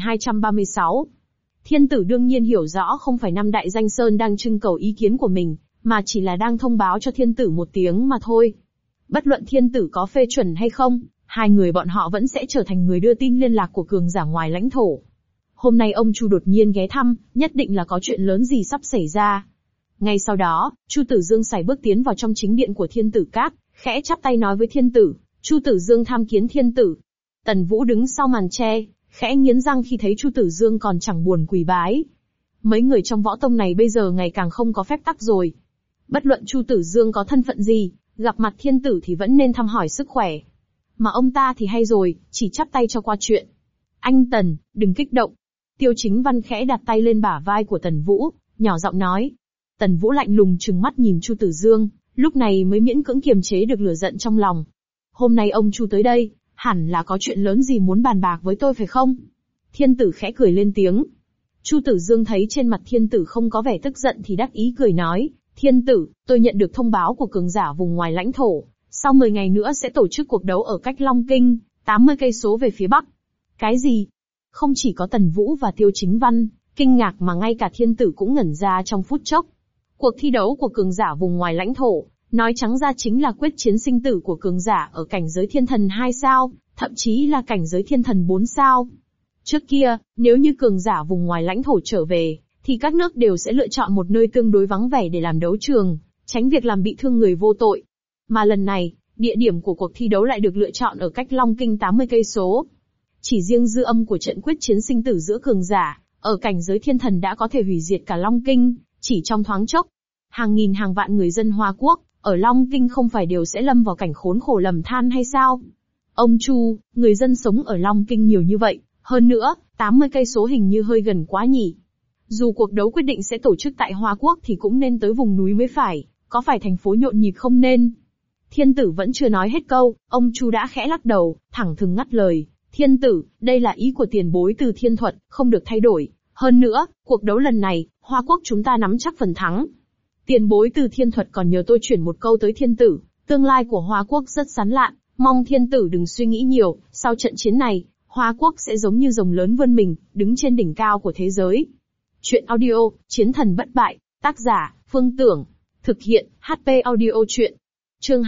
A: 2236. Thiên tử đương nhiên hiểu rõ không phải 5 đại danh sơn đang trưng cầu ý kiến của mình, mà chỉ là đang thông báo cho thiên tử một tiếng mà thôi. Bất luận thiên tử có phê chuẩn hay không, hai người bọn họ vẫn sẽ trở thành người đưa tin liên lạc của cường giả ngoài lãnh thổ. Hôm nay ông Chu đột nhiên ghé thăm, nhất định là có chuyện lớn gì sắp xảy ra. Ngay sau đó, Chu Tử Dương sải bước tiến vào trong chính điện của Thiên Tử Các, khẽ chắp tay nói với thiên tử, Chu Tử Dương tham kiến thiên tử. Tần Vũ đứng sau màn che, khẽ nghiến răng khi thấy Chu Tử Dương còn chẳng buồn quỳ bái. Mấy người trong võ tông này bây giờ ngày càng không có phép tắc rồi. Bất luận Chu Tử Dương có thân phận gì, gặp mặt thiên tử thì vẫn nên thăm hỏi sức khỏe. Mà ông ta thì hay rồi, chỉ chắp tay cho qua chuyện. Anh Tần, đừng kích động. Tiêu Chính Văn khẽ đặt tay lên bả vai của Tần Vũ, nhỏ giọng nói. Tần Vũ lạnh lùng trừng mắt nhìn Chu Tử Dương, lúc này mới miễn cưỡng kiềm chế được lửa giận trong lòng. Hôm nay ông Chu tới đây, hẳn là có chuyện lớn gì muốn bàn bạc với tôi phải không? Thiên tử khẽ cười lên tiếng. Chu Tử Dương thấy trên mặt thiên tử không có vẻ tức giận thì đắc ý cười nói, thiên tử, tôi nhận được thông báo của cường giả vùng ngoài lãnh thổ, sau 10 ngày nữa sẽ tổ chức cuộc đấu ở cách Long Kinh, 80 cây số về phía bắc. Cái gì? Không chỉ có Tần Vũ và Tiêu Chính Văn kinh ngạc mà ngay cả thiên tử cũng ngẩn ra trong phút chốc. Cuộc thi đấu của cường giả vùng ngoài lãnh thổ, nói trắng ra chính là quyết chiến sinh tử của cường giả ở cảnh giới thiên thần 2 sao, thậm chí là cảnh giới thiên thần 4 sao. Trước kia, nếu như cường giả vùng ngoài lãnh thổ trở về, thì các nước đều sẽ lựa chọn một nơi tương đối vắng vẻ để làm đấu trường, tránh việc làm bị thương người vô tội. Mà lần này, địa điểm của cuộc thi đấu lại được lựa chọn ở cách Long Kinh 80 cây số. Chỉ riêng dư âm của trận quyết chiến sinh tử giữa cường giả, ở cảnh giới thiên thần đã có thể hủy diệt cả Long Kinh, chỉ trong thoáng chốc. Hàng nghìn hàng vạn người dân Hoa Quốc, ở Long Kinh không phải đều sẽ lâm vào cảnh khốn khổ lầm than hay sao? Ông Chu, người dân sống ở Long Kinh nhiều như vậy, hơn nữa, 80 cây số hình như hơi gần quá nhỉ. Dù cuộc đấu quyết định sẽ tổ chức tại Hoa Quốc thì cũng nên tới vùng núi mới phải, có phải thành phố nhộn nhịp không nên? Thiên tử vẫn chưa nói hết câu, ông Chu đã khẽ lắc đầu, thẳng thừng ngắt lời. Thiên tử, đây là ý của tiền bối Từ Thiên Thuật, không được thay đổi. Hơn nữa, cuộc đấu lần này, Hoa Quốc chúng ta nắm chắc phần thắng. Tiền bối Từ Thiên Thuật còn nhờ tôi chuyển một câu tới thiên tử, tương lai của Hoa Quốc rất sán lạn, mong thiên tử đừng suy nghĩ nhiều, sau trận chiến này, Hoa Quốc sẽ giống như rồng lớn vươn mình, đứng trên đỉnh cao của thế giới. Chuyện audio, Chiến thần bất bại, tác giả, Phương Tưởng. Thực hiện, HP audio chuyện. Chương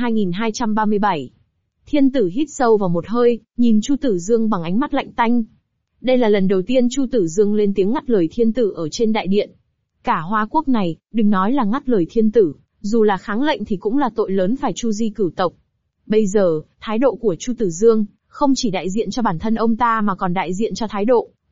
A: 2237. Thiên tử hít sâu vào một hơi, nhìn Chu Tử Dương bằng ánh mắt lạnh tanh. Đây là lần đầu tiên Chu Tử Dương lên tiếng ngắt lời thiên tử ở trên đại điện. Cả Hoa Quốc này, đừng nói là ngắt lời thiên tử, dù là kháng lệnh thì cũng là tội lớn phải tru di cửu tộc. Bây giờ, thái độ của Chu Tử Dương, không chỉ đại diện cho bản thân ông ta mà còn đại diện cho thái độ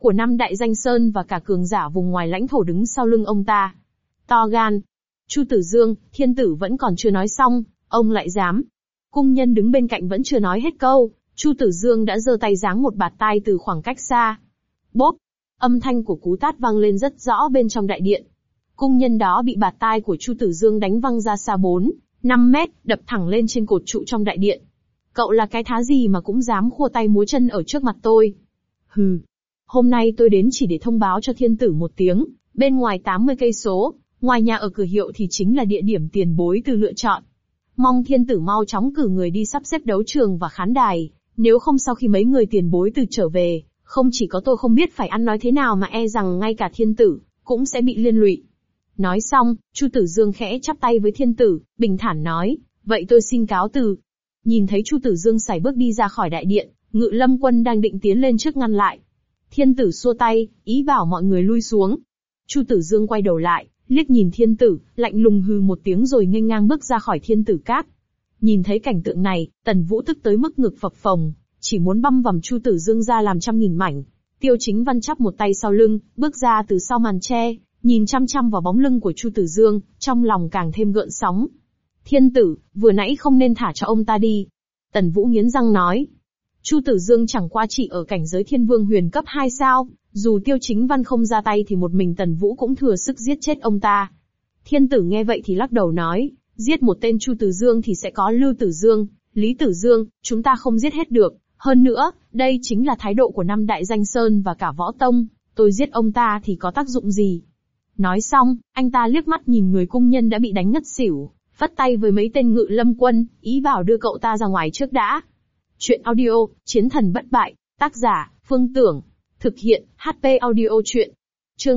A: của năm đại danh sơn và cả cường giả vùng ngoài lãnh thổ đứng sau lưng ông ta. To gan. Chu Tử Dương, thiên tử vẫn còn chưa nói xong, ông lại dám. Cung nhân đứng bên cạnh vẫn chưa nói hết câu, Chu Tử Dương đã giơ tay giáng một bạt tai từ khoảng cách xa. Bốp! Âm thanh của cú tát vang lên rất rõ bên trong đại điện. Cung nhân đó bị bạt tai của Chu Tử Dương đánh văng ra xa 4-5 mét, đập thẳng lên trên cột trụ trong đại điện. Cậu là cái thá gì mà cũng dám khua tay múa chân ở trước mặt tôi? Hừ! Hôm nay tôi đến chỉ để thông báo cho thiên tử một tiếng, bên ngoài 80 cây số, ngoài nhà ở cửa hiệu thì chính là địa điểm tiền bối từ lựa chọn. Mong thiên tử mau chóng cử người đi sắp xếp đấu trường và khán đài, nếu không sau khi mấy người tiền bối từ trở về, không chỉ có tôi không biết phải ăn nói thế nào mà e rằng ngay cả thiên tử cũng sẽ bị liên lụy. Nói xong, Chu Tử Dương khẽ chắp tay với thiên tử, bình thản nói, vậy tôi xin cáo từ. Nhìn thấy Chu Tử Dương sải bước đi ra khỏi đại điện, Ngự Lâm Quân đang định tiến lên trước ngăn lại. Thiên tử xua tay, ý bảo mọi người lui xuống. Chu Tử Dương quay đầu lại, liếc nhìn thiên tử, lạnh lùng hừ một tiếng rồi nghênh ngang bước ra khỏi thiên tử các. Nhìn thấy cảnh tượng này, Tần Vũ tức tới mức ngực phập phồng, chỉ muốn băm vằm Chu Tử Dương ra làm trăm nghìn mảnh. Tiêu Chính Văn chắp một tay sau lưng, bước ra từ sau màn tre, nhìn chăm chăm vào bóng lưng của Chu Tử Dương, trong lòng càng thêm gợn sóng. Thiên tử, vừa nãy không nên thả cho ông ta đi. Tần Vũ nghiến răng nói. Chu Tử Dương chẳng qua chỉ ở cảnh giới thiên vương huyền cấp 2 sao, dù Tiêu Chính Văn không ra tay thì một mình Tần Vũ cũng thừa sức giết chết ông ta. Thiên tử nghe vậy thì lắc đầu nói, giết một tên Chu Tử Dương thì sẽ có Lưu Tử Dương, Lý Tử Dương, chúng ta không giết hết được. Hơn nữa, đây chính là thái độ của năm đại danh sơn và cả võ tông, tôi giết ông ta thì có tác dụng gì? Nói xong, anh ta liếc mắt nhìn người cung nhân đã bị đánh ngất xỉu, phất tay với mấy tên Ngự Lâm Quân, ý bảo đưa cậu ta ra ngoài trước đã. Chuyện audio, Chiến thần bất bại, tác giả, Phương Tưởng. Thực hiện, HP audio chuyện. Chương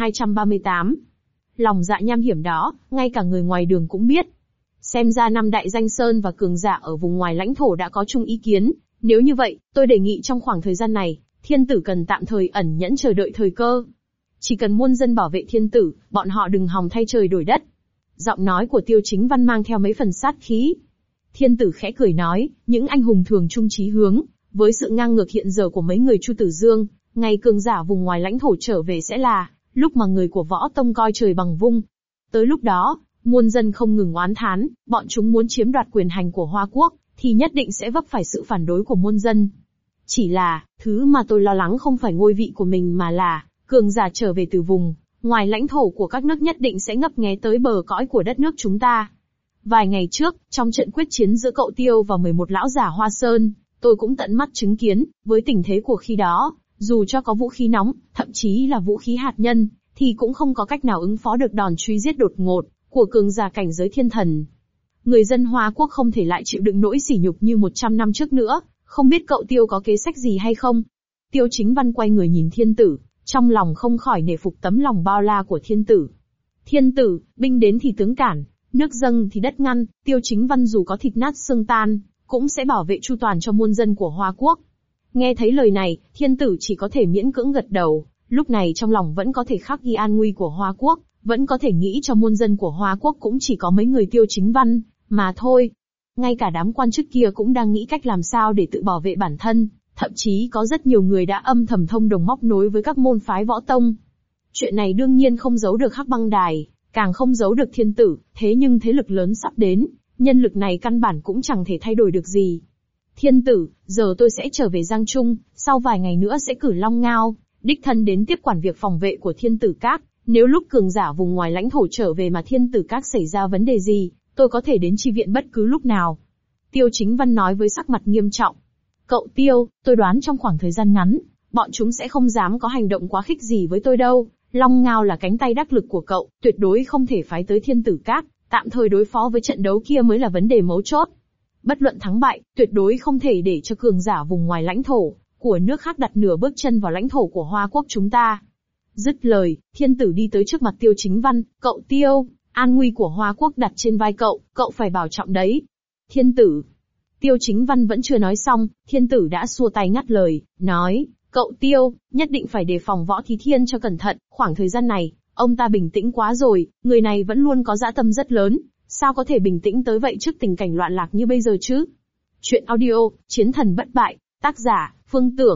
A: 2238. Lòng dạ nham hiểm đó, ngay cả người ngoài đường cũng biết. Xem ra năm đại danh sơn và cường giả ở vùng ngoài lãnh thổ đã có chung ý kiến. Nếu như vậy, tôi đề nghị trong khoảng thời gian này, thiên tử cần tạm thời ẩn nhẫn chờ đợi thời cơ. Chỉ cần muôn dân bảo vệ thiên tử, bọn họ đừng hòng thay trời đổi đất. Giọng nói của Tiêu Chính Văn mang theo mấy phần sát khí. Thiên tử khẽ cười nói, những anh hùng thường chung chí hướng, với sự ngang ngược hiện giờ của mấy người Chu Tử Dương, ngày cường giả vùng ngoài lãnh thổ trở về sẽ là lúc mà người của võ tông coi trời bằng vung. Tới lúc đó, muôn dân không ngừng oán thán, bọn chúng muốn chiếm đoạt quyền hành của Hoa Quốc, thì nhất định sẽ vấp phải sự phản đối của muôn dân. Chỉ là, thứ mà tôi lo lắng không phải ngôi vị của mình mà là, cường giả trở về từ vùng ngoài lãnh thổ của các nước nhất định sẽ ngấp nghé tới bờ cõi của đất nước chúng ta. Vài ngày trước, trong trận quyết chiến giữa cậu Tiêu và 11 lão giả Hoa Sơn, tôi cũng tận mắt chứng kiến, với tình thế của khi đó, dù cho có vũ khí nóng, thậm chí là vũ khí hạt nhân, thì cũng không có cách nào ứng phó được đòn truy giết đột ngột của cường giả cảnh giới thiên thần. Người dân Hoa Quốc không thể lại chịu đựng nỗi sỉ nhục như 100 năm trước nữa, không biết cậu Tiêu có kế sách gì hay không? Tiêu Chính Văn quay người nhìn thiên tử, trong lòng không khỏi nể phục tấm lòng bao la của thiên tử. Thiên tử, binh đến thì tướng cản, nước dâng thì đất ngăn, Tiêu Chính Văn dù có thịt nát xương tan, cũng sẽ bảo vệ chu toàn cho muôn dân của Hoa Quốc. Nghe thấy lời này, thiên tử chỉ có thể miễn cưỡng gật đầu, lúc này trong lòng vẫn có thể khắc ghi an nguy của Hoa Quốc, vẫn có thể nghĩ cho muôn dân của Hoa Quốc cũng chỉ có mấy người Tiêu Chính Văn, mà thôi. Ngay cả đám quan chức kia cũng đang nghĩ cách làm sao để tự bảo vệ bản thân, thậm chí có rất nhiều người đã âm thầm thông đồng móc nối với các môn phái võ tông. Chuyện này đương nhiên không giấu được Hắc Băng Đài, càng không giấu được thiên tử, thế nhưng thế lực lớn sắp đến, nhân lực này căn bản cũng chẳng thể thay đổi được gì. Thiên tử, giờ tôi sẽ trở về Giang Trung, sau vài ngày nữa sẽ cử Long Ngao, đích thân đến tiếp quản việc phòng vệ của thiên tử các, nếu lúc cường giả vùng ngoài lãnh thổ trở về mà thiên tử các xảy ra vấn đề gì, tôi có thể đến chi viện bất cứ lúc nào. Tiêu Chính Văn nói với sắc mặt nghiêm trọng. Cậu Tiêu, tôi đoán trong khoảng thời gian ngắn, bọn chúng sẽ không dám có hành động quá khích gì với tôi đâu. Long Ngao là cánh tay đắc lực của cậu, tuyệt đối không thể phái tới thiên tử các, tạm thời đối phó với trận đấu kia mới là vấn đề mấu chốt. Bất luận thắng bại, tuyệt đối không thể để cho cường giả vùng ngoài lãnh thổ của nước khác đặt nửa bước chân vào lãnh thổ của Hoa Quốc chúng ta. Dứt lời, thiên tử đi tới trước mặt Tiêu Chính Văn, cậu Tiêu, an nguy của Hoa Quốc đặt trên vai cậu phải bảo trọng đấy. Thiên tử. Tiêu Chính Văn vẫn chưa nói xong, thiên tử đã xua tay ngắt lời, nói, cậu Tiêu, nhất định phải đề phòng Võ Thí Thiên cho cẩn thận, khoảng thời gian này, ông ta bình tĩnh quá rồi, người này vẫn luôn có dã tâm rất lớn, sao có thể bình tĩnh tới vậy trước tình cảnh loạn lạc như bây giờ chứ? Chuyện audio, Chiến thần bất bại, tác giả, Phương Tưởng.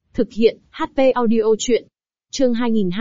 A: Thực hiện, HP audio truyện. Chương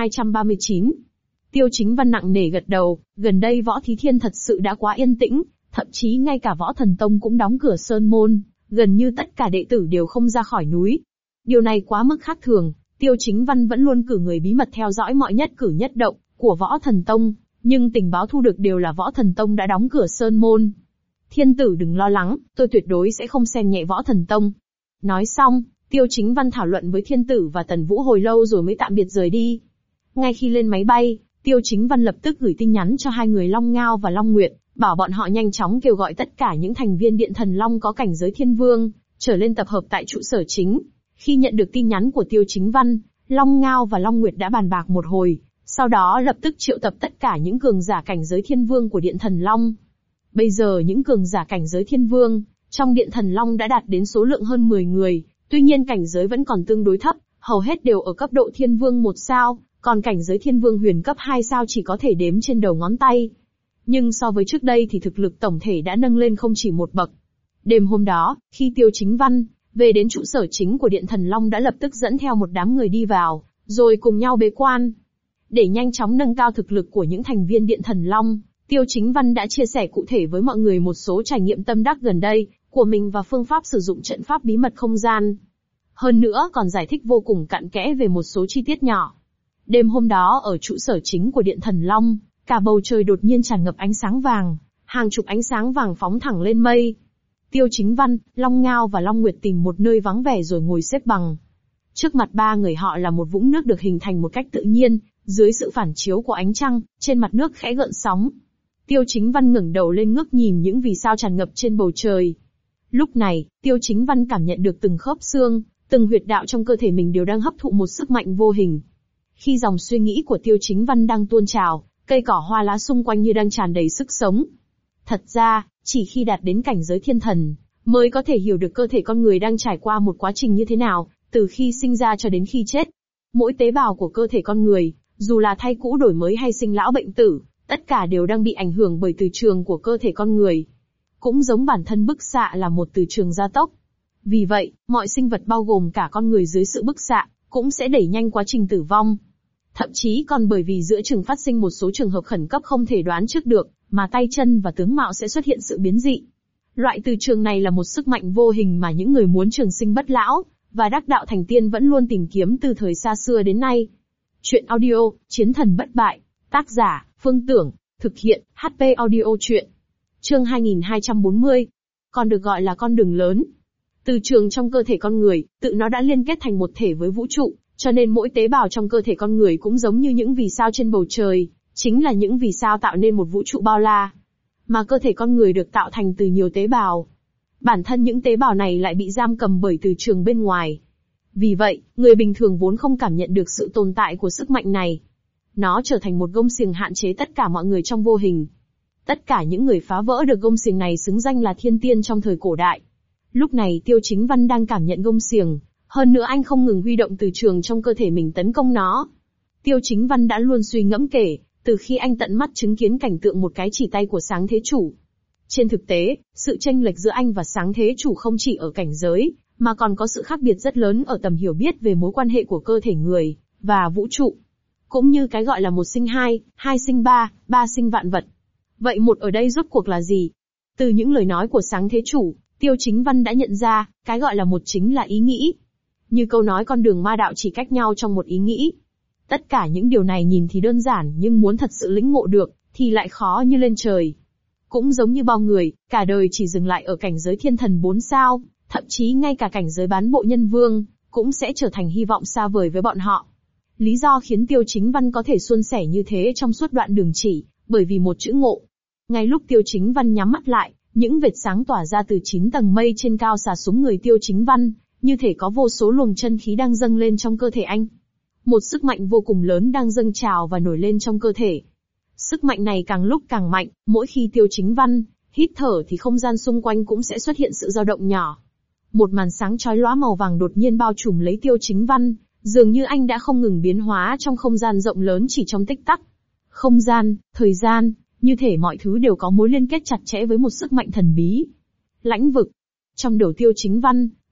A: 2239. Tiêu Chính Văn nặng nề gật đầu, gần đây Võ Thí Thiên thật sự đã quá yên tĩnh, thậm chí ngay cả Võ Thần Tông cũng đóng cửa sơn môn, gần như tất cả đệ tử đều không ra khỏi núi. Điều này quá mức khác thường, Tiêu Chính Văn vẫn luôn cử người bí mật theo dõi mọi nhất cử nhất động của Võ Thần Tông, nhưng tình báo thu được đều là Võ Thần Tông đã đóng cửa sơn môn. Thiên tử đừng lo lắng, tôi tuyệt đối sẽ không xem nhẹ Võ Thần Tông. Nói xong, Tiêu Chính Văn thảo luận với Thiên tử và Tần Vũ hồi lâu rồi mới tạm biệt rời đi. Ngay khi lên máy bay, Tiêu Chính Văn lập tức gửi tin nhắn cho hai người Long Ngao và Long Nguyệt, bảo bọn họ nhanh chóng kêu gọi tất cả những thành viên Điện Thần Long có cảnh giới Thiên Vương, trở lên tập hợp tại trụ sở chính. Khi nhận được tin nhắn của Tiêu Chính Văn, Long Ngao và Long Nguyệt đã bàn bạc một hồi, sau đó lập tức triệu tập tất cả những cường giả cảnh giới Thiên Vương của Điện Thần Long. Bây giờ những cường giả cảnh giới Thiên Vương trong Điện Thần Long đã đạt đến số lượng hơn 10 người, tuy nhiên cảnh giới vẫn còn tương đối thấp, hầu hết đều ở cấp độ Thiên Vương 1 sao, còn cảnh giới Thiên Vương huyền cấp 2 sao chỉ có thể đếm trên đầu ngón tay. Nhưng so với trước đây thì thực lực tổng thể đã nâng lên không chỉ một bậc. Đêm hôm đó, khi Tiêu Chính Văn về đến trụ sở chính của Điện Thần Long đã lập tức dẫn theo một đám người đi vào, rồi cùng nhau bế quan. Để nhanh chóng nâng cao thực lực của những thành viên Điện Thần Long, Tiêu Chính Văn đã chia sẻ cụ thể với mọi người một số trải nghiệm tâm đắc gần đây của mình và phương pháp sử dụng trận pháp bí mật không gian. Hơn nữa còn giải thích vô cùng cặn kẽ về một số chi tiết nhỏ. Đêm hôm đó ở trụ sở chính của Điện Thần Long, cả bầu trời đột nhiên tràn ngập ánh sáng vàng, hàng chục ánh sáng vàng phóng thẳng lên mây. Tiêu Chính Văn, Long Ngao và Long Nguyệt tìm một nơi vắng vẻ rồi ngồi xếp bằng. Trước mặt ba người họ là một vũng nước được hình thành một cách tự nhiên, dưới sự phản chiếu của ánh trăng, trên mặt nước khẽ gợn sóng. Tiêu Chính Văn ngẩng đầu lên ngước nhìn những vì sao tràn ngập trên bầu trời. Lúc này, Tiêu Chính Văn cảm nhận được từng khớp xương, từng huyệt đạo trong cơ thể mình đều đang hấp thụ một sức mạnh vô hình. Khi dòng suy nghĩ của Tiêu Chính Văn đang tuôn trào, cây cỏ hoa lá xung quanh như đang tràn đầy sức sống. Thật ra, chỉ khi đạt đến cảnh giới thiên thần, mới có thể hiểu được cơ thể con người đang trải qua một quá trình như thế nào, từ khi sinh ra cho đến khi chết. Mỗi tế bào của cơ thể con người, dù là thay cũ đổi mới hay sinh lão bệnh tử, tất cả đều đang bị ảnh hưởng bởi từ trường của cơ thể con người. Cũng giống bản thân bức xạ là một từ trường gia tốc. Vì vậy, mọi sinh vật bao gồm cả con người dưới sự bức xạ, cũng sẽ đẩy nhanh quá trình tử vong. Thậm chí còn bởi vì giữa chừng phát sinh một số trường hợp khẩn cấp không thể đoán trước được, mà tay chân và tướng mạo sẽ xuất hiện sự biến dị. Loại từ trường này là một sức mạnh vô hình mà những người muốn trường sinh bất lão, và đắc đạo thành tiên vẫn luôn tìm kiếm từ thời xa xưa đến nay. Chuyện audio, Chiến thần bất bại. Tác giả, Phương Tưởng. Thực hiện, HP audio truyện. Chương 2240. Còn được gọi là con đường lớn. Từ trường trong cơ thể con người, tự nó đã liên kết thành một thể với vũ trụ, cho nên mỗi tế bào trong cơ thể con người cũng giống như những vì sao trên bầu trời, chính là những vì sao tạo nên một vũ trụ bao la. Mà cơ thể con người được tạo thành từ nhiều tế bào. Bản thân những tế bào này lại bị giam cầm bởi từ trường bên ngoài. Vì vậy, người bình thường vốn không cảm nhận được sự tồn tại của sức mạnh này. Nó trở thành một gông xiềng hạn chế tất cả mọi người trong vô hình. Tất cả những người phá vỡ được gông xiềng này xứng danh là thiên tiên trong thời cổ đại. Lúc này Tiêu Chính Văn đang cảm nhận gông xiềng, hơn nữa anh không ngừng huy động từ trường trong cơ thể mình tấn công nó. Tiêu Chính Văn đã luôn suy ngẫm kể, từ khi anh tận mắt chứng kiến cảnh tượng một cái chỉ tay của Sáng Thế Chủ. Trên thực tế, sự chênh lệch giữa anh và Sáng Thế Chủ không chỉ ở cảnh giới, mà còn có sự khác biệt rất lớn ở tầm hiểu biết về mối quan hệ của cơ thể người và vũ trụ. Cũng như cái gọi là một sinh hai, hai sinh ba, ba sinh vạn vật. Vậy một ở đây rốt cuộc là gì? Từ những lời nói của Sáng Thế Chủ, Tiêu Chính Văn đã nhận ra, cái gọi là một chính là ý nghĩ. Như câu nói con đường ma đạo chỉ cách nhau trong một ý nghĩ. Tất cả những điều này nhìn thì đơn giản nhưng muốn thật sự lĩnh ngộ được, thì lại khó như lên trời. Cũng giống như bao người, cả đời chỉ dừng lại ở cảnh giới thiên thần 4 sao, thậm chí ngay cả cảnh giới bán bộ nhân vương, cũng sẽ trở thành hy vọng xa vời với bọn họ. Lý do khiến Tiêu Chính Văn có thể suôn sẻ như thế trong suốt đoạn đường chỉ, bởi vì một chữ ngộ. Ngay lúc Tiêu Chính Văn nhắm mắt lại, những vệt sáng tỏa ra từ 9 tầng mây trên cao xả xuống người Tiêu Chính Văn, như thể có vô số luồng chân khí đang dâng lên trong cơ thể anh. Một sức mạnh vô cùng lớn đang dâng trào và nổi lên trong cơ thể. Sức mạnh này càng lúc càng mạnh, mỗi khi Tiêu Chính Văn hít thở thì không gian xung quanh cũng sẽ xuất hiện sự dao động nhỏ. Một màn sáng chói lóa màu vàng đột nhiên bao trùm lấy Tiêu Chính Văn, dường như anh đã không ngừng biến hóa trong không gian rộng lớn chỉ trong tích tắc. Không gian, thời gian, như thể mọi thứ đều có mối liên kết chặt chẽ với một sức mạnh thần bí. Lãnh vực. Trong đầu Tiêu Chính Văn,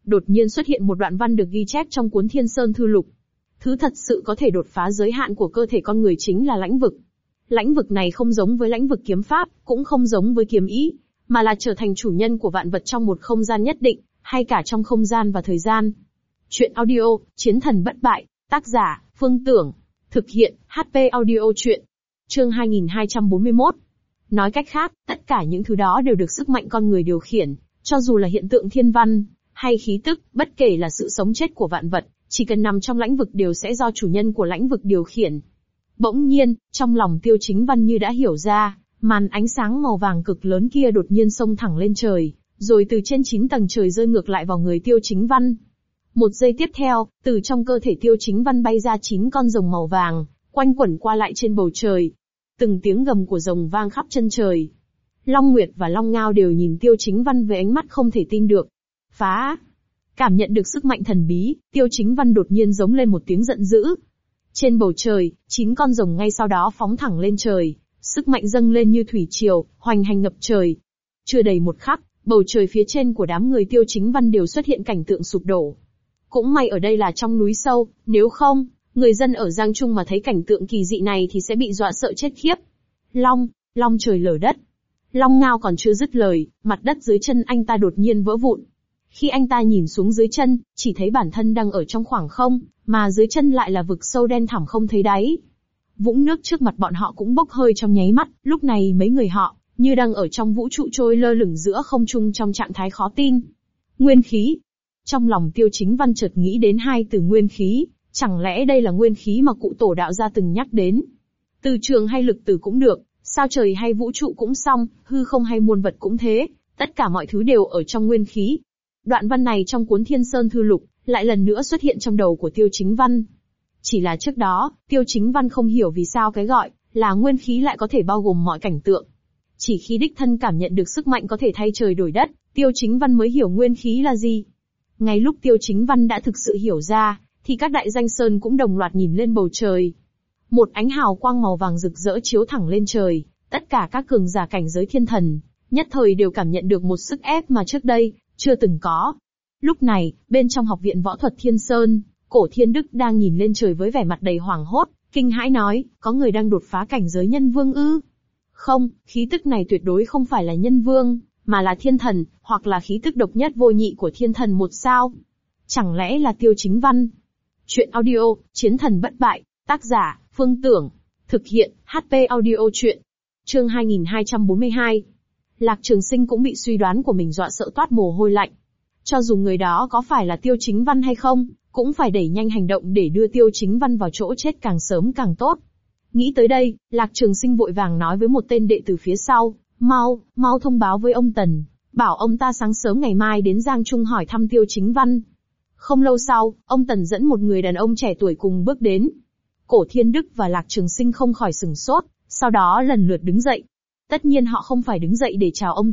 A: đột nhiên xuất hiện một đoạn văn được ghi chép trong cuốn Thiên Sơn Thư Lục. Thứ thật sự có thể đột phá giới hạn của cơ thể con người chính là lãnh vực. Lãnh vực này không giống với lãnh vực kiếm pháp, cũng không giống với kiếm ý, mà là trở thành chủ nhân của vạn vật trong một không gian nhất định, hay cả trong không gian và thời gian. Chuyện audio, Chiến thần bất bại, tác giả, Phương Tưởng, thực hiện, HP Audio Chuyện. Chương 2241. Nói cách khác, tất cả những thứ đó đều được sức mạnh con người điều khiển, cho dù là hiện tượng thiên văn, hay khí tức, bất kể là sự sống chết của vạn vật, chỉ cần nằm trong lãnh vực đều sẽ do chủ nhân của lãnh vực điều khiển. Bỗng nhiên, trong lòng Tiêu Chính Văn như đã hiểu ra, màn ánh sáng màu vàng cực lớn kia đột nhiên xông thẳng lên trời, rồi từ trên 9 tầng trời rơi ngược lại vào người Tiêu Chính Văn. Một giây tiếp theo, từ trong cơ thể Tiêu Chính Văn bay ra 9 con rồng màu vàng, quanh quẩn qua lại trên bầu trời. Từng tiếng gầm của rồng vang khắp chân trời. Long Nguyệt và Long Ngao đều nhìn Tiêu Chính Văn với ánh mắt không thể tin được. Phá! Cảm nhận được sức mạnh thần bí, Tiêu Chính Văn đột nhiên giống lên một tiếng giận dữ. Trên bầu trời, 9 con rồng ngay sau đó phóng thẳng lên trời, sức mạnh dâng lên như thủy triều, hoành hành ngập trời. Chưa đầy một khắc, bầu trời phía trên của đám người Tiêu Chính Văn đều xuất hiện cảnh tượng sụp đổ. Cũng may ở đây là trong núi sâu, nếu không, người dân ở Giang Trung mà thấy cảnh tượng kỳ dị này thì sẽ bị dọa sợ chết khiếp. Long trời lở đất. Long Ngao còn chưa dứt lời, mặt đất dưới chân anh ta đột nhiên vỡ vụn. Khi anh ta nhìn xuống dưới chân, chỉ thấy bản thân đang ở trong khoảng không, mà dưới chân lại là vực sâu đen thẳm không thấy đáy. Vũng nước trước mặt bọn họ cũng bốc hơi trong nháy mắt, lúc này mấy người họ, như đang ở trong vũ trụ trôi lơ lửng giữa không trung trong trạng thái khó tin. Nguyên khí. Trong lòng Tiêu Chính Văn chợt nghĩ đến hai từ nguyên khí, chẳng lẽ đây là nguyên khí mà cụ tổ đạo gia từng nhắc đến? Từ trường hay lực từ cũng được, sao trời hay vũ trụ cũng xong, hư không hay muôn vật cũng thế, tất cả mọi thứ đều ở trong nguyên khí. Đoạn văn này trong cuốn Thiên Sơn Thư Lục, lại lần nữa xuất hiện trong đầu của Tiêu Chính Văn. Chỉ là trước đó, Tiêu Chính Văn không hiểu vì sao cái gọi là nguyên khí lại có thể bao gồm mọi cảnh tượng. Chỉ khi đích thân cảm nhận được sức mạnh có thể thay trời đổi đất, Tiêu Chính Văn mới hiểu nguyên khí là gì. Ngay lúc Tiêu Chính Văn đã thực sự hiểu ra, thì các đại danh sơn cũng đồng loạt nhìn lên bầu trời. Một ánh hào quang màu vàng rực rỡ chiếu thẳng lên trời, tất cả các cường giả cảnh giới thiên thần, nhất thời đều cảm nhận được một sức ép mà trước đây chưa từng có. Lúc này, bên trong học viện võ thuật Thiên Sơn, Cổ Thiên Đức đang nhìn lên trời với vẻ mặt đầy hoảng hốt, kinh hãi nói, có người đang đột phá cảnh giới nhân vương ư? Không, khí tức này tuyệt đối không phải là nhân vương, mà là thiên thần, hoặc là khí tức độc nhất vô nhị của thiên thần một sao. Chẳng lẽ là Tiêu Chính Văn? Chuyện audio, Chiến thần bất bại, tác giả, Phương Tưởng, thực hiện, HP Audio Chuyện. Chương 2242. Lạc Trường Sinh cũng bị suy đoán của mình dọa sợ toát mồ hôi lạnh. Cho dù người đó có phải là Tiêu Chính Văn hay không, cũng phải đẩy nhanh hành động để đưa Tiêu Chính Văn vào chỗ chết càng sớm càng tốt. Nghĩ tới đây, Lạc Trường Sinh vội vàng nói với một tên đệ tử phía sau, mau thông báo với ông Tần, bảo ông ta sáng sớm ngày mai đến Giang Trung hỏi thăm Tiêu Chính Văn. Không lâu sau, ông Tần dẫn một người đàn ông trẻ tuổi cùng bước đến. Cổ Thiên Đức và Lạc Trường Sinh không khỏi sửng sốt, sau đó lần lượt đứng dậy. Tất nhiên họ không phải đứng dậy để chào ông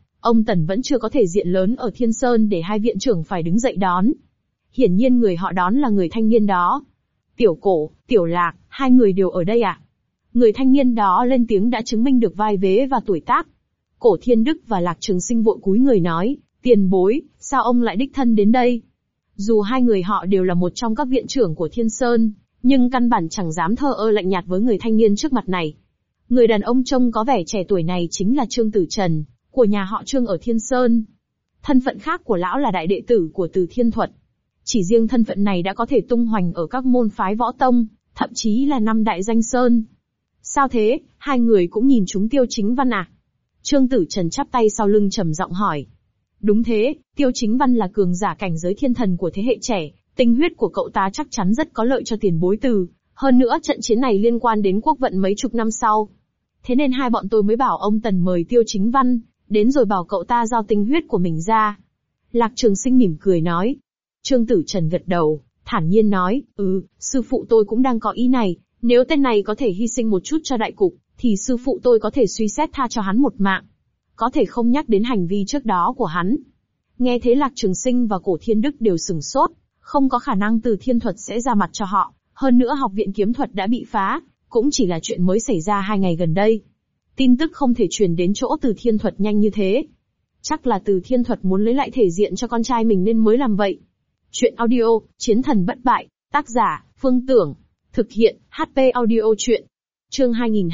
A: Tần vẫn chưa có thể diện lớn ở Thiên Sơn để hai viện trưởng phải đứng dậy đón. Hiển nhiên người họ đón là người thanh niên đó. Tiểu Cổ, Tiểu Lạc, hai người đều ở đây à? Người thanh niên đó lên tiếng đã chứng minh được vai vế và tuổi tác. Cổ Thiên Đức và Lạc Trường Sinh vội cúi người nói, tiền bối, sao ông lại đích thân đến đây? Dù hai người họ đều là một trong các viện trưởng của Thiên Sơn, nhưng căn bản chẳng dám thờ ơ lạnh nhạt với người thanh niên trước mặt này. Người đàn ông trông có vẻ trẻ tuổi này chính là Trương Tử Trần, của nhà họ Trương ở Thiên Sơn. Thân phận khác của lão là đại đệ tử của Từ Thiên Thuật. Chỉ riêng thân phận này đã có thể tung hoành ở các môn phái võ tông, thậm chí là 5 đại danh sơn. Sao thế, hai người cũng nhìn chúng Tiêu Chính Văn à? Trương Tử Trần chắp tay sau lưng trầm giọng hỏi. Đúng thế, Tiêu Chính Văn là cường giả cảnh giới thiên thần của thế hệ trẻ, tinh huyết của cậu ta chắc chắn rất có lợi cho tiền bối Từ. Hơn nữa trận chiến này liên quan đến quốc vận mấy chục năm sau. Thế nên hai bọn tôi mới bảo ông Tần mời Tiêu Chính Văn, đến rồi bảo cậu ta giao tinh huyết của mình ra. Lạc Trường Sinh mỉm cười nói. Trương Tử Trần gật đầu, thản nhiên nói, sư phụ tôi cũng đang có ý này, nếu tên này có thể hy sinh một chút cho đại cục, thì sư phụ tôi có thể suy xét tha cho hắn một mạng. Có thể không nhắc đến hành vi trước đó của hắn. Nghe thế Lạc Trường Sinh và Cổ Thiên Đức đều sửng sốt, không có khả năng Từ Thiên Thuật sẽ ra mặt cho họ, hơn nữa học viện kiếm thuật đã bị phá, cũng chỉ là chuyện mới xảy ra 2 ngày gần đây. Tin tức không thể truyền đến chỗ Từ Thiên Thuật nhanh như thế. Chắc là Từ Thiên Thuật muốn lấy lại thể diện cho con trai mình nên mới làm vậy. Chuyện audio, Chiến thần bất bại, tác giả, Phương Tưởng. Thực hiện, HP audio chuyện. Chương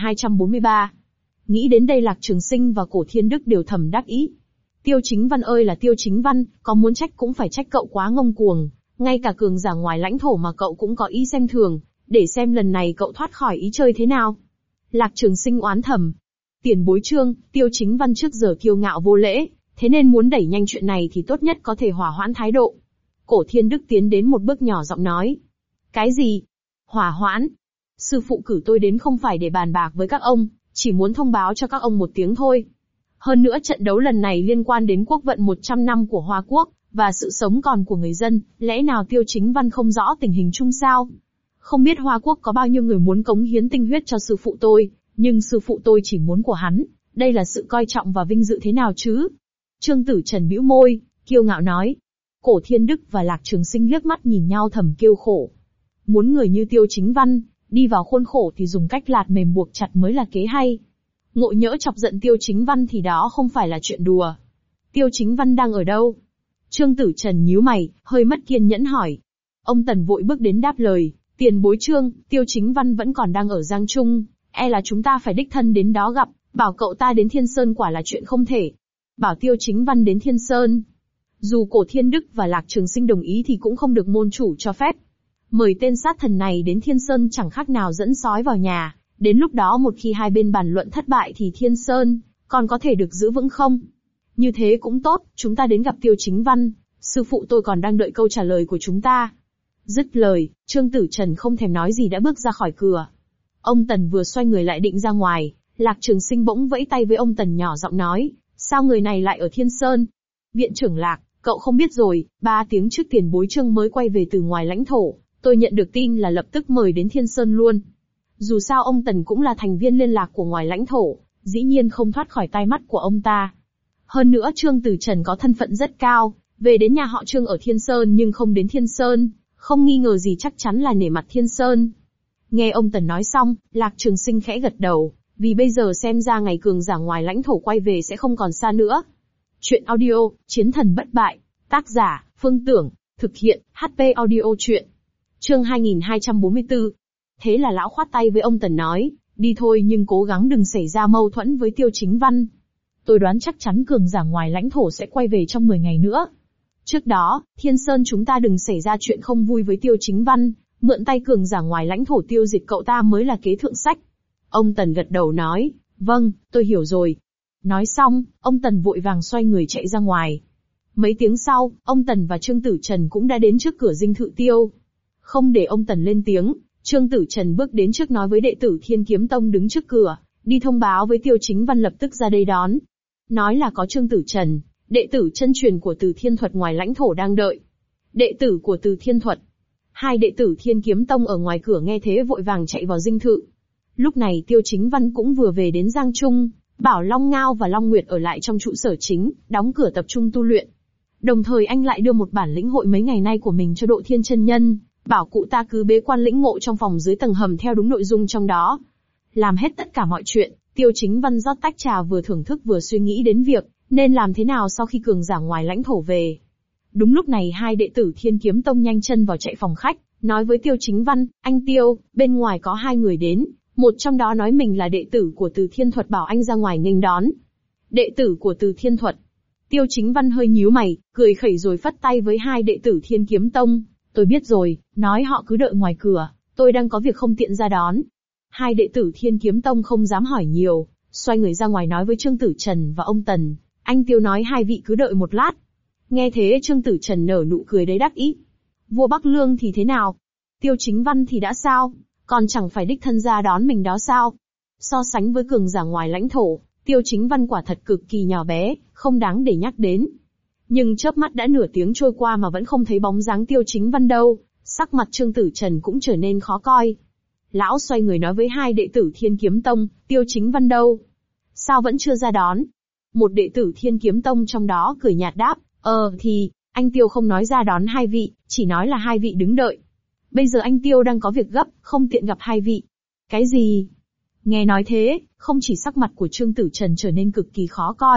A: 2243. Nghĩ đến đây Lạc Trường Sinh và Cổ Thiên Đức đều thầm đắc ý. Tiêu Chính Văn ơi là Tiêu Chính Văn, có muốn trách cũng phải trách cậu quá ngông cuồng. Ngay cả cường giả ngoài lãnh thổ mà cậu cũng có ý xem thường, để xem lần này cậu thoát khỏi ý chơi thế nào. Lạc Trường Sinh oán thầm. Tiền bối Trương, Tiêu Chính Văn trước giờ kiêu ngạo vô lễ, thế nên muốn đẩy nhanh chuyện này thì tốt nhất có thể hòa hoãn thái độ. Cổ Thiên Đức tiến đến một bước nhỏ giọng nói. Cái gì? Hòa hoãn? Sư phụ cử tôi đến không phải để bàn bạc với các ông, chỉ muốn thông báo cho các ông một tiếng thôi. Hơn nữa trận đấu lần này liên quan đến quốc vận 100 năm của Hoa Quốc, và sự sống còn của người dân, lẽ nào Tiêu Chính Văn không rõ tình hình chung sao? Không biết Hoa Quốc có bao nhiêu người muốn cống hiến tinh huyết cho sư phụ tôi, nhưng sư phụ tôi chỉ muốn của hắn, đây là sự coi trọng và vinh dự thế nào chứ? Trương Tử Trần bĩu môi, kiêu ngạo nói. Cổ Thiên Đức và Lạc Trường Sinh liếc mắt nhìn nhau thầm kêu khổ. Muốn người như Tiêu Chính Văn, đi vào khuôn khổ thì dùng cách lạt mềm buộc chặt mới là kế hay. Ngộ nhỡ chọc giận Tiêu Chính Văn thì đó không phải là chuyện đùa. Tiêu Chính Văn đang ở đâu? Trương Tử Trần nhíu mày, hơi mất kiên nhẫn hỏi. Ông Tần vội bước đến đáp lời, tiền bối Trương, Tiêu Chính Văn vẫn còn đang ở Giang Trung, e là chúng ta phải đích thân đến đó gặp, bảo cậu ta đến Thiên Sơn quả là chuyện không thể. Bảo Tiêu Chính Văn đến Thiên Sơn. Dù Cổ Thiên Đức và Lạc Trường Sinh đồng ý thì cũng không được môn chủ cho phép. Mời tên sát thần này đến Thiên Sơn chẳng khác nào dẫn sói vào nhà, đến lúc đó một khi hai bên bàn luận thất bại thì Thiên Sơn còn có thể được giữ vững không? Như thế cũng tốt, chúng ta đến gặp Tiêu Chính Văn, sư phụ tôi còn đang đợi câu trả lời của chúng ta. Dứt lời, Trương Tử Trần không thèm nói gì đã bước ra khỏi cửa. Ông Tần vừa xoay người lại định ra ngoài, Lạc Trường Sinh bỗng vẫy tay với ông Tần nhỏ giọng nói, sao người này lại ở Thiên Sơn? Viện trưởng Lạc, cậu không biết rồi, 3 tiếng trước tiền bối Trương mới quay về từ ngoài lãnh thổ, tôi nhận được tin là lập tức mời đến Thiên Sơn luôn. Dù sao ông Tần cũng là thành viên liên lạc của ngoài lãnh thổ, dĩ nhiên không thoát khỏi tai mắt của ông ta. Hơn nữa Trương Tử Trần có thân phận rất cao, về đến nhà họ Trương ở Thiên Sơn nhưng không đến Thiên Sơn, không nghi ngờ gì chắc chắn là nể mặt Thiên Sơn. Nghe ông Tần nói xong, Lạc Trường Sinh khẽ gật đầu, vì bây giờ xem ra ngày cường giả ngoài lãnh thổ quay về sẽ không còn xa nữa. Chuyện audio, Chiến thần bất bại, tác giả, Phương Tưởng, thực hiện, HP audio chuyện. Chương 2244. Thế là lão khoát tay với ông Tần nói, đi thôi nhưng cố gắng đừng xảy ra mâu thuẫn với Tiêu Chính Văn. Tôi đoán chắc chắn cường giả ngoài lãnh thổ sẽ quay về trong 10 ngày nữa. Trước đó, Thiên Sơn chúng ta đừng xảy ra chuyện không vui với Tiêu Chính Văn, mượn tay cường giả ngoài lãnh thổ tiêu diệt cậu ta mới là kế thượng sách. Ông Tần gật đầu nói, vâng, tôi hiểu rồi. Nói xong, ông Tần vội vàng xoay người chạy ra ngoài. Mấy tiếng sau, ông Tần và Trương Tử Trần cũng đã đến trước cửa dinh thự Tiêu. Không để ông Tần lên tiếng, Trương Tử Trần bước đến trước nói với đệ tử Thiên Kiếm Tông đứng trước cửa, đi thông báo với Tiêu Chính Văn lập tức ra đây đón. Nói là có Trương Tử Trần, đệ tử chân truyền của Từ Thiên Thuật ngoài lãnh thổ đang đợi. Đệ tử của Từ Thiên Thuật. Hai đệ tử Thiên Kiếm Tông ở ngoài cửa nghe thế vội vàng chạy vào dinh thự. Lúc này Tiêu Chính Văn cũng vừa về đến Giang Trung, bảo Long Ngao và Long Nguyệt ở lại trong trụ sở chính, đóng cửa tập trung tu luyện. Đồng thời anh lại đưa một bản lĩnh hội mấy ngày nay của mình cho Độ Thiên chân nhân, bảo cụ ta cứ bế quan lĩnh ngộ trong phòng dưới tầng hầm theo đúng nội dung trong đó. Làm hết tất cả mọi chuyện, Tiêu Chính Văn rót tách trà vừa thưởng thức vừa suy nghĩ đến việc nên làm thế nào sau khi cường giả ngoài lãnh thổ về. Đúng lúc này hai đệ tử Thiên Kiếm Tông nhanh chân vào chạy phòng khách, nói với Tiêu Chính Văn, anh Tiêu, bên ngoài có 2 người đến, một trong đó nói mình là đệ tử của Từ Thiên Thuật bảo anh ra ngoài nghênh đón. Đệ tử của Từ Thiên Thuật. Tiêu Chính Văn hơi nhíu mày, cười khẩy rồi phất tay với hai đệ tử Thiên Kiếm Tông, tôi biết rồi, nói họ cứ đợi ngoài cửa, tôi đang có việc không tiện ra đón. Hai đệ tử Thiên Kiếm Tông không dám hỏi nhiều, xoay người ra ngoài nói với Trương Tử Trần và ông Tần, anh Tiêu nói hai vị cứ đợi một lát. Nghe thế Trương Tử Trần nở nụ cười đầy đắc ý. Vua Bắc Lương thì thế nào? Tiêu Chính Văn thì đã sao? Còn chẳng phải đích thân ra đón mình đó sao? So sánh với cường giả ngoài lãnh thổ, Tiêu Chính Văn quả thật cực kỳ nhỏ bé, không đáng để nhắc đến. Nhưng chớp mắt đã nửa tiếng trôi qua mà vẫn không thấy bóng dáng Tiêu Chính Văn đâu, sắc mặt Trương Tử Trần cũng trở nên khó coi. Lão xoay người nói với hai đệ tử Thiên Kiếm Tông, Tiêu Chính Văn đâu? Sao vẫn chưa ra đón? Một đệ tử Thiên Kiếm Tông trong đó cười nhạt đáp, thì, anh Tiêu không nói ra đón hai vị, chỉ nói là hai vị đứng đợi. Bây giờ anh Tiêu đang có việc gấp, không tiện gặp hai vị. Cái gì? Nghe nói thế, không chỉ sắc mặt của Trương Tử Trần trở nên cực kỳ khó coi,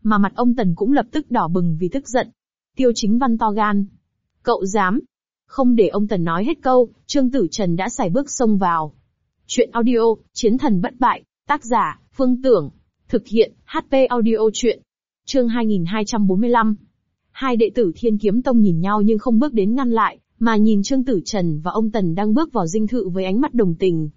A: mà mặt ông Tần cũng lập tức đỏ bừng vì tức giận. Tiêu Chính Văn to gan. Cậu dám? Không để ông Tần nói hết câu, Trương Tử Trần đã sải bước xông vào. Chuyện audio, Chiến thần bất bại, tác giả, Phương Tưởng. Thực hiện, HP audio chuyện. Chương 2245. Hai đệ tử Thiên Kiếm Tông nhìn nhau nhưng không bước đến ngăn lại, mà nhìn Trương Tử Trần và ông Tần đang bước vào dinh thự với ánh mắt đồng tình.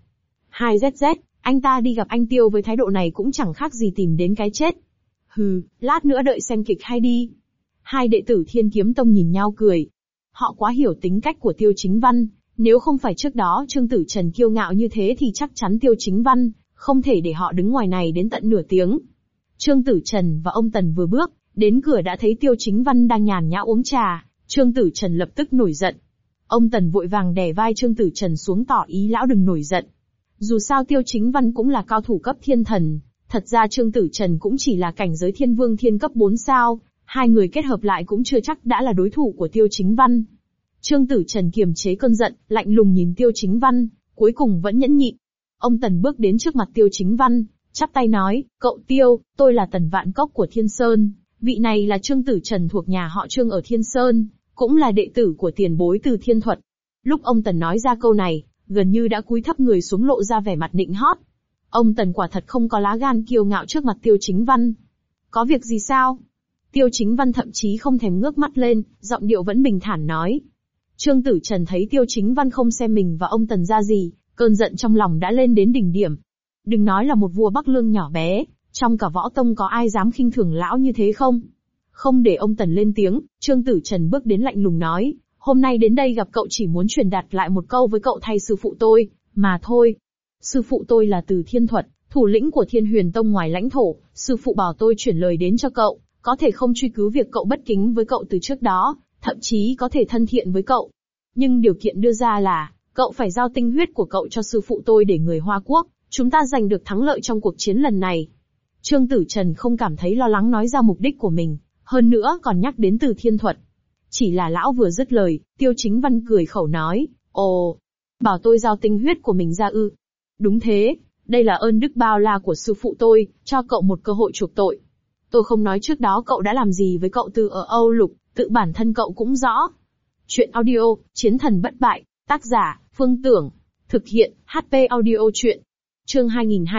A: 2ZZ, anh ta đi gặp anh Tiêu với thái độ này cũng chẳng khác gì tìm đến cái chết. Hừ, lát nữa đợi xem kịch hay đi. Hai đệ tử Thiên Kiếm Tông nhìn nhau cười. Họ quá hiểu tính cách của Tiêu Chính Văn, nếu không phải trước đó Trương Tử Trần kiêu ngạo như thế thì chắc chắn Tiêu Chính Văn không thể để họ đứng ngoài này đến tận nửa tiếng. Trương Tử Trần và ông Tần vừa bước đến cửa đã thấy Tiêu Chính Văn đang nhàn nhã uống trà, Trương Tử Trần lập tức nổi giận. Ông Tần vội vàng đè vai Trương Tử Trần xuống tỏ ý lão đừng nổi giận. Dù sao Tiêu Chính Văn cũng là cao thủ cấp thiên thần, thật ra Trương Tử Trần cũng chỉ là cảnh giới thiên vương thiên cấp 4 sao, hai người kết hợp lại cũng chưa chắc đã là đối thủ của Tiêu Chính Văn. Trương Tử Trần kiềm chế cơn giận, lạnh lùng nhìn Tiêu Chính Văn, cuối cùng vẫn nhẫn nhịn. Ông Tần bước đến trước mặt Tiêu Chính Văn, chắp tay nói, cậu Tiêu, tôi là Tần Vạn Cốc của Thiên Sơn, vị này là Trương Tử Trần thuộc nhà họ Trương ở Thiên Sơn, cũng là đệ tử của tiền bối từ Thiên Thuật. Lúc ông Tần nói ra câu này, gần như đã cúi thấp người xuống lộ ra vẻ mặt nịnh hót. Ông Tần quả thật không có lá gan kiêu ngạo trước mặt Tiêu Chính Văn. Có việc gì sao? Tiêu Chính Văn thậm chí không thèm ngước mắt lên, giọng điệu vẫn bình thản nói. Trương Tử Trần thấy Tiêu Chính Văn không xem mình và ông Tần ra gì, cơn giận trong lòng đã lên đến đỉnh điểm. Đừng nói là một vua Bắc Lương nhỏ bé, trong cả võ tông có ai dám khinh thường lão như thế không? Không để ông Tần lên tiếng, Trương Tử Trần bước đến lạnh lùng nói, hôm nay đến đây gặp cậu chỉ muốn truyền đạt lại một câu với cậu thay sư phụ tôi, mà thôi. Sư phụ tôi là Từ Thiên Thuật, thủ lĩnh của Thiên Huyền Tông ngoài lãnh thổ, sư phụ bảo tôi chuyển lời đến cho cậu, có thể không truy cứu việc cậu bất kính với cậu từ trước đó, thậm chí có thể thân thiện với cậu. Nhưng điều kiện đưa ra là, cậu phải giao tinh huyết của cậu cho sư phụ tôi để người Hoa Quốc, chúng ta giành được thắng lợi trong cuộc chiến lần này. Trương Tử Trần không cảm thấy lo lắng nói ra mục đích của mình, hơn nữa còn nhắc đến Từ Thiên Thuật. Chỉ là lão vừa dứt lời, Tiêu Chính Văn cười khẩu nói, ồ, bảo tôi giao tinh huyết của mình ra ư. Đúng thế, đây là ơn đức bao la của sư phụ tôi, cho cậu một cơ hội chuộc tội. Tôi không nói trước đó cậu đã làm gì với cậu Từ ở Âu Lục, tự bản thân cậu cũng rõ. Chuyện audio, Chiến thần bất bại, tác giả, Phương Tưởng. Thực hiện, HP audio chuyện. Chương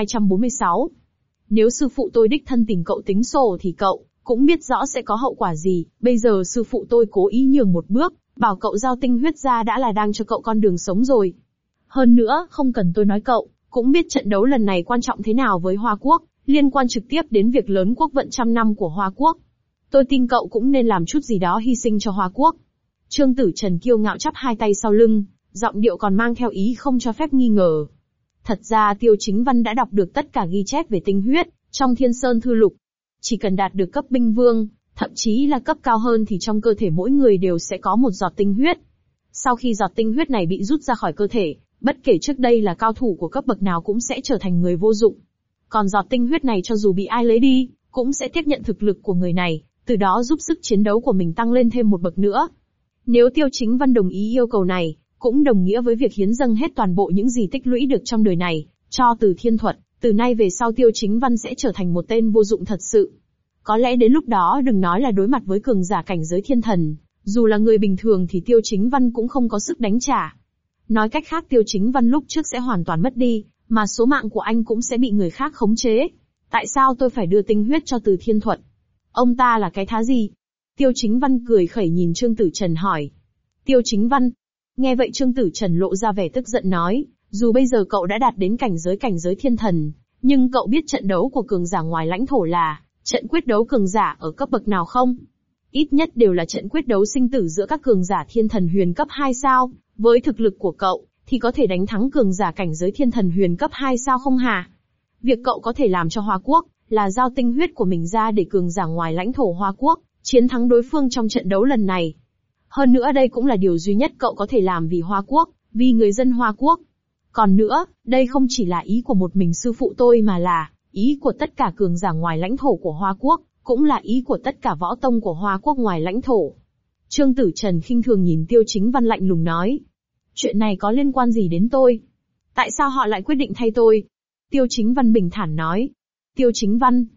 A: 2246. Nếu sư phụ tôi đích thân tìm cậu tính sổ thì cậu cũng biết rõ sẽ có hậu quả gì, bây giờ sư phụ tôi cố ý nhường một bước, bảo cậu giao tinh huyết ra đã là đang cho cậu con đường sống rồi. Hơn nữa, không cần tôi nói cậu, cũng biết trận đấu lần này quan trọng thế nào với Hoa Quốc, liên quan trực tiếp đến việc lớn quốc vận trăm năm của Hoa Quốc. Tôi tin cậu cũng nên làm chút gì đó hy sinh cho Hoa Quốc. Trương Tử Trần kiêu ngạo chắp hai tay sau lưng, giọng điệu còn mang theo ý không cho phép nghi ngờ. Thật ra Tiêu Chính Văn đã đọc được tất cả ghi chép về tinh huyết trong Thiên Sơn Thư Lục. Chỉ cần đạt được cấp binh vương, thậm chí là cấp cao hơn thì trong cơ thể mỗi người đều sẽ có một giọt tinh huyết. Sau khi giọt tinh huyết này bị rút ra khỏi cơ thể, bất kể trước đây là cao thủ của cấp bậc nào cũng sẽ trở thành người vô dụng. Còn giọt tinh huyết này cho dù bị ai lấy đi, cũng sẽ tiếp nhận thực lực của người này, từ đó giúp sức chiến đấu của mình tăng lên thêm một bậc nữa. Nếu Tiêu Chính Văn đồng ý yêu cầu này, cũng đồng nghĩa với việc hiến dâng hết toàn bộ những gì tích lũy được trong đời này, cho Từ Thiên Thuật, từ nay về sau Tiêu Chính Văn sẽ trở thành một tên vô dụng thật sự. Có lẽ đến lúc đó đừng nói là đối mặt với cường giả cảnh giới thiên thần, dù là người bình thường thì Tiêu Chính Văn cũng không có sức đánh trả. Nói cách khác Tiêu Chính Văn lúc trước sẽ hoàn toàn mất đi, mà số mạng của anh cũng sẽ bị người khác khống chế. Tại sao tôi phải đưa tinh huyết cho Từ Thiên Thuật? Ông ta là cái thá gì? Tiêu Chính Văn cười khẩy nhìn Trương Tử Trần hỏi. Tiêu Chính Văn. Nghe vậy Trương Tử Trần lộ ra vẻ tức giận nói, dù bây giờ cậu đã đạt đến cảnh giới thiên thần, nhưng cậu biết trận đấu của cường giả ngoài lãnh thổ là trận quyết đấu cường giả ở cấp bậc nào không? Ít nhất đều là trận quyết đấu sinh tử giữa các cường giả thiên thần huyền cấp 2 sao, với thực lực của cậu, thì có thể đánh thắng cường giả cảnh giới thiên thần huyền cấp 2 sao không hả? Việc cậu có thể làm cho Hoa Quốc, là giao tinh huyết của mình ra để cường giả ngoài lãnh thổ Hoa Quốc, chiến thắng đối phương trong trận đấu lần này. Hơn nữa đây cũng là điều duy nhất cậu có thể làm vì Hoa Quốc, vì người dân Hoa Quốc. Còn nữa, đây không chỉ là ý của một mình sư phụ tôi mà là ý của tất cả cường giả ngoài lãnh thổ của Hoa Quốc, cũng là ý của tất cả võ tông của Hoa Quốc ngoài lãnh thổ. Trương Tử Trần khinh thường nhìn Tiêu Chính Văn lạnh lùng nói. Chuyện này có liên quan gì đến tôi? Tại sao họ lại quyết định thay tôi? Tiêu Chính Văn bình thản nói. Tiêu Chính Văn.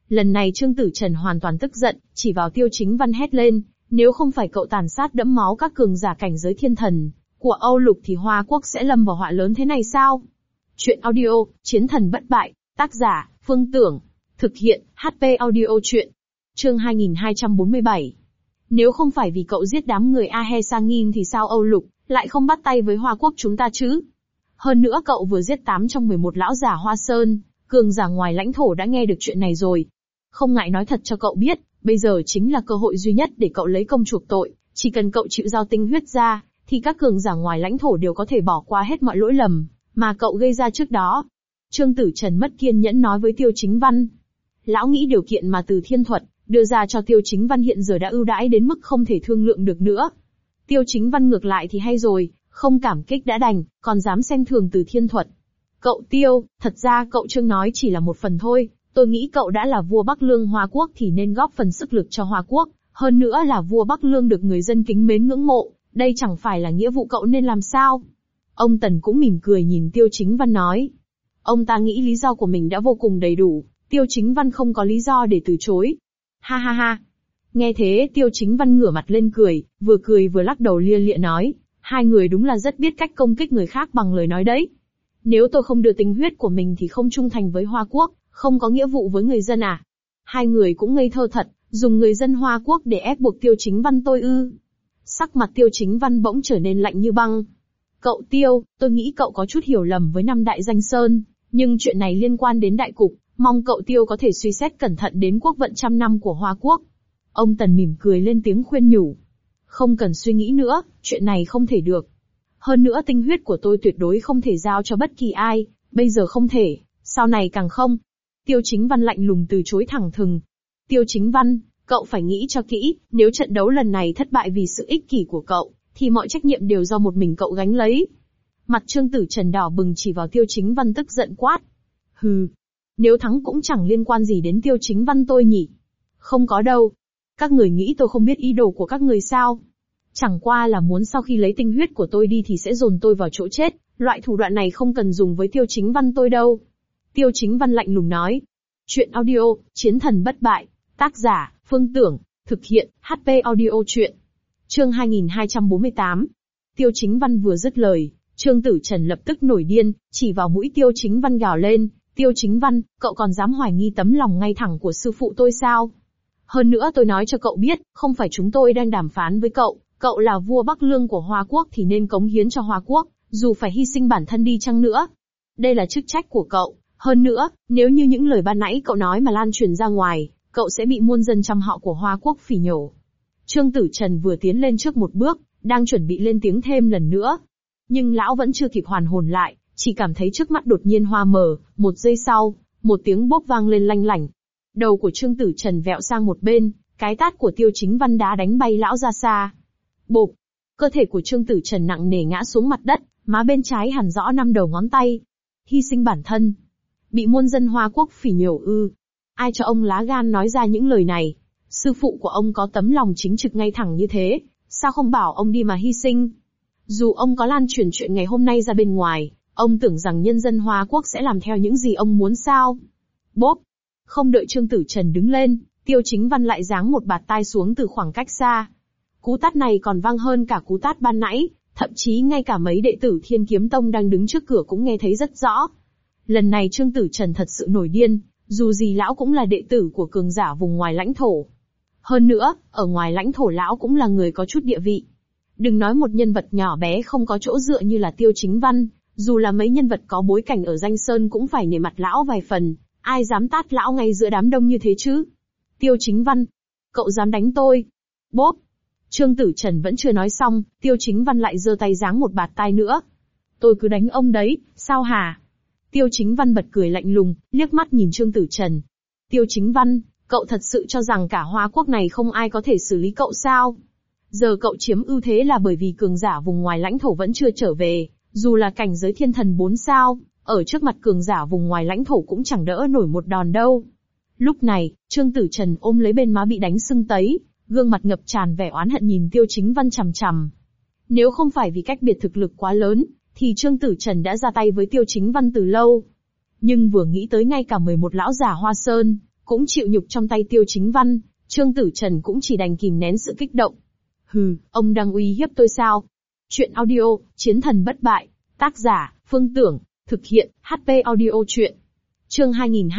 A: Lần này Trương Tử Trần hoàn toàn tức giận, chỉ vào Tiêu Chính Văn hét lên, nếu không phải cậu tàn sát đẫm máu các cường giả cảnh giới thiên thần của Âu Lục thì Hoa Quốc sẽ lâm vào họa lớn thế này sao? Chuyện audio, Chiến thần bất bại, tác giả, Phương Tưởng, thực hiện, HP audio chuyện. Chương 2247. Nếu không phải vì cậu giết đám người Ahe Sangin thì sao Âu Lục lại không bắt tay với Hoa Quốc chúng ta chứ? Hơn nữa cậu vừa giết 8 trong 11 lão giả Hoa Sơn, cường giả ngoài lãnh thổ đã nghe được chuyện này rồi. Không ngại nói thật cho cậu biết, bây giờ chính là cơ hội duy nhất để cậu lấy công chuộc tội, chỉ cần cậu chịu giao tinh huyết ra, thì các cường giả ngoài lãnh thổ đều có thể bỏ qua hết mọi lỗi lầm mà cậu gây ra trước đó. Trương Tử Trần mất kiên nhẫn nói với Tiêu Chính Văn. Lão nghĩ điều kiện mà Từ Thiên Thuật đưa ra cho Tiêu Chính Văn hiện giờ đã ưu đãi đến mức không thể thương lượng được nữa. Tiêu Chính Văn ngược lại thì hay rồi, không cảm kích đã đành, còn dám xem thường Từ Thiên Thuật. Cậu Tiêu, thật ra cậu Trương nói chỉ là một phần thôi, tôi nghĩ cậu đã là vua Bắc Lương Hoa Quốc thì nên góp phần sức lực cho Hoa Quốc, hơn nữa là vua Bắc Lương được người dân kính mến ngưỡng mộ, đây chẳng phải là nghĩa vụ cậu nên làm sao? Ông Tần cũng mỉm cười nhìn Tiêu Chính Văn nói. Ông ta nghĩ lý do của mình đã vô cùng đầy đủ, Tiêu Chính Văn không có lý do để từ chối. Ha ha ha. Nghe thế Tiêu Chính Văn ngửa mặt lên cười vừa lắc đầu lia lịa nói, hai người đúng là rất biết cách công kích người khác bằng lời nói đấy. Nếu tôi không đưa tinh huyết của mình thì không trung thành với Hoa Quốc, không có nghĩa vụ với người dân à? Hai người cũng ngây thơ thật, dùng người dân Hoa Quốc để ép buộc Tiêu Chính Văn tôi ư? Sắc mặt Tiêu Chính Văn bỗng trở nên lạnh như băng. Cậu Tiêu, tôi nghĩ cậu có chút hiểu lầm với năm đại danh sơn, nhưng chuyện này liên quan đến đại cục, mong cậu Tiêu có thể suy xét cẩn thận đến quốc vận trăm năm của Hoa Quốc. Ông Tần mỉm cười lên tiếng khuyên nhủ. Không cần suy nghĩ nữa, chuyện này không thể được. Hơn nữa tinh huyết của tôi tuyệt đối không thể giao cho bất kỳ ai, bây giờ không thể, sau này càng không. Tiêu Chính Văn lạnh lùng từ chối thẳng thừng. Tiêu Chính Văn, cậu phải nghĩ cho kỹ, nếu trận đấu lần này thất bại vì sự ích kỷ của cậu, thì mọi trách nhiệm đều do một mình cậu gánh lấy. Mặt Trương Tử Trần đỏ bừng chỉ vào Tiêu Chính Văn tức giận quát. Hừ, nếu thắng cũng chẳng liên quan gì đến Tiêu Chính Văn tôi nhỉ? Không có đâu. Các người nghĩ tôi không biết ý đồ của các người sao? Chẳng qua là muốn sau khi lấy tinh huyết của tôi đi thì sẽ dồn tôi vào chỗ chết, loại thủ đoạn này không cần dùng với Tiêu Chính Văn tôi đâu. Tiêu Chính Văn lạnh lùng nói. Chuyện audio, Chiến thần bất bại, tác giả, Phương Tưởng, thực hiện, HP audio chuyện. Chương 2248. Tiêu Chính Văn vừa dứt lời, Trương Tử Trần lập tức nổi điên, chỉ vào mũi Tiêu Chính Văn gào lên, Tiêu Chính Văn, cậu còn dám hoài nghi tấm lòng ngay thẳng của sư phụ tôi sao? Hơn nữa tôi nói cho cậu biết, không phải chúng tôi đang đàm phán với cậu, cậu là vua Bắc Lương của Hoa Quốc thì nên cống hiến cho Hoa Quốc, dù phải hy sinh bản thân đi chăng nữa. Đây là chức trách của cậu, hơn nữa, nếu như những lời ban nãy cậu nói mà lan truyền ra ngoài, cậu sẽ bị muôn dân trăm họ của Hoa Quốc phỉ nhổ. Trương Tử Trần vừa tiến lên trước một bước, đang chuẩn bị lên tiếng thêm lần nữa. Nhưng lão vẫn chưa kịp hoàn hồn lại, chỉ cảm thấy trước mắt đột nhiên hoa mờ, một giây sau, một tiếng bốp vang lên lanh lảnh. Đầu của Trương Tử Trần vẹo sang một bên, cái tát của Tiêu Chính Văn đá đánh bay lão ra xa. Bộp! Cơ thể của Trương Tử Trần nặng nề ngã xuống mặt đất, má bên trái hằn rõ 5 đầu ngón tay. Hy sinh bản thân. Bị muôn dân Hoa Quốc phỉ nhổ ư. Ai cho ông lá gan nói ra những lời này? Sư phụ của ông có tấm lòng chính trực ngay thẳng như thế, sao không bảo ông đi mà hy sinh? Dù ông có lan truyền chuyện ngày hôm nay ra bên ngoài, ông tưởng rằng nhân dân Hoa Quốc sẽ làm theo những gì ông muốn sao? Bốp! Không đợi Trương Tử Trần đứng lên, Tiêu Chính Văn lại giáng một bạt tai xuống từ khoảng cách xa. Cú tát này còn vang hơn cả cú tát ban nãy, thậm chí ngay cả mấy đệ tử Thiên Kiếm Tông đang đứng trước cửa cũng nghe thấy rất rõ. Lần này Trương Tử Trần thật sự nổi điên, dù gì lão cũng là đệ tử của cường giả vùng ngoài lãnh thổ. Hơn nữa, ở ngoài lãnh thổ lão cũng là người có chút địa vị. Đừng nói một nhân vật nhỏ bé không có chỗ dựa như là Tiêu Chính Văn, dù là mấy nhân vật có bối cảnh ở danh sơn cũng phải nể mặt lão vài phần, ai dám tát lão ngay giữa đám đông như thế chứ? Tiêu Chính Văn, cậu dám đánh tôi? Bốp! Trương Tử Trần vẫn chưa nói xong, Tiêu Chính Văn lại giơ tay giáng một bạt tai nữa. Tôi cứ đánh ông đấy, sao hả? Tiêu Chính Văn bật cười lạnh lùng, liếc mắt nhìn Trương Tử Trần. Tiêu Chính Văn, cậu thật sự cho rằng cả Hoa Quốc này không ai có thể xử lý cậu sao? Giờ cậu chiếm ưu thế là bởi vì cường giả vùng ngoài lãnh thổ vẫn chưa trở về, dù là cảnh giới thiên thần 4 sao, ở trước mặt cường giả vùng ngoài lãnh thổ cũng chẳng đỡ nổi một đòn đâu. Lúc này, Trương Tử Trần ôm lấy bên má bị đánh sưng tấy, gương mặt ngập tràn vẻ oán hận nhìn Tiêu Chính Văn chằm chằm. Nếu không phải vì cách biệt thực lực quá lớn, thì Trương Tử Trần đã ra tay với Tiêu Chính Văn từ lâu. Nhưng vừa nghĩ tới ngay cả 11 lão già Hoa Sơn, cũng chịu nhục trong tay Tiêu Chính Văn, Trương Tử Trần cũng chỉ đành kìm nén sự kích động. Hừ, ông đang uy hiếp tôi sao? Chuyện audio, Chiến thần bất bại. Tác giả, Phương Tưởng. Thực hiện, HP Audio Chuyện. Chương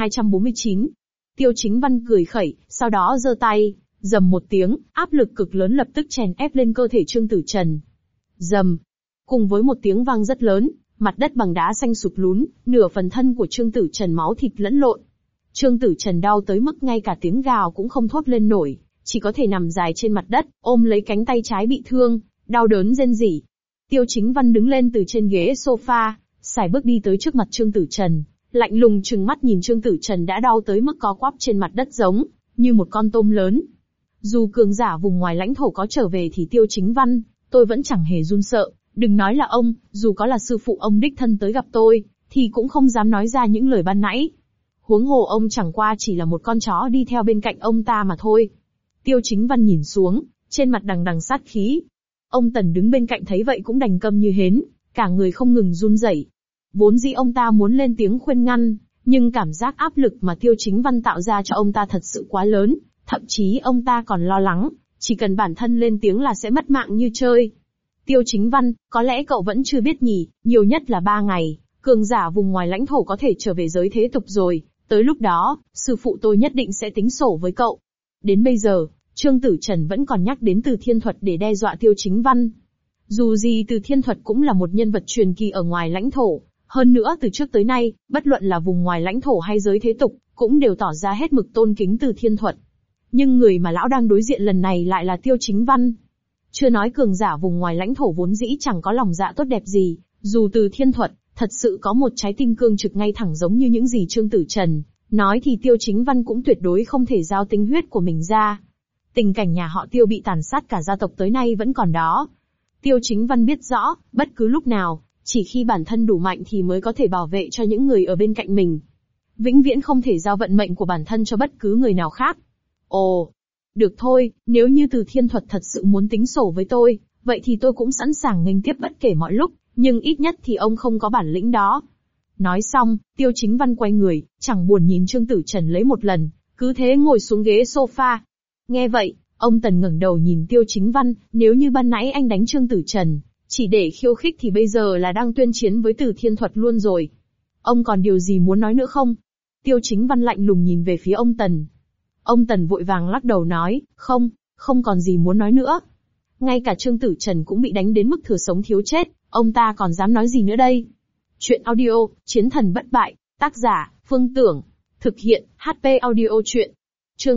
A: 2249. Tiêu Chính Văn cười khẩy, sau đó giơ tay, rầm một tiếng, áp lực cực lớn lập tức chèn ép lên cơ thể Trương Tử Trần. Rầm. Cùng với một tiếng vang rất lớn, mặt đất bằng đá xanh sụt lún, nửa phần thân của Trương Tử Trần máu thịt lẫn lộn. Trương Tử Trần đau tới mức ngay cả tiếng gào cũng không thốt lên nổi, chỉ có thể nằm dài trên mặt đất, ôm lấy cánh tay trái bị thương, đau đớn rên rỉ. Tiêu Chính Văn đứng lên từ trên ghế sofa, sải bước đi tới trước mặt Trương Tử Trần, lạnh lùng trừng mắt nhìn Trương Tử Trần đã đau tới mức co quắp trên mặt đất giống như một con tôm lớn. Dù cường giả vùng ngoài lãnh thổ có trở về thì Tiêu Chính Văn, tôi vẫn chẳng hề run sợ, đừng nói là ông, dù có là sư phụ ông đích thân tới gặp tôi, thì cũng không dám nói ra những lời ban nãy. Huống hồ ông chẳng qua chỉ là một con chó đi theo bên cạnh ông ta mà thôi. Tiêu Chính Văn nhìn xuống, trên mặt đằng đằng sát khí. Ông Tần đứng bên cạnh thấy vậy cũng đành câm như hến, cả người không ngừng run rẩy. Vốn dĩ ông ta muốn lên tiếng khuyên ngăn, nhưng cảm giác áp lực mà Tiêu Chính Văn tạo ra cho ông ta thật sự quá lớn, thậm chí ông ta còn lo lắng, chỉ cần bản thân lên tiếng là sẽ mất mạng như chơi. Tiêu Chính Văn, có lẽ cậu vẫn chưa biết nhỉ, nhiều nhất là 3 ngày, cường giả vùng ngoài lãnh thổ có thể trở về giới thế tục rồi, tới lúc đó, sư phụ tôi nhất định sẽ tính sổ với cậu. Đến bây giờ, Trương Tử Trần vẫn còn nhắc đến Từ Thiên Thuật để đe dọa Tiêu Chính Văn. Dù gì Từ Thiên Thuật cũng là một nhân vật truyền kỳ ở ngoài lãnh thổ, hơn nữa từ trước tới nay, bất luận là vùng ngoài lãnh thổ hay giới thế tục, cũng đều tỏ ra hết mực tôn kính Từ Thiên Thuật. Nhưng người mà lão đang đối diện lần này lại là Tiêu Chính Văn. Chưa nói cường giả vùng ngoài lãnh thổ vốn dĩ chẳng có lòng dạ tốt đẹp gì, dù Từ Thiên Thuật thật sự có một trái tim cương trực ngay thẳng giống như những gì Trương Tử Trần nói thì Tiêu Chính Văn cũng tuyệt đối không thể giao tinh huyết của mình ra. Tình cảnh nhà họ Tiêu bị tàn sát cả gia tộc tới nay vẫn còn đó. Tiêu Chính Văn biết rõ, bất cứ lúc nào, chỉ khi bản thân đủ mạnh thì mới có thể bảo vệ cho những người ở bên cạnh mình. Vĩnh viễn không thể giao vận mệnh của bản thân cho bất cứ người nào khác. Ồ, được thôi, nếu như Từ Thiên Thuật thật sự muốn tính sổ với tôi, vậy thì tôi cũng sẵn sàng nghênh tiếp bất kể mọi lúc, nhưng ít nhất thì ông không có bản lĩnh đó. Nói xong, Tiêu Chính Văn quay người, chẳng buồn nhìn Trương Tử Trần lấy một lần, cứ thế ngồi xuống ghế sofa. Nghe vậy, ông Tần ngẩng đầu nhìn Tiêu Chính Văn, nếu như ban nãy anh đánh Trương Tử Trần, chỉ để khiêu khích thì bây giờ là đang tuyên chiến với Từ Thiên Thuật luôn rồi. Ông còn điều gì muốn nói nữa không? Tiêu Chính Văn lạnh lùng nhìn về phía ông Tần. Ông Tần vội vàng lắc đầu nói, không còn gì muốn nói nữa. Ngay cả Trương Tử Trần cũng bị đánh đến mức thừa sống thiếu chết, ông ta còn dám nói gì nữa đây? Chuyện audio, Chiến thần bất bại, tác giả, Phương Tưởng. Thực hiện, HP Audio Chuyện. Chương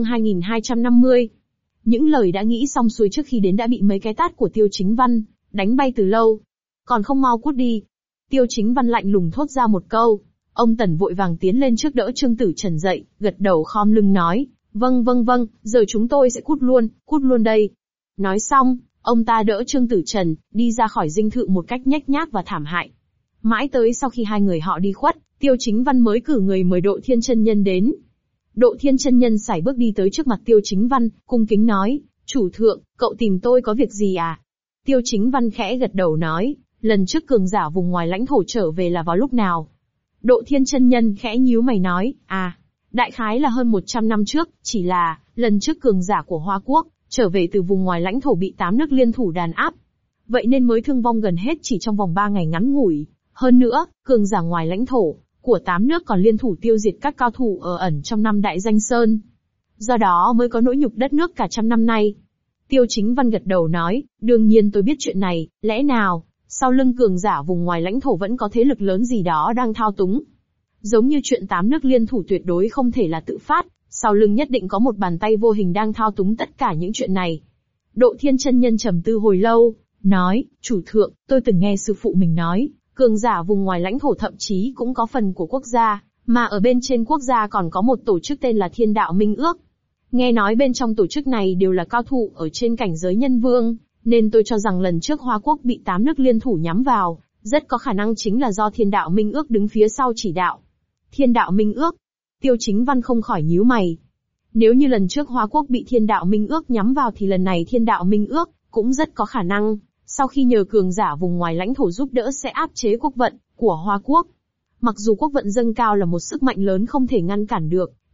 A: 2250. Những lời đã nghĩ xong xuôi trước khi đến đã bị mấy cái tát của Tiêu Chính Văn đánh bay từ lâu. Còn không mau cút đi. Tiêu Chính Văn lạnh lùng thốt ra một câu. Ông Tần vội vàng tiến lên trước đỡ Trương Tử Trần dậy, gật đầu khom lưng nói, vâng, giờ chúng tôi sẽ cút luôn đây. Nói xong, ông ta đỡ Trương Tử Trần, đi ra khỏi dinh thự một cách nhếch nhác và thảm hại. Mãi tới sau khi hai người họ đi khuất, Tiêu Chính Văn mới cử người mời Độ Thiên Chân Nhân đến. Độ Thiên Chân Nhân sải bước đi tới trước mặt Tiêu Chính Văn, cung kính nói, chủ thượng, cậu tìm tôi có việc gì à? Tiêu Chính Văn khẽ gật đầu nói, lần trước cường giả vùng ngoài lãnh thổ trở về là vào lúc nào? Độ Thiên Chân Nhân khẽ nhíu mày nói, đại khái là hơn 100 năm trước, chỉ là, lần trước cường giả của Hoa Quốc, trở về từ vùng ngoài lãnh thổ bị 8 nước liên thủ đàn áp. Vậy nên mới thương vong gần hết chỉ trong vòng 3 ngày ngắn ngủi. Hơn nữa, cường giả ngoài lãnh thổ của 8 nước còn liên thủ tiêu diệt các cao thủ ở ẩn trong 5 đại danh sơn. Do đó mới có nỗi nhục đất nước cả trăm năm nay. Tiêu Chính Văn gật đầu nói, đương nhiên tôi biết chuyện này, lẽ nào, sau lưng cường giả vùng ngoài lãnh thổ vẫn có thế lực lớn gì đó đang thao túng. Giống như chuyện 8 nước liên thủ tuyệt đối không thể là tự phát, sau lưng nhất định có một bàn tay vô hình đang thao túng tất cả những chuyện này. Độ Thiên Chân Nhân trầm tư hồi lâu, nói, chủ thượng, tôi từng nghe sư phụ mình nói, cường giả vùng ngoài lãnh thổ thậm chí cũng có phần của quốc gia, mà ở bên trên quốc gia còn có một tổ chức tên là Thiên Đạo Minh Ước. Nghe nói bên trong tổ chức này đều là cao thủ ở trên cảnh giới nhân vương, nên tôi cho rằng lần trước Hoa Quốc bị 8 nước liên thủ nhắm vào, rất có khả năng chính là do Thiên Đạo Minh Ước đứng phía sau chỉ đạo. Thiên Đạo Minh Ước. Tiêu Chính Văn không khỏi nhíu mày. Nếu như lần trước Hoa Quốc bị Thiên Đạo Minh Ước nhắm vào thì lần này Thiên Đạo Minh Ước cũng rất có khả năng, sau khi nhờ cường giả vùng ngoài lãnh thổ giúp đỡ sẽ áp chế quốc vận của Hoa Quốc. Mặc dù quốc vận dâng cao là một sức mạnh lớn không thể ngăn cản được,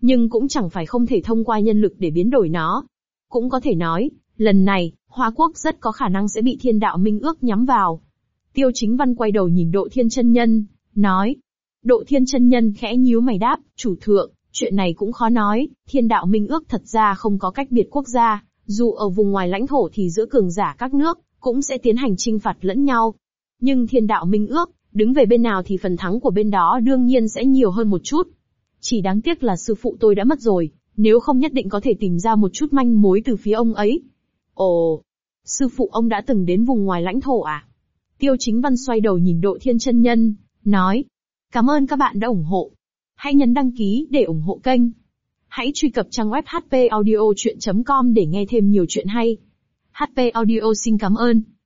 A: nhưng cũng chẳng phải không thể thông qua nhân lực để biến đổi nó. Cũng có thể nói, lần này, Hoa Quốc rất có khả năng sẽ bị Thiên Đạo Minh Ước nhắm vào. Tiêu Chính Văn quay đầu nhìn Độ Thiên chân nhân, nói. Độ Thiên chân nhân khẽ nhíu mày đáp, chủ thượng, chuyện này cũng khó nói, Thiên Đạo Minh Ước thật ra không có cách biệt quốc gia, dù ở vùng ngoài lãnh thổ thì giữa cường giả các nước, cũng sẽ tiến hành chinh phạt lẫn nhau. Nhưng Thiên Đạo Minh Ước, đứng về bên nào thì phần thắng của bên đó đương nhiên sẽ nhiều hơn một chút. Chỉ đáng tiếc là sư phụ tôi đã mất rồi, nếu không nhất định có thể tìm ra một chút manh mối từ phía ông ấy. Ồ, sư phụ ông đã từng đến vùng ngoài lãnh thổ à? Tiêu Chính Văn xoay đầu nhìn Độ Thiên chân nhân, nói. Cảm ơn các bạn đã ủng hộ. Hãy nhấn đăng ký để ủng hộ kênh. Hãy truy cập trang web hpaudiochuyen.com để nghe thêm nhiều chuyện hay. HP Audio xin cảm ơn.